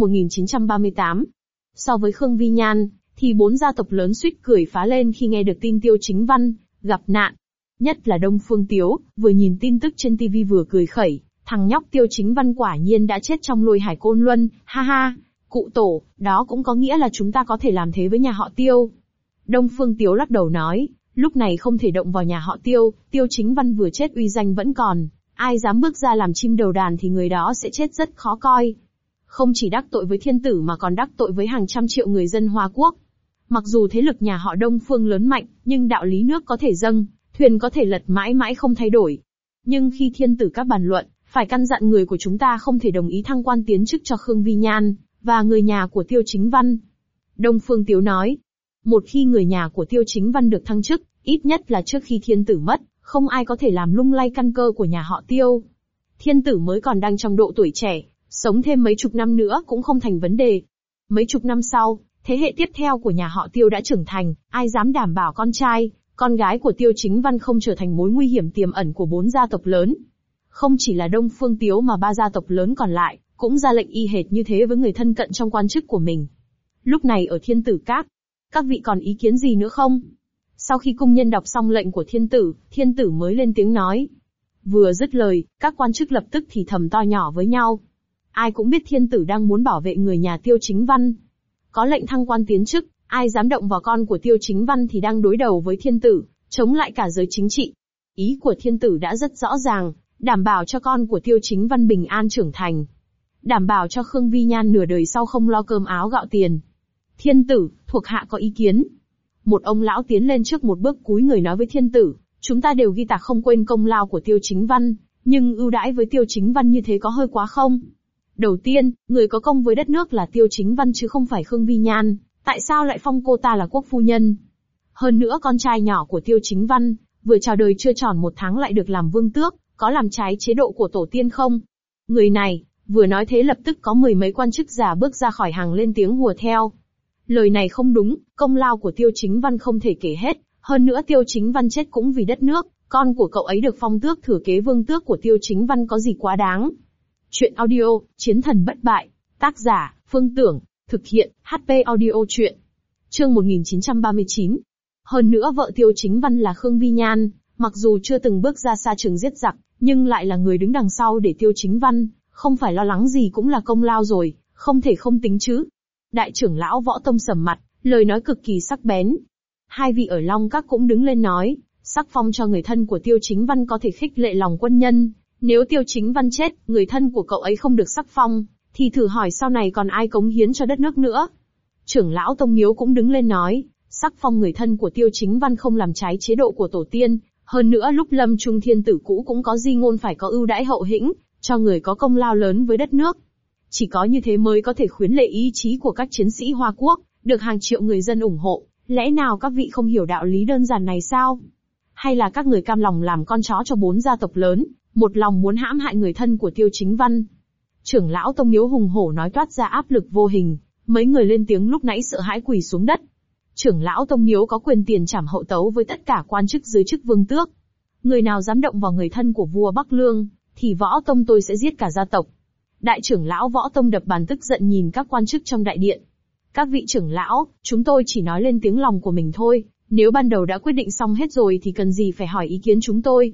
1938. So với Khương Vi Nhan, thì bốn gia tộc lớn suýt cười phá lên khi nghe được tin Tiêu Chính Văn gặp nạn. Nhất là Đông Phương Tiếu, vừa nhìn tin tức trên TV vừa cười khẩy, thằng nhóc Tiêu Chính Văn quả nhiên đã chết trong Lôi Hải Côn Luân, ha ha. Cụ tổ, đó cũng có nghĩa là chúng ta có thể làm thế với nhà họ Tiêu. Đông Phương Tiếu lắc đầu nói, lúc này không thể động vào nhà họ Tiêu, Tiêu Chính Văn vừa chết uy danh vẫn còn, ai dám bước ra làm chim đầu đàn thì người đó sẽ chết rất khó coi. Không chỉ đắc tội với thiên tử mà còn đắc tội với hàng trăm triệu người dân Hoa Quốc. Mặc dù thế lực nhà họ Đông Phương lớn mạnh, nhưng đạo lý nước có thể dâng, thuyền có thể lật mãi mãi không thay đổi. Nhưng khi thiên tử các bàn luận, phải căn dặn người của chúng ta không thể đồng ý thăng quan tiến chức cho Khương Vi Nhan, và người nhà của Tiêu Chính Văn. Đông Phương Tiếu nói, một khi người nhà của Tiêu Chính Văn được thăng chức, ít nhất là trước khi thiên tử mất, không ai có thể làm lung lay căn cơ của nhà họ Tiêu. Thiên tử mới còn đang trong độ tuổi trẻ, sống thêm mấy chục năm nữa cũng không thành vấn đề. Mấy chục năm sau, thế hệ tiếp theo của nhà họ Tiêu đã trưởng thành, ai dám đảm bảo con trai, con gái của Tiêu Chính Văn không trở thành mối nguy hiểm tiềm ẩn của bốn gia tộc lớn. Không chỉ là Đông Phương Tiếu mà ba gia tộc lớn còn lại, cũng ra lệnh y hệt như thế với người thân cận trong quan chức của mình. Lúc này ở Thiên Tử các vị còn ý kiến gì nữa không? Sau khi cung nhân đọc xong lệnh của Thiên Tử mới lên tiếng nói. Vừa dứt lời, các quan chức lập tức thì thầm to nhỏ với nhau. Ai cũng biết Thiên Tử đang muốn bảo vệ người nhà Tiêu Chính Văn. Có lệnh thăng quan tiến chức, ai dám động vào con của Tiêu Chính Văn thì đang đối đầu với Thiên Tử, chống lại cả giới chính trị. Ý của Thiên Tử đã rất rõ ràng, đảm bảo cho con của Tiêu Chính Văn bình an trưởng thành. Đảm bảo cho Khương Vi Nhan nửa đời sau không lo cơm áo gạo tiền. Thiên Tử, thuộc hạ có ý kiến. Một ông lão tiến lên trước một bước cúi người nói với Thiên Tử, chúng ta đều ghi tạc không quên công lao của Tiêu Chính Văn, nhưng ưu đãi với Tiêu Chính Văn như thế có hơi quá không? Đầu tiên, người có công với đất nước là Tiêu Chính Văn chứ không phải Khương Vi Nhan, tại sao lại phong cô ta là quốc phu nhân? Hơn nữa con trai nhỏ của Tiêu Chính Văn, vừa chào đời chưa tròn 1 tháng lại được làm vương tước, có làm trái chế độ của tổ tiên không? Người này, vừa nói thế lập tức có 10 mấy quan chức già bước ra khỏi hàng lên tiếng hùa theo. Lời này không đúng, công lao của Tiêu Chính Văn không thể kể hết, hơn nữa Tiêu Chính Văn chết cũng vì đất nước, con của cậu ấy được phong tước thừa kế vương tước của Tiêu Chính Văn có gì quá đáng. Chuyện audio, Chiến thần bất bại, tác giả, Phương Tưởng, thực hiện, HP audio chuyện. Chương 1939. Hơn nữa vợ Tiêu Chính Văn là Khương Vi Nhan, mặc dù chưa từng bước ra xa trường giết giặc, nhưng lại là người đứng đằng sau để Tiêu Chính Văn, không phải lo lắng gì cũng là công lao rồi, không thể không tính chứ. Đại trưởng lão Võ Tông sầm mặt, lời nói cực kỳ sắc bén. Hai vị ở Long Các cũng đứng lên nói, sắc phong cho người thân của Tiêu Chính Văn có thể khích lệ lòng quân nhân. Nếu Tiêu Chính Văn chết, người thân của cậu ấy không được sắc phong, thì thử hỏi sau này còn ai cống hiến cho đất nước nữa. Trưởng lão Tông Miếu cũng đứng lên nói, sắc phong người thân của Tiêu Chính Văn không làm trái chế độ của tổ tiên, hơn nữa lúc lâm trung thiên tử cũ cũng có di ngôn phải có ưu đãi hậu hĩnh, cho người có công lao lớn với đất nước. Chỉ có như thế mới có thể khuyến lệ ý chí của các chiến sĩ Hoa Quốc, được hàng triệu người dân ủng hộ, lẽ nào các vị không hiểu đạo lý đơn giản này sao? Hay là các người cam lòng làm con chó cho 4 gia tộc lớn, một lòng muốn hãm hại người thân của Tiêu Chính Văn? Trưởng lão Tông Miếu hùng hổ nói toát ra áp lực vô hình, mấy người lên tiếng lúc nãy sợ hãi quỳ xuống đất. Trưởng lão Tông Miếu có quyền tiền trảm hậu tấu với tất cả quan chức dưới chức vương tước. Người nào dám động vào người thân của vua Bắc Lương, thì Võ Tông tôi sẽ giết cả gia tộc. Đại trưởng lão Võ Tông đập bàn tức giận nhìn các quan chức trong đại điện. Các vị trưởng lão, chúng tôi chỉ nói lên tiếng lòng của mình thôi, nếu ban đầu đã quyết định xong hết rồi thì cần gì phải hỏi ý kiến chúng tôi.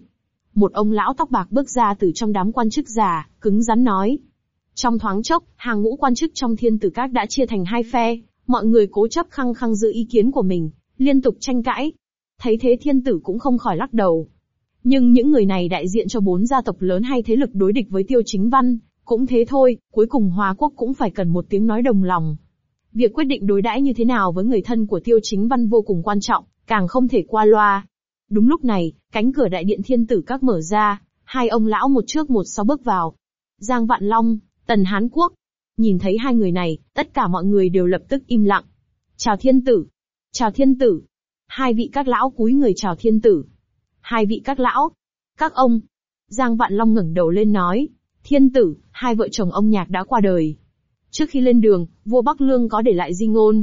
Một ông lão tóc bạc bước ra từ trong đám quan chức già, cứng rắn nói. Trong thoáng chốc, hàng ngũ quan chức trong Thiên Tử Các đã chia thành hai phe, mọi người cố chấp khăng khăng giữ ý kiến của mình, liên tục tranh cãi. Thấy thế Thiên Tử cũng không khỏi lắc đầu. Nhưng những người này đại diện cho 4 gia tộc lớn hay thế lực đối địch với Tiêu Chính Văn, cũng thế thôi, cuối cùng Hoa Quốc cũng phải cần một tiếng nói đồng lòng. Việc quyết định đối đãi như thế nào với người thân của Tiêu Chính Văn vô cùng quan trọng, càng không thể qua loa. Đúng lúc này, cánh cửa đại điện Thiên Tử Các mở ra, hai ông lão một trước một sau bước vào. Giang Vạn Long, Tần Hán Quốc. Nhìn thấy hai người này, tất cả mọi người đều lập tức im lặng. Chào Thiên Tử. Chào Thiên Tử. Hai vị các lão cúi người chào Thiên Tử. Hai vị các lão. Các ông. Giang Vạn Long ngẩng đầu lên nói. Thiên Tử, hai vợ chồng ông Nhạc đã qua đời. Trước khi lên đường, vua Bắc Lương có để lại di ngôn.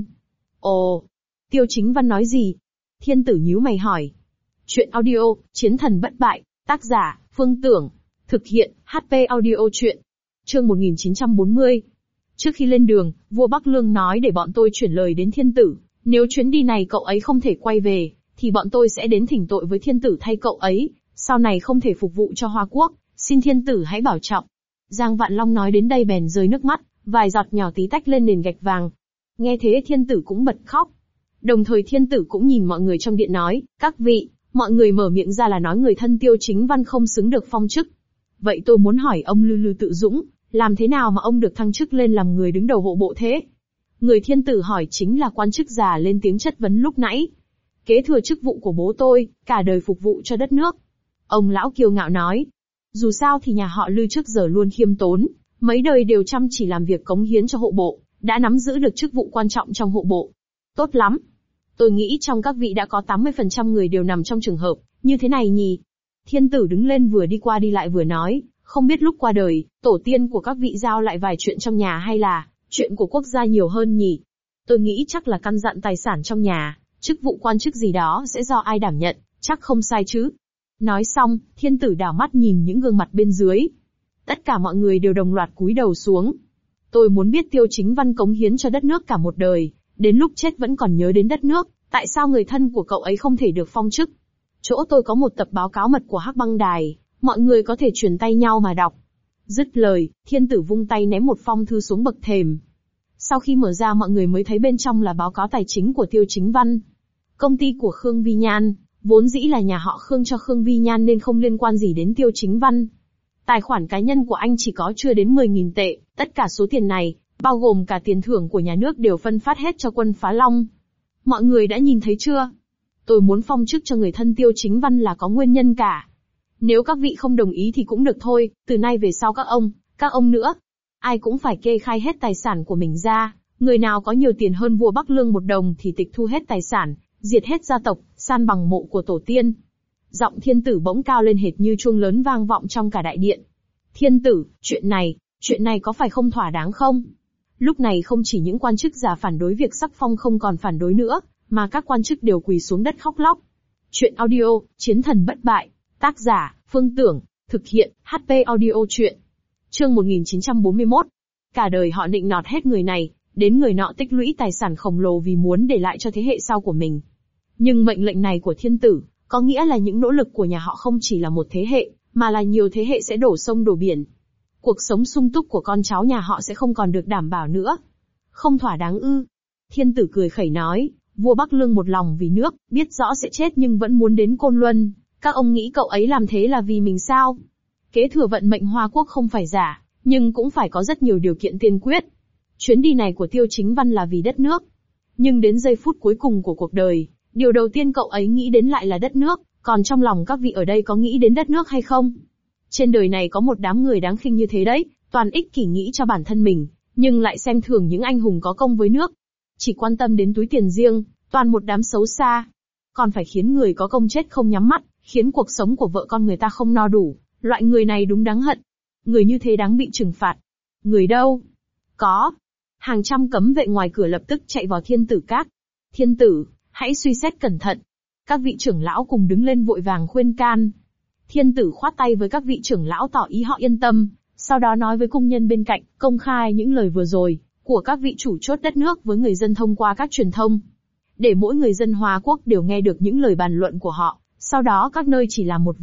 Ồ. Tiêu Chính Văn nói gì? Thiên Tử nhíu mày hỏi. Chuyện audio, Chiến thần bất bại, tác giả, Phương Tưởng. Thực hiện, HP audio chuyện. Chương 1940. Trước khi lên đường, vua Bắc Lương nói để bọn tôi chuyển lời đến Thiên Tử. Nếu chuyến đi này cậu ấy không thể quay về, thì bọn tôi sẽ đến thỉnh tội với Thiên Tử thay cậu ấy, sau này không thể phục vụ cho Hoa Quốc, xin Thiên Tử hãy bảo trọng. Giang Vạn Long nói đến đây bèn rơi nước mắt, vài giọt nhỏ tí tách lên nền gạch vàng. Nghe thế Thiên Tử cũng bật khóc. Đồng thời Thiên Tử cũng nhìn mọi người trong điện nói, các vị, mọi người mở miệng ra là nói người thân Tiêu Chính Văn không xứng được phong chức. Vậy tôi muốn hỏi ông Lư Lư Tự Dũng, làm thế nào mà ông được thăng chức lên làm người đứng đầu hộ bộ thế? Người Thiên Tử hỏi chính là quan chức già lên tiếng chất vấn lúc nãy. Kế thừa chức vụ của bố tôi, cả đời phục vụ cho đất nước. Ông lão kiêu ngạo nói. Dù sao thì nhà họ Lư trước giờ luôn khiêm tốn, mấy đời đều chăm chỉ làm việc cống hiến cho hộ bộ, đã nắm giữ được chức vụ quan trọng trong hộ bộ. Tốt lắm. Tôi nghĩ trong các vị đã có 80% người đều nằm trong trường hợp như thế này nhỉ? Thiên Tử đứng lên vừa đi qua đi lại vừa nói, không biết lúc qua đời, tổ tiên của các vị giao lại vài chuyện trong nhà hay là chuyện của quốc gia nhiều hơn nhỉ? Tôi nghĩ chắc là căn dặn tài sản trong nhà, chức vụ quan chức gì đó sẽ do ai đảm nhận, chắc không sai chứ. Nói xong, Thiên Tử đảo mắt nhìn những gương mặt bên dưới. Tất cả mọi người đều đồng loạt cúi đầu xuống. Tôi muốn biết Tiêu Chính Văn cống hiến cho đất nước cả một đời, đến lúc chết vẫn còn nhớ đến đất nước, tại sao người thân của cậu ấy không thể được phong chức? Chỗ tôi có một tập báo cáo mật của Hắc Băng Đài, mọi người có thể truyền tay nhau mà đọc. Dứt lời, Thiên Tử vung tay ném một phong thư xuống bậc thềm. Sau khi mở ra mọi người mới thấy bên trong là báo cáo tài chính của Tiêu Chính Văn. Công ty của Khương Vi Nhan, vốn dĩ là nhà họ Khương cho Khương Vi Nhan nên không liên quan gì đến Tiêu Chính Văn. Tài khoản cá nhân của anh chỉ có chưa đến 10.000 tệ, tất cả số tiền này, bao gồm cả tiền thưởng của nhà nước đều phân phát hết cho quân Phá Long. Mọi người đã nhìn thấy chưa? Tôi muốn phong chức cho người thân Tiêu Chính Văn là có nguyên nhân cả. Nếu các vị không đồng ý thì cũng được thôi, từ nay về sau các ông nữa, ai cũng phải kê khai hết tài sản của mình ra, người nào có nhiều tiền hơn vua Bắc Lương 1 đồng thì tịch thu hết tài sản, diệt hết gia tộc, san bằng mộ của tổ tiên. Giọng Thiên Tử bỗng cao lên hệt như chuông lớn vang vọng trong cả đại điện. Thiên Tử, chuyện này có phải không thỏa đáng không? Lúc này không chỉ những quan chức già phản đối việc sắc phong không còn phản đối nữa, mà các quan chức đều quỳ xuống đất khóc lóc. Chuyện audio, Chiến thần bất bại, tác giả, Phương Tưởng, thực hiện, HP audio chuyện. Chương 1941. Cả đời họ nịnh nọt hết người này, đến người nọ tích lũy tài sản khổng lồ vì muốn để lại cho thế hệ sau của mình. Nhưng mệnh lệnh này của Thiên Tử, có nghĩa là những nỗ lực của nhà họ không chỉ là một thế hệ, mà là nhiều thế hệ sẽ đổ sông đổ biển. Cuộc sống sung túc của con cháu nhà họ sẽ không còn được đảm bảo nữa. Không thỏa đáng ư? Thiên Tử cười khẩy nói, vua Bắc Lương một lòng vì nước, biết rõ sẽ chết nhưng vẫn muốn đến Côn Luân. Các ông nghĩ cậu ấy làm thế là vì mình sao? Kế thừa vận mệnh Hoa Quốc không phải giả, nhưng cũng phải có rất nhiều điều kiện tiên quyết. Chuyến đi này của Tiêu Chính Văn là vì đất nước. Nhưng đến giây phút cuối cùng của cuộc đời, điều đầu tiên cậu ấy nghĩ đến lại là đất nước, còn trong lòng các vị ở đây có nghĩ đến đất nước hay không? Trên đời này có một đám người đáng khinh như thế đấy, toàn ích kỷ nghĩ cho bản thân mình, nhưng lại xem thường những anh hùng có công với nước. Chỉ quan tâm đến túi tiền riêng, toàn một đám xấu xa. Còn phải khiến người có công chết không nhắm mắt, khiến cuộc sống của vợ con người ta không no đủ. Loại người này đúng đáng hận. Người như thế đáng bị trừng phạt. Người đâu? Có. Hàng trăm cấm vệ ngoài cửa lập tức chạy vào Thiên Tử Các. Thiên Tử, hãy suy xét cẩn thận. Các vị trưởng lão cùng đứng lên vội vàng khuyên can. Thiên Tử khoát tay với các vị trưởng lão tỏ ý họ yên tâm, sau đó nói với cung nhân bên cạnh, công khai những lời vừa rồi của các vị chủ chốt đất nước với người dân thông qua các truyền thông. Để mỗi người dân Hoa Quốc đều nghe được những lời bàn luận của họ, sau đó các nơi chỉ làm một việc,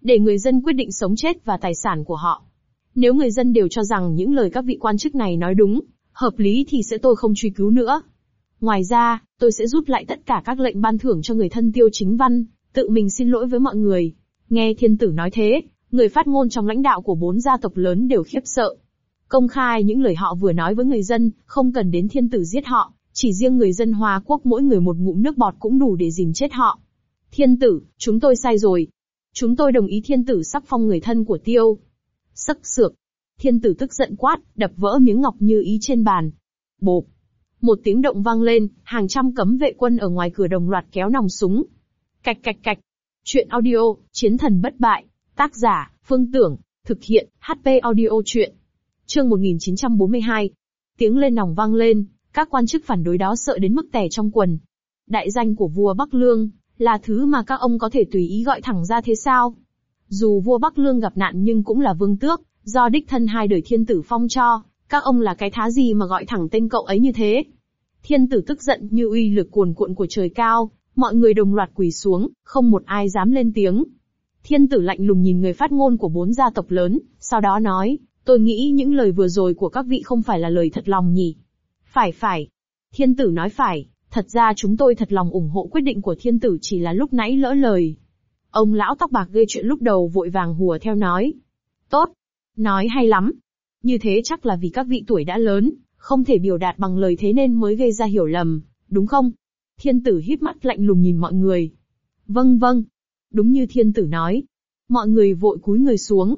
để người dân quyết định sống chết và tài sản của họ. Nếu người dân đều cho rằng những lời các vị quan chức này nói đúng, hợp lý thì tôi không truy cứu nữa. Ngoài ra, tôi sẽ rút lại tất cả các lệnh ban thưởng cho người thân Tiêu Chính Văn, tự mình xin lỗi với mọi người. Nghe thiên tử nói thế, người phát ngôn trong lãnh đạo của 4 gia tộc lớn đều khiếp sợ. Công khai những lời họ vừa nói với người dân, không cần đến thiên tử giết họ, chỉ riêng người dân Hoa Quốc mỗi người một ngụm nước bọt cũng đủ để dìm chết họ. Thiên tử, chúng tôi sai rồi. Chúng tôi đồng ý thiên tử sắc phong người thân của Tiêu. Sắc sược. Thiên tử tức giận quát, đập vỡ miếng ngọc như ý trên bàn. Bộp. Một tiếng động vang lên, hàng trăm cấm vệ quân ở ngoài cửa đồng loạt kéo nòng súng. Cạch cạch cạch. Chuyện audio, Chiến thần bất bại. Tác giả, Phương Tưởng. Thực hiện, HP audio chuyện. Chương 1942. Tiếng lên nòng vang lên, các quan chức phản đối đó sợ đến mức tè trong quần. Đại danh của vua Bắc Lương, là thứ mà các ông có thể tùy ý gọi thẳng ra thế sao? Dù vua Bắc Lương gặp nạn nhưng cũng là vương tước, do đích thân hai đời thiên tử phong cho, các ông là cái thá gì mà gọi thẳng tên cậu ấy như thế? Thiên tử tức giận như uy lực cuồn cuộn của trời cao, mọi người đồng loạt quỳ xuống, không một ai dám lên tiếng. Thiên tử lạnh lùng nhìn người phát ngôn của 4 gia tộc lớn, sau đó nói, tôi nghĩ những lời vừa rồi của các vị không phải là lời thật lòng nhỉ? Phải. Thiên tử nói phải, thật ra chúng tôi thật lòng ủng hộ quyết định của thiên tử, chỉ là lúc nãy lỡ lời. Ông lão tóc bạc gây chuyện lúc đầu vội vàng hùa theo nói. Tốt. Nói hay lắm. Như thế chắc là vì các vị tuổi đã lớn, không thể biểu đạt bằng lời thế nên mới gây ra hiểu lầm, đúng không? Thiên tử híp mắt lạnh lùng nhìn mọi người. Vâng. Đúng như thiên tử nói. Mọi người vội cúi người xuống.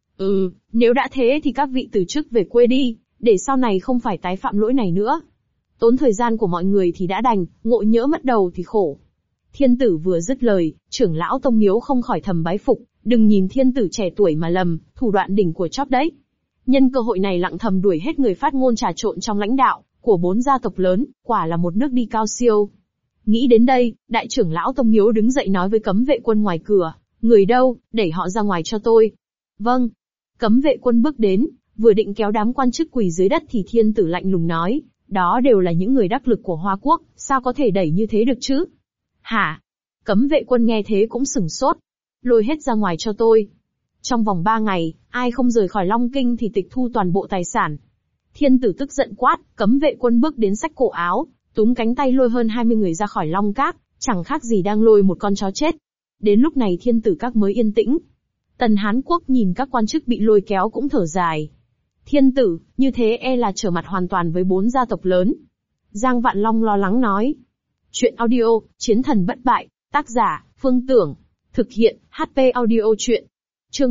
Nếu đã thế thì các vị từ chức về quê đi, để sau này không phải tái phạm lỗi này nữa. Tốn thời gian của mọi người thì đã đành, ngộ nhỡ mất đầu thì khổ. Thiên tử vừa dứt lời, trưởng lão tông miếu không khỏi thầm bái phục, đừng nhìn thiên tử trẻ tuổi mà lầm, thủ đoạn đỉnh của chóp đấy. Nhân cơ hội này lặng thầm đuổi hết người phát ngôn trà trộn trong lãnh đạo của 4 gia tộc lớn, quả là một nước đi cao siêu. Nghĩ đến đây, đại trưởng lão tông miếu đứng dậy nói với cấm vệ quân ngoài cửa, người đâu, đẩy họ ra ngoài cho tôi. Vâng. Cấm vệ quân bước đến, vừa định kéo đám quan chức quỳ dưới đất thì thiên tử lạnh lùng nói, đó đều là những người đắc lực của Hoa Quốc, sao có thể đẩy như thế được chứ? Hả? Cấm vệ quân nghe thế cũng sửng sốt. Lôi hết ra ngoài cho tôi. Trong vòng 3 ngày, ai không rời khỏi Long Kinh thì tịch thu toàn bộ tài sản. Thiên tử tức giận quát, cấm vệ quân bước đến xách cổ áo, túm cánh tay lôi hơn 20 người ra khỏi Long Các, chẳng khác gì đang lôi một con chó chết. Đến lúc này thiên tử các mới yên tĩnh. Tần Hán Quốc nhìn các quan chức bị lôi kéo cũng thở dài. Thiên tử, như thế e là trở mặt hoàn toàn với 4 gia tộc lớn. Giang Vạn Long lo lắng nói. Chuyện audio, Chiến thần bất bại, tác giả, Phương Tưởng. Thực hiện, HP audio chuyện. Chương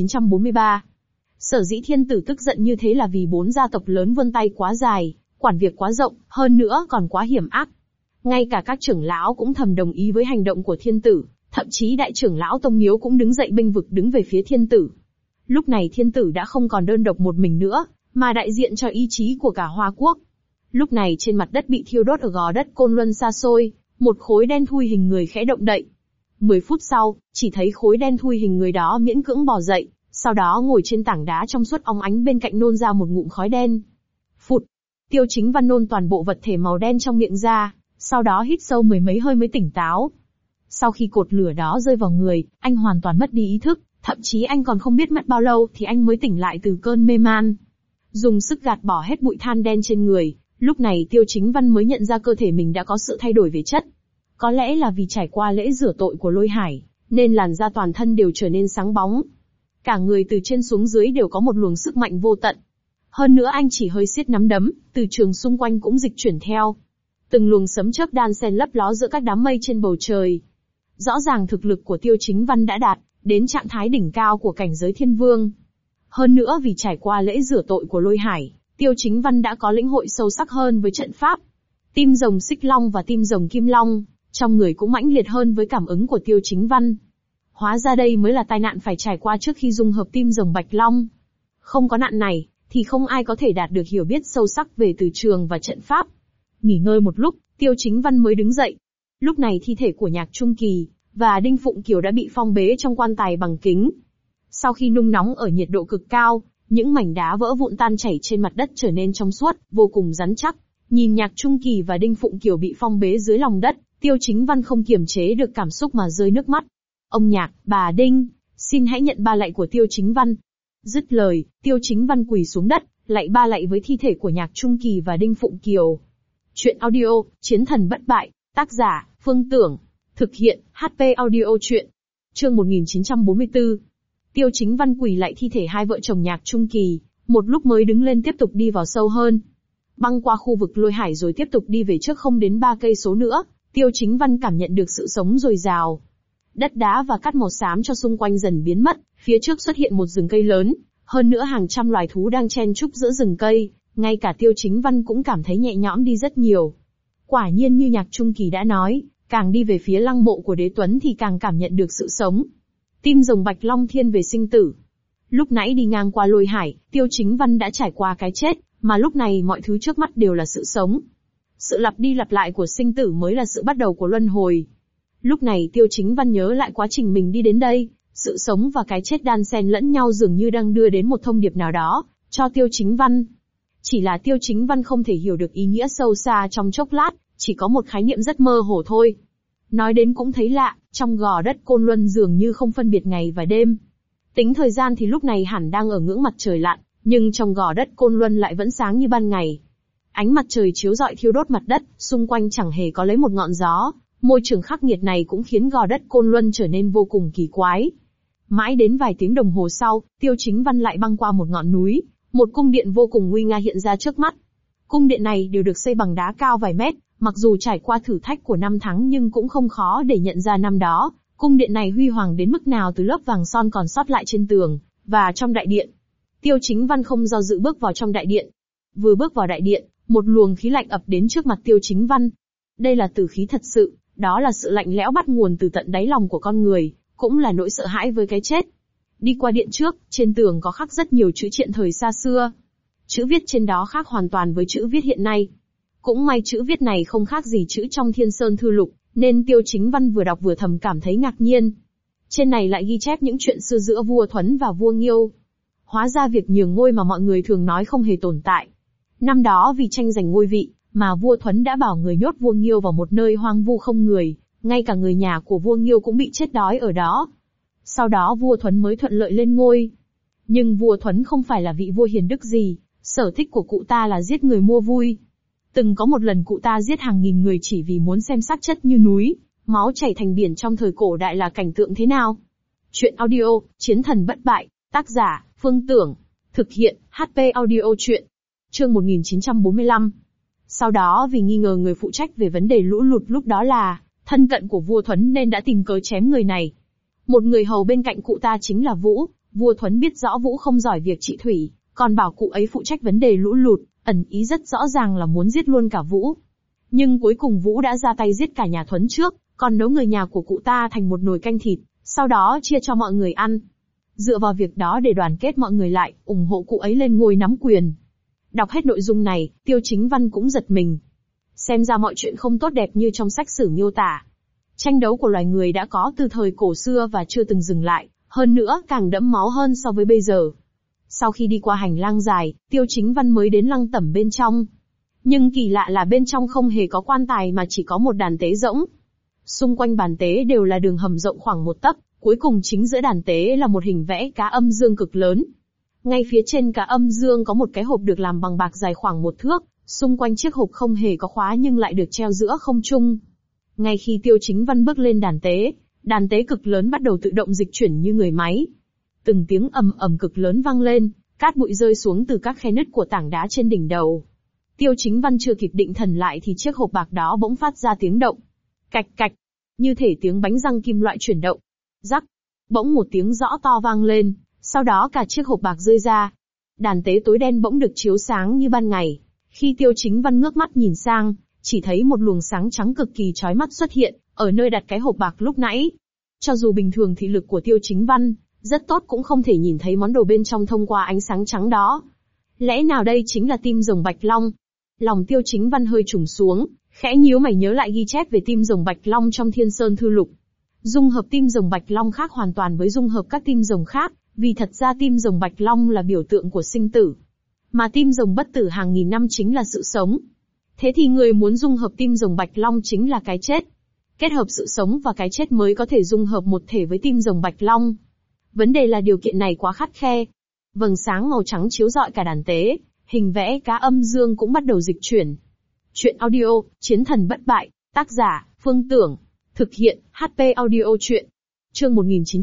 1943. Sở dĩ thiên tử tức giận như thế là vì 4 gia tộc lớn vươn tay quá dài, quản việc quá rộng, hơn nữa còn quá hiểm ác. Ngay cả các trưởng lão cũng thầm đồng ý với hành động của thiên tử, thậm chí đại trưởng lão tông miếu cũng đứng dậy bênh vực đứng về phía thiên tử. Lúc này thiên tử đã không còn đơn độc một mình nữa, mà đại diện cho ý chí của cả Hoa Quốc. Lúc này trên mặt đất bị thiêu đốt ở gò đất Côn Luân xa xôi, một khối đen thui hình người khẽ động đậy. 10 phút sau, chỉ thấy khối đen thui hình người đó miễn cưỡng bò dậy, sau đó ngồi trên tảng đá trong suốt óng ánh bên cạnh nôn ra một ngụm khói đen. Phụt! Tiêu Chính Văn nôn toàn bộ vật thể màu đen trong miệng ra, sau đó hít sâu mười mấy hơi mới tỉnh táo. Sau khi cột lửa đó rơi vào người, anh hoàn toàn mất đi ý thức, thậm chí anh còn không biết mất bao lâu thì anh mới tỉnh lại từ cơn mê man. Dùng sức gạt bỏ hết bụi than đen trên người, lúc này Tiêu Chính Văn mới nhận ra cơ thể mình đã có sự thay đổi về chất. Có lẽ là vì trải qua lễ rửa tội của Lôi Hải, nên làn da toàn thân đều trở nên sáng bóng. Cả người từ trên xuống dưới đều có một luồng sức mạnh vô tận. Hơn nữa anh chỉ hơi siết nắm đấm, từ trường xung quanh cũng dịch chuyển theo. Từng luồng sấm chớp đan xen lấp ló giữa các đám mây trên bầu trời. Rõ ràng thực lực của Tiêu Chính Văn đã đạt đến trạng thái đỉnh cao của cảnh giới thiên vương. Hơn nữa vì trải qua lễ rửa tội của Lôi Hải, Tiêu Chính Văn đã có lĩnh hội sâu sắc hơn với trận pháp. Tim rồng Xích Long và tim rồng Kim Long, trong người cũng mãnh liệt hơn với cảm ứng của Tiêu Chính Văn. Hóa ra đây mới là tai nạn phải trải qua trước khi dung hợp tim rồng Bạch Long. Không có nạn này, thì không ai có thể đạt được hiểu biết sâu sắc về từ trường và trận pháp. Nghỉ ngơi một lúc, Tiêu Chính Văn mới đứng dậy. Lúc này thi thể của Nhạc Trung Kỳ và Đinh Phụng Kiều đã bị phong bế trong quan tài bằng kính. Sau khi nung nóng ở nhiệt độ cực cao, những mảnh đá vỡ vụn tan chảy trên mặt đất trở nên trong suốt, vô cùng rắn chắc. Nhìn Nhạc Trung Kỳ và Đinh Phụng Kiều bị phong bế dưới lòng đất, Tiêu Chính Văn không kiềm chế được cảm xúc mà rơi nước mắt. Ông Nhạc, bà Đinh, xin hãy nhận ba lạy của Tiêu Chính Văn. Dứt lời, Tiêu Chính Văn quỳ xuống đất, lạy ba lạy với thi thể của Nhạc Trung Kỳ và Đinh Phụng Kiều. Chuyện audio, Chiến thần bất bại, tác giả, Phương Tưởng. Thực hiện, HP Audio Chuyện. Chương 1944. Tiêu Chính Văn quỳ lạy thi thể hai vợ chồng Nhạc Trung Kỳ, một lúc mới đứng lên tiếp tục đi vào sâu hơn. Băng qua khu vực Lôi Hải rồi tiếp tục đi về trước không đến 3 cây số nữa, Tiêu Chính Văn cảm nhận được sự sống dồi dào. Đất đá và cát màu xám cho xung quanh dần biến mất, phía trước xuất hiện một rừng cây lớn, hơn nữa hàng trăm loài thú đang chen chúc giữa rừng cây, ngay cả Tiêu Chính Văn cũng cảm thấy nhẹ nhõm đi rất nhiều. Quả nhiên như Nhạc Trung Kỳ đã nói, càng đi về phía lăng mộ của Đế Tuấn thì càng cảm nhận được sự sống. Tim rồng Bạch Long thiên về sinh tử. Lúc nãy đi ngang qua Lôi Hải, Tiêu Chính Văn đã trải qua cái chết, mà lúc này mọi thứ trước mắt đều là sự sống. Sự lặp đi lặp lại của sinh tử mới là sự bắt đầu của luân hồi. Lúc này Tiêu Chính Văn nhớ lại quá trình mình đi đến đây, sự sống và cái chết đan xen lẫn nhau dường như đang đưa đến một thông điệp nào đó, cho Tiêu Chính Văn. Chỉ là Tiêu Chính Văn không thể hiểu được ý nghĩa sâu xa trong chốc lát, chỉ có một khái niệm rất mơ hồ thôi. Nói đến cũng thấy lạ, trong gò đất Côn Luân dường như không phân biệt ngày và đêm. Tính thời gian thì lúc này hẳn đang ở ngưỡng mặt trời lặn, nhưng trong gò đất Côn Luân lại vẫn sáng như ban ngày. Ánh mặt trời chiếu rọi thiêu đốt mặt đất, xung quanh chẳng hề có lấy một ngọn gió. Môi trường khắc nghiệt này cũng khiến gò đất Côn Luân trở nên vô cùng kỳ quái. Mãi đến vài tiếng đồng hồ sau, Tiêu Chính Văn lại băng qua một ngọn núi, một cung điện vô cùng nguy nga hiện ra trước mắt. Cung điện này đều được xây bằng đá cao vài mét, mặc dù trải qua thử thách của năm tháng nhưng cũng không khó để nhận ra năm đó, cung điện này huy hoàng đến mức nào từ lớp vàng son còn sót lại trên tường, và trong đại điện. Tiêu Chính Văn không do dự bước vào trong đại điện. Vừa bước vào đại điện, một luồng khí lạnh ập đến trước mặt Tiêu Chính Văn. Đây là tử khí thật sự, đó là sự lạnh lẽo bắt nguồn từ tận đáy lòng của con người, cũng là nỗi sợ hãi với cái chết. Đi qua điện trước, trên tường có khắc rất nhiều chữ triện thời xa xưa. Chữ viết trên đó khác hoàn toàn với chữ viết hiện nay. Cũng may chữ viết này không khác gì chữ trong Thiên Sơn Thư Lục, nên Tiêu Chính Văn vừa đọc vừa thầm cảm thấy ngạc nhiên. Trên này lại ghi chép những chuyện xưa giữa vua Thuấn và vua Nghiêu. Hóa ra việc nhường ngôi mà mọi người thường nói không hề tồn tại. Năm đó vì tranh giành ngôi vị, mà vua Thuấn đã bảo người nhốt vua Nghiêu vào một nơi hoang vu không người, ngay cả người nhà của vua Nghiêu cũng bị chết đói ở đó. Sau đó vua Thuấn mới thuận lợi lên ngôi. Nhưng vua Thuấn không phải là vị vua hiền đức gì, sở thích của cụ ta là giết người mua vui. Từng có một lần cụ ta giết hàng nghìn người chỉ vì muốn xem xác chất như núi, máu chảy thành biển trong thời cổ đại là cảnh tượng thế nào. Chuyện audio, Chiến thần bất bại, tác giả, Phương Tưởng. Thực hiện, HP Audio Chuyện. Chương 1945. Sau đó vì nghi ngờ người phụ trách về vấn đề lũ lụt lúc đó là thân cận của vua Thuấn nên đã tìm cớ chém người này. Một người hầu bên cạnh cụ ta chính là Vũ, vua Thuấn biết rõ Vũ không giỏi việc trị thủy, còn bảo cụ ấy phụ trách vấn đề lũ lụt, ẩn ý rất rõ ràng là muốn giết luôn cả Vũ. Nhưng cuối cùng Vũ đã ra tay giết cả nhà Thuấn trước, còn nấu người nhà của cụ ta thành một nồi canh thịt, sau đó chia cho mọi người ăn. Dựa vào việc đó để đoàn kết mọi người lại, ủng hộ cụ ấy lên ngôi nắm quyền. Đọc hết nội dung này, Tiêu Chính Văn cũng giật mình. Xem ra mọi chuyện không tốt đẹp như trong sách sử miêu tả. Tranh đấu của loài người đã có từ thời cổ xưa và chưa từng dừng lại, hơn nữa càng đẫm máu hơn so với bây giờ. Sau khi đi qua hành lang dài, Tiêu Chính Văn mới đến lăng tẩm bên trong. Nhưng kỳ lạ là bên trong không hề có quan tài mà chỉ có một đàn tế rỗng. Xung quanh bàn tế đều là đường hầm rộng khoảng 1 tấc, cuối cùng chính giữa đàn tế là một hình vẽ cá âm dương cực lớn. Ngay phía trên cá âm dương có một cái hộp được làm bằng bạc dài khoảng 1 thước, xung quanh chiếc hộp không hề có khóa nhưng lại được treo giữa không trung. Ngay khi Tiêu Chính Văn bước lên đàn tế cực lớn bắt đầu tự động dịch chuyển như người máy. Từng tiếng ầm ầm cực lớn vang lên, cát bụi rơi xuống từ các khe nứt của tảng đá trên đỉnh đầu. Tiêu Chính Văn chưa kịp định thần lại thì chiếc hộp bạc đó bỗng phát ra tiếng động. Cạch cạch, như thể tiếng bánh răng kim loại chuyển động. Rắc, bỗng một tiếng rõ to vang lên, sau đó cả chiếc hộp bạc rơi ra. Đàn tế tối đen bỗng được chiếu sáng như ban ngày. Khi Tiêu Chính Văn ngước mắt nhìn sang, chỉ thấy một luồng sáng trắng cực kỳ chói mắt xuất hiện, ở nơi đặt cái hộp bạc lúc nãy. Cho dù bình thường thị lực của Tiêu Chính Văn rất tốt cũng không thể nhìn thấy món đồ bên trong thông qua ánh sáng trắng đó. Lẽ nào đây chính là tim rồng Bạch Long? Lòng Tiêu Chính Văn hơi trùng xuống, khẽ nhíu mày nhớ lại ghi chép về tim rồng Bạch Long trong Thiên Sơn Thư Lục. Dung hợp tim rồng Bạch Long khác hoàn toàn với dung hợp các tim rồng khác, vì thật ra tim rồng Bạch Long là biểu tượng của sinh tử. Mà tim rồng bất tử hàng nghìn năm chính là sự sống. Thế thì người muốn dung hợp tim rồng Bạch Long chính là cái chết. Kết hợp sự sống và cái chết mới có thể dung hợp một thể với tim rồng Bạch Long. Vấn đề là điều kiện này quá khắt khe. Vầng sáng màu trắng chiếu rọi cả đàn tế, hình vẽ cá âm dương cũng bắt đầu dịch chuyển. Chuyện audio, Chiến thần bất bại, tác giả, Phương Tưởng. Thực hiện, HP Audio Chuyện. Chương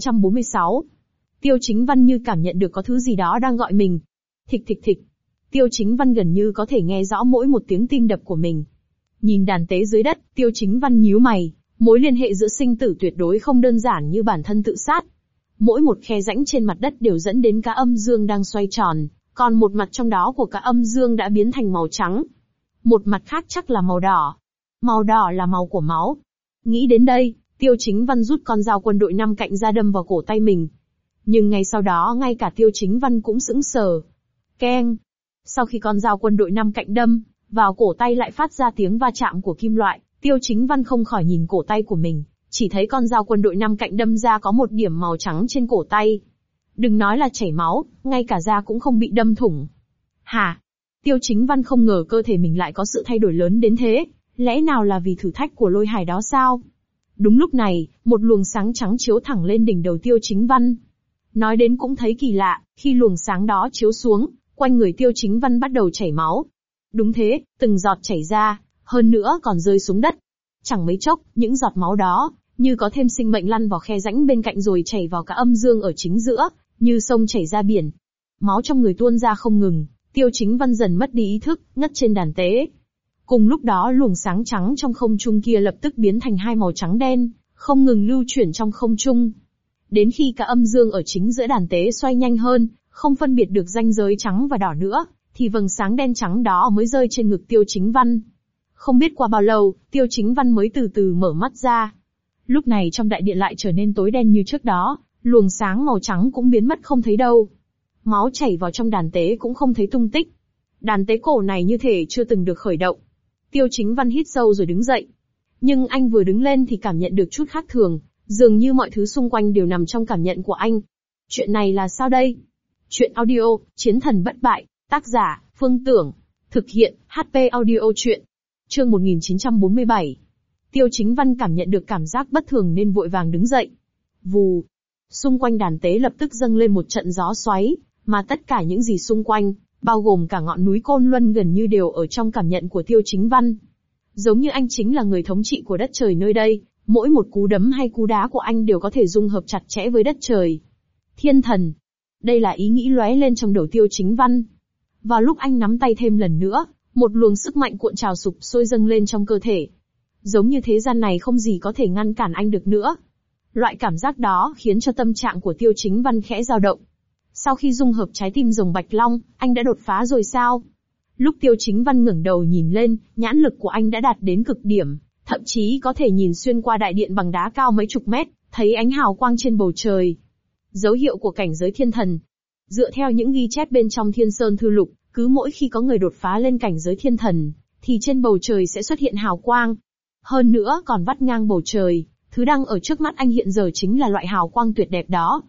1946. Tiêu Chính Văn như cảm nhận được có thứ gì đó đang gọi mình. Thịch thịch thịch. Tiêu Chính Văn gần như có thể nghe rõ mỗi một tiếng tim đập của mình. Nhìn đàn tế dưới đất, Tiêu Chính Văn nhíu mày, mối liên hệ giữa sinh tử tuyệt đối không đơn giản như bản thân tự sát. Mỗi một khe rãnh trên mặt đất đều dẫn đến cá âm dương đang xoay tròn, còn một mặt trong đó của cá âm dương đã biến thành màu trắng. Một mặt khác chắc là màu đỏ. Màu đỏ là màu của máu. Nghĩ đến đây, Tiêu Chính Văn rút con dao quân đội 5 cạnh ra đâm vào cổ tay mình. Nhưng ngay sau đó ngay cả Tiêu Chính Văn cũng sững sờ. Keng. Sau khi con dao quân đội 5 cạnh đâm vào cổ tay lại phát ra tiếng va chạm của kim loại, Tiêu Chính Văn không khỏi nhìn cổ tay của mình, chỉ thấy con dao quân đội 5 cạnh đâm ra có một điểm màu trắng trên cổ tay. Đừng nói là chảy máu, ngay cả da cũng không bị đâm thủng. Hả? Tiêu Chính Văn không ngờ cơ thể mình lại có sự thay đổi lớn đến thế, lẽ nào là vì thử thách của lôi hải đó sao? Đúng lúc này, một luồng sáng trắng chiếu thẳng lên đỉnh đầu Tiêu Chính Văn. Nói đến cũng thấy kỳ lạ, khi luồng sáng đó chiếu xuống, quanh người Tiêu Chính Văn bắt đầu chảy máu. Đúng thế, từng giọt chảy ra, hơn nữa còn rơi xuống đất. Chẳng mấy chốc, những giọt máu đó, như có thêm sinh mệnh lăn vào khe rãnh bên cạnh rồi chảy vào cả âm dương ở chính giữa, như sông chảy ra biển. Máu trong người tuôn ra không ngừng, Tiêu Chính Văn dần mất đi ý thức, ngất trên đàn tế. Cùng lúc đó luồng sáng trắng trong không trung kia lập tức biến thành hai màu trắng đen, không ngừng lưu chuyển trong không trung. Đến khi cả âm dương ở chính giữa đàn tế xoay nhanh hơn, không phân biệt được ranh giới trắng và đỏ nữa, thì vầng sáng đen trắng đó mới rơi trên ngực Tiêu Chính Văn. Không biết qua bao lâu, Tiêu Chính Văn mới từ từ mở mắt ra. Lúc này trong đại điện lại trở nên tối đen như trước đó, luồng sáng màu trắng cũng biến mất không thấy đâu. Máu chảy vào trong đàn tế cũng không thấy tung tích. Đàn tế cổ này như thể chưa từng được khởi động. Tiêu Chính Văn hít sâu rồi đứng dậy. Nhưng anh vừa đứng lên thì cảm nhận được chút khác thường, dường như mọi thứ xung quanh đều nằm trong cảm nhận của anh. Chuyện này là sao đây? Chuyện audio, Chiến thần bất bại, tác giả, Phương Tưởng. Thực hiện, HP Audio Chuyện. Chương 1947. Tiêu Chính Văn cảm nhận được cảm giác bất thường nên vội vàng đứng dậy. Vù. Xung quanh đàn tế lập tức dâng lên một trận gió xoáy, mà tất cả những gì xung quanh, bao gồm cả ngọn núi Côn Luân gần như đều ở trong cảm nhận của Tiêu Chính Văn. Giống như anh chính là người thống trị của đất trời nơi đây, mỗi một cú đấm hay cú đá của anh đều có thể dung hợp chặt chẽ với đất trời. Thiên thần. Đây là ý nghĩ lóe lên trong đầu Tiêu Chính Văn. Vào lúc anh nắm tay thêm lần nữa, một luồng sức mạnh cuộn trào sục sôi dâng lên trong cơ thể. Giống như thế gian này không gì có thể ngăn cản anh được nữa. Loại cảm giác đó khiến cho tâm trạng của Tiêu Chính Văn khẽ dao động. Sau khi dung hợp trái tim rồng Bạch Long, anh đã đột phá rồi sao? Lúc Tiêu Chính Văn ngẩng đầu nhìn lên, nhãn lực của anh đã đạt đến cực điểm, thậm chí có thể nhìn xuyên qua đại điện bằng đá cao mấy chục mét, thấy ánh hào quang trên bầu trời. Dấu hiệu của cảnh giới thiên thần. Dựa theo những ghi chép bên trong Thiên Sơn Thư Lục, cứ mỗi khi có người đột phá lên cảnh giới thiên thần, thì trên bầu trời sẽ xuất hiện hào quang. Hơn nữa còn vắt ngang bầu trời, thứ đang ở trước mắt anh hiện giờ chính là loại hào quang tuyệt đẹp đó.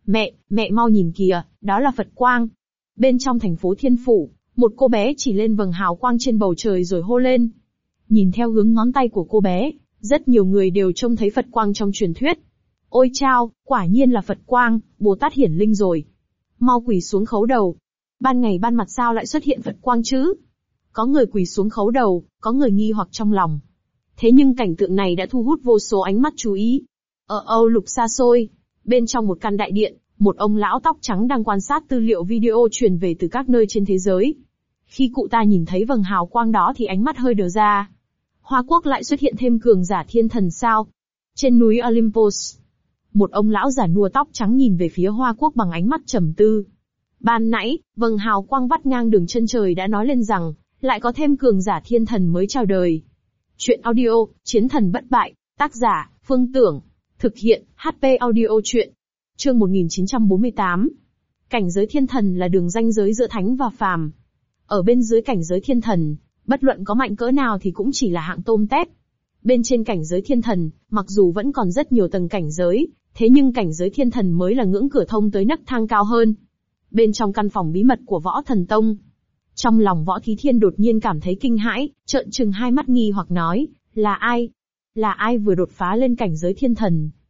Mẹ mau nhìn kìa, đó là Phật quang. Bên trong thành phố Thiên Phủ, một cô bé chỉ lên vầng hào quang trên bầu trời rồi hô lên. Nhìn theo hướng ngón tay của cô bé, rất nhiều người đều trông thấy Phật quang trong truyền thuyết. Ôi chao, quả nhiên là Phật quang, Bồ Tát hiển linh rồi. Mau quỳ xuống khấu đầu. Ban ngày ban mặt sao lại xuất hiện Phật quang chứ? Có người quỳ xuống khấu đầu, có người nghi hoặc trong lòng. Thế nhưng cảnh tượng này đã thu hút vô số ánh mắt chú ý. Ở Âu Lục xa xôi, bên trong một căn đại điện, một ông lão tóc trắng đang quan sát tư liệu video truyền về từ các nơi trên thế giới. Khi cụ ta nhìn thấy vầng hào quang đó thì ánh mắt hơi đờ ra. Hoa Quốc lại xuất hiện thêm cường giả thiên thần sao? Trên núi Olympus, một ông lão già nua tóc trắng nhìn về phía Hoa Quốc bằng ánh mắt trầm tư. Ban nãy, vầng hào quang vắt ngang đường chân trời đã nói lên rằng, lại có thêm cường giả thiên thần mới chào đời. Chuyện audio, Chiến thần bất bại, tác giả, Phương Tưởng. Thực hiện, HP Audio Chuyện. Chương 1948. Cảnh giới thiên thần là đường ranh giới giữa thánh và phàm. Ở bên dưới cảnh giới thiên thần, bất luận có mạnh cỡ nào thì cũng chỉ là hạng tôm tép. Bên trên cảnh giới thiên thần, mặc dù vẫn còn rất nhiều tầng cảnh giới, thế nhưng cảnh giới thiên thần mới là ngưỡng cửa thông tới nấc thang cao hơn. Bên trong căn phòng bí mật của Võ Thần Tông, trong lòng Võ Thí Thiên đột nhiên cảm thấy kinh hãi, trợn trừng hai mắt nghi hoặc nói, là ai? Là ai vừa đột phá lên cảnh giới thiên thần?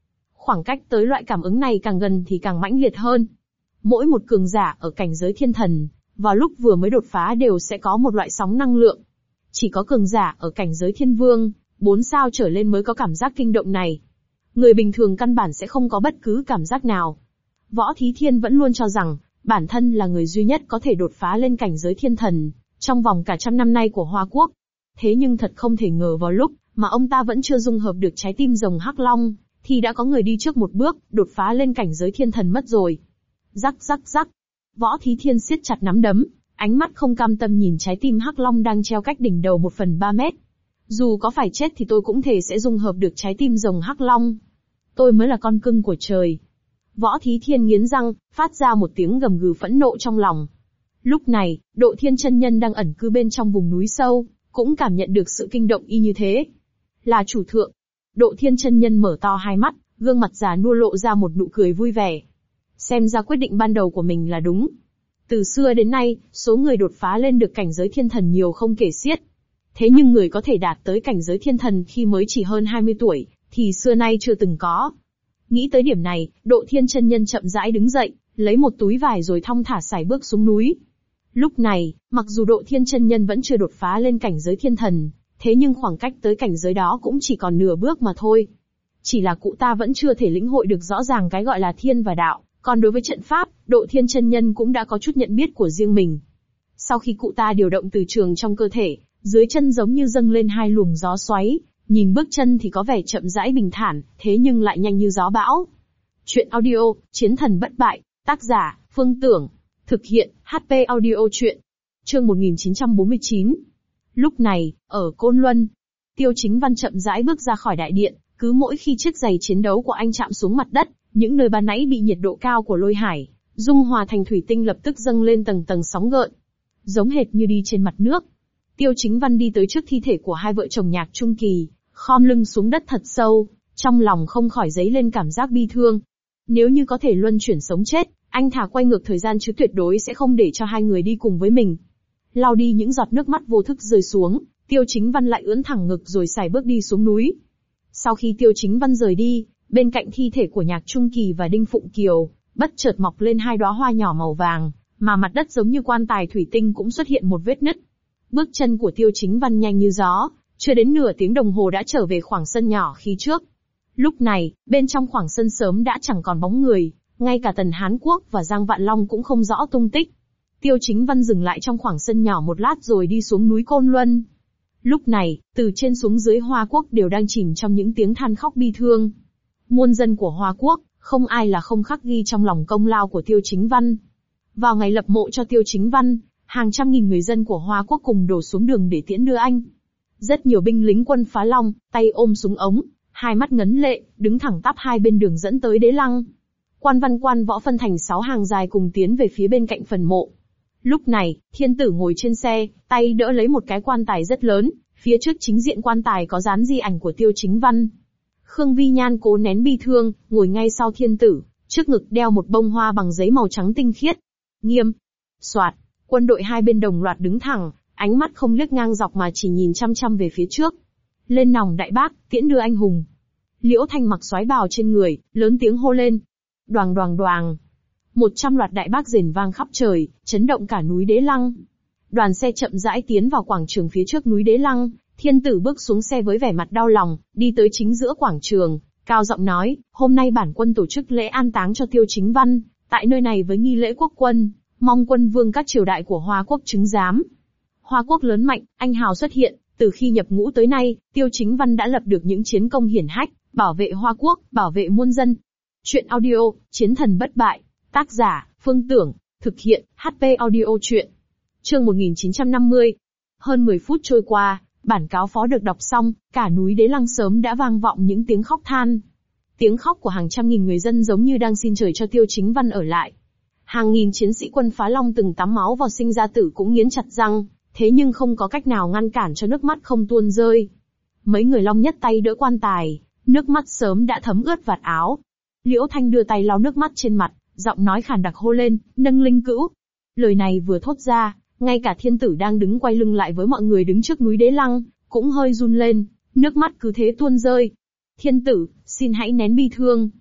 Khoảng cách tới loại cảm ứng này càng gần thì càng mãnh liệt hơn. Mỗi một cường giả ở cảnh giới thiên thần, vào lúc vừa mới đột phá đều sẽ có một loại sóng năng lượng. Chỉ có cường giả ở cảnh giới thiên vương, 4 sao trở lên mới có cảm giác kinh động này. Người bình thường căn bản sẽ không có bất cứ cảm giác nào. Võ Thí Thiên vẫn luôn cho rằng, bản thân là người duy nhất có thể đột phá lên cảnh giới thiên thần, trong vòng cả 100 năm nay của Hoa Quốc. Thế nhưng thật không thể ngờ vào lúc mà ông ta vẫn chưa dung hợp được trái tim rồng Hắc Long, thì đã có người đi trước một bước, đột phá lên cảnh giới thiên thần mất rồi. Rắc rắc rắc. Võ Thí Thiên siết chặt nắm đấm, ánh mắt không cam tâm nhìn trái tim Hắc Long đang treo cách đỉnh đầu 1/3 mét. Dù có phải chết thì tôi cũng thề sẽ dung hợp được trái tim rồng Hắc Long. Tôi mới là con cưng của trời. Võ Thí Thiên nghiến răng, phát ra một tiếng gầm gừ phẫn nộ trong lòng. Lúc này, Độ Thiên chân nhân đang ẩn cư bên trong vùng núi sâu, cũng cảm nhận được sự kinh động y như thế. Là chủ thượng. Độ Thiên chân nhân mở to hai mắt, gương mặt già nua lộ ra một nụ cười vui vẻ. Xem ra quyết định ban đầu của mình là đúng. Từ xưa đến nay, số người đột phá lên được cảnh giới thiên thần nhiều không kể xiết. Thế nhưng người có thể đạt tới cảnh giới thiên thần khi mới chỉ hơn 20 tuổi, thì xưa nay chưa từng có. Nghĩ tới điểm này, Độ Thiên chân nhân chậm rãi đứng dậy, lấy một túi vải rồi thong thả sải bước xuống núi. Lúc này, mặc dù Độ Thiên chân nhân vẫn chưa đột phá lên cảnh giới thiên thần, thế nhưng khoảng cách tới cảnh giới đó cũng chỉ còn nửa bước mà thôi. Chỉ là cụ ta vẫn chưa thể lĩnh hội được rõ ràng cái gọi là thiên và đạo, còn đối với trận pháp, Độ Thiên chân nhân cũng đã có chút nhận biết của riêng mình. Sau khi cụ ta điều động từ trường trong cơ thể, dưới chân giống như dâng lên hai luồng gió xoáy, nhìn bước chân thì có vẻ chậm rãi bình thản, thế nhưng lại nhanh như gió bão. Chuyện audio, Chiến thần bất bại, tác giả, Phương Tưởng, thực hiện, HP audio chuyện. Chương 1949. Lúc này, ở Côn Luân, Tiêu Chính Văn chậm rãi bước ra khỏi đại điện, cứ mỗi khi chiếc giày chiến đấu của anh chạm xuống mặt đất, những nơi ban nãy bị nhiệt độ cao của lôi hải dung hòa thành thủy tinh lập tức dâng lên tầng tầng sóng gợn, giống hệt như đi trên mặt nước. Tiêu Chính Văn đi tới trước thi thể của hai vợ chồng Nhạc Trung Kỳ, khom lưng xuống đất thật sâu, trong lòng không khỏi dấy lên cảm giác bi thương. Nếu như có thể luân chuyển sống chết, anh thà quay ngược thời gian chứ tuyệt đối sẽ không để cho hai người đi cùng với mình. Lau đi những giọt nước mắt vô thức rơi xuống, Tiêu Chính Văn lại ưỡn thẳng ngực rồi sải bước đi xuống núi. Sau khi Tiêu Chính Văn rời đi, bên cạnh thi thể của Nhạc Trung Kỳ và Đinh Phụng Kiều, bất chợt mọc lên hai đóa hoa nhỏ màu vàng, mà mặt đất giống như quan tài thủy tinh cũng xuất hiện một vết nứt. Bước chân của Tiêu Chính Văn nhanh như gió, chưa đến nửa tiếng đồng hồ đã trở về khoảng sân nhỏ khi trước. Lúc này, bên trong khoảng sân sớm đã chẳng còn bóng người, ngay cả Tần Hán Quốc và Giang Vạn Long cũng không rõ tung tích. Tiêu Chính Văn dừng lại trong khoảng sân nhỏ một lát rồi đi xuống núi Côn Luân. Lúc này, từ trên xuống dưới Hoa Quốc đều đang chìm trong những tiếng than khóc bi thương. Muôn dân của Hoa Quốc, không ai là không khắc ghi trong lòng công lao của Tiêu Chính Văn. Vào ngày lập mộ cho Tiêu Chính Văn, hàng trăm nghìn người dân của Hoa Quốc cùng đổ xuống đường để tiễn đưa anh. Rất nhiều binh lính quân Phá Long, tay ôm súng ống, hai mắt ngấn lệ, đứng thẳng tắp hai bên đường dẫn tới Đế Lăng. Quan văn quan võ phân thành 6 hàng dài cùng tiến về phía bên cạnh phần mộ. Lúc này, Thiên Tử ngồi trên xe, tay đỡ lấy một cái quan tài rất lớn, phía trước chính diện quan tài có dán di ảnh của Tiêu Chính Văn. Khương Vi Nhan cố nén bi thương, ngồi ngay sau Thiên Tử, trước ngực đeo một bông hoa bằng giấy màu trắng tinh khiết. Nghiêm. Soạt, quân đội hai bên đồng loạt đứng thẳng, ánh mắt không liếc ngang dọc mà chỉ nhìn chăm chăm về phía trước. Lên nòng đại bác, tiễn đưa anh hùng. Liễu Thanh mặc soái bào trên người, lớn tiếng hô lên. Đoàng đoàng đoàng. 100 loạt đại bác rền vang khắp trời, chấn động cả núi Đế Lăng. Đoàn xe chậm rãi tiến vào quảng trường phía trước núi Đế Lăng, Thiên Tử bước xuống xe với vẻ mặt đau lòng, đi tới chính giữa quảng trường, cao giọng nói, hôm nay bản quân tổ chức lễ an táng cho Tiêu Chính Văn, tại nơi này với nghi lễ quốc quân, mong quân vương các triều đại của Hoa Quốc chứng giám. Hoa Quốc lớn mạnh, anh hào xuất hiện, từ khi nhập ngũ tới nay, Tiêu Chính Văn đã lập được những chiến công hiển hách, bảo vệ Hoa Quốc, bảo vệ muôn dân. Chuyện audio, Chiến thần bất bại, tác giả, Phương Tưởng, thực hiện, HP audio chuyện. Chương 1950. Hơn 10 phút trôi qua, bản cáo phó được đọc xong, cả núi Đế Lăng sớm đã vang vọng những tiếng khóc than. Tiếng khóc của hàng trăm nghìn người dân giống như đang xin trời cho Tiêu Chính Văn ở lại. Hàng nghìn chiến sĩ quân Phá Long từng tắm máu vào sinh ra tử cũng nghiến chặt răng, thế nhưng không có cách nào ngăn cản cho nước mắt không tuôn rơi. Mấy người Long nhất tay đỡ quan tài, nước mắt sớm đã thấm ướt vạt áo. Liễu Thanh đưa tay lau nước mắt trên mặt, giọng nói khàn đặc hô lên, nâng linh cữu. Lời này vừa thốt ra, ngay cả Thiên Tử đang đứng quay lưng lại với mọi người đứng trước núi Đế Lăng, cũng hơi run lên, nước mắt cứ thế tuôn rơi. Thiên Tử, xin hãy nén bi thương.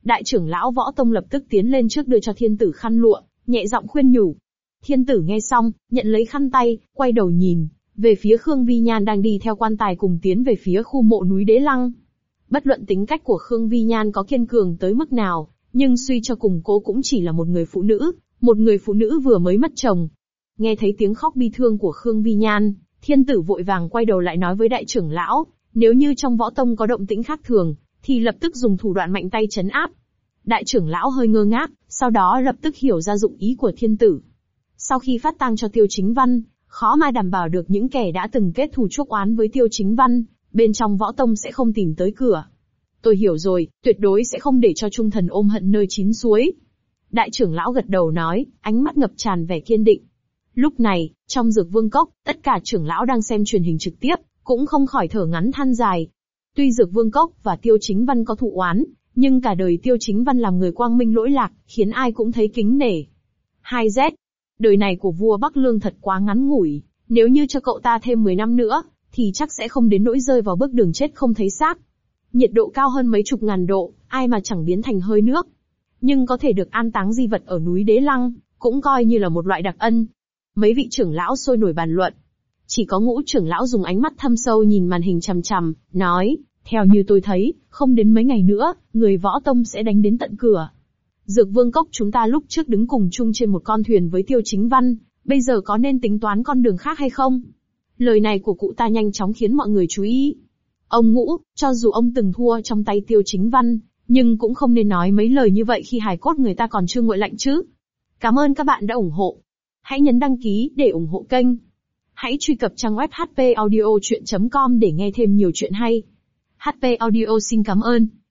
Đại trưởng lão Võ Tông lập tức tiến lên trước đưa cho thiên tử khăn lụa, nhẹ giọng khuyên nhủ. Thiên tử nghe xong, nhận lấy khăn tay, quay đầu nhìn về phía Khương Vi Nhan đang đi theo quan tài cùng tiến về phía khu mộ núi Đế Lăng. Bất luận tính cách của Khương Vi Nhan có kiên cường tới mức nào, nhưng suy cho cùng cô cũng chỉ là một người phụ nữ vừa mới mất chồng. Nghe thấy tiếng khóc bi thương của Khương Vi Nhan, thiên tử vội vàng quay đầu lại nói với đại trưởng lão, nếu như trong Võ Tông có động tĩnh khác thường, thì lập tức dùng thủ đoạn mạnh tay trấn áp. Đại trưởng lão hơi ngơ ngác, sau đó lập tức hiểu ra dụng ý của thiên tử. Sau khi phát tang cho Tiêu Chính Văn, khó mà đảm bảo được những kẻ đã từng kết thù chuốc oán với Tiêu Chính Văn, bên trong Võ Tông sẽ không tìm tới cửa. Tôi hiểu rồi, tuyệt đối sẽ không để cho trung thần ôm hận nơi chín suối. Đại trưởng lão gật đầu nói, ánh mắt ngập tràn vẻ kiên định. Lúc này, trong Dược Vương Cốc, tất cả trưởng lão đang xem truyền hình trực tiếp, cũng không khỏi thở ngắn than dài. Tuy Dược Vương Cốc và Tiêu Chính Văn có thù oán, nhưng cả đời Tiêu Chính Văn làm người quang minh lỗi lạc, khiến ai cũng thấy kính nể. 2Z. Đời này của vua Bắc Lương thật quá ngắn ngủi, nếu như cho cậu ta thêm 10 năm nữa, thì chắc sẽ không đến nỗi rơi vào bước đường chết không thấy xác. Nhiệt độ cao hơn mấy chục ngàn độ, ai mà chẳng biến thành hơi nước. Nhưng có thể được an táng di vật ở núi Đế Lăng, cũng coi như là một loại đặc ân. Mấy vị trưởng lão sôi nổi bàn luận. Chỉ có Ngũ trưởng lão dùng ánh mắt thâm sâu nhìn màn hình chằm chằm, nói, theo như tôi thấy, không đến mấy ngày nữa, người Võ Tông sẽ đánh đến tận cửa. Dược Vương Cốc chúng ta lúc trước đứng cùng chung trên một con thuyền với Tiêu Chính Văn, bây giờ có nên tính toán con đường khác hay không? Lời này của cụ ta nhanh chóng khiến mọi người chú ý. Ông Ngũ, cho dù ông từng thua trong tay Tiêu Chính Văn, nhưng cũng không nên nói mấy lời như vậy khi hài cốt người ta còn chưa nguội lạnh chứ. Cảm ơn các bạn đã ủng hộ. Hãy nhấn đăng ký để ủng hộ kênh. Hãy truy cập trang web hpaudiochuyen.com để nghe thêm nhiều chuyện hay. HP Audio xin cảm ơn.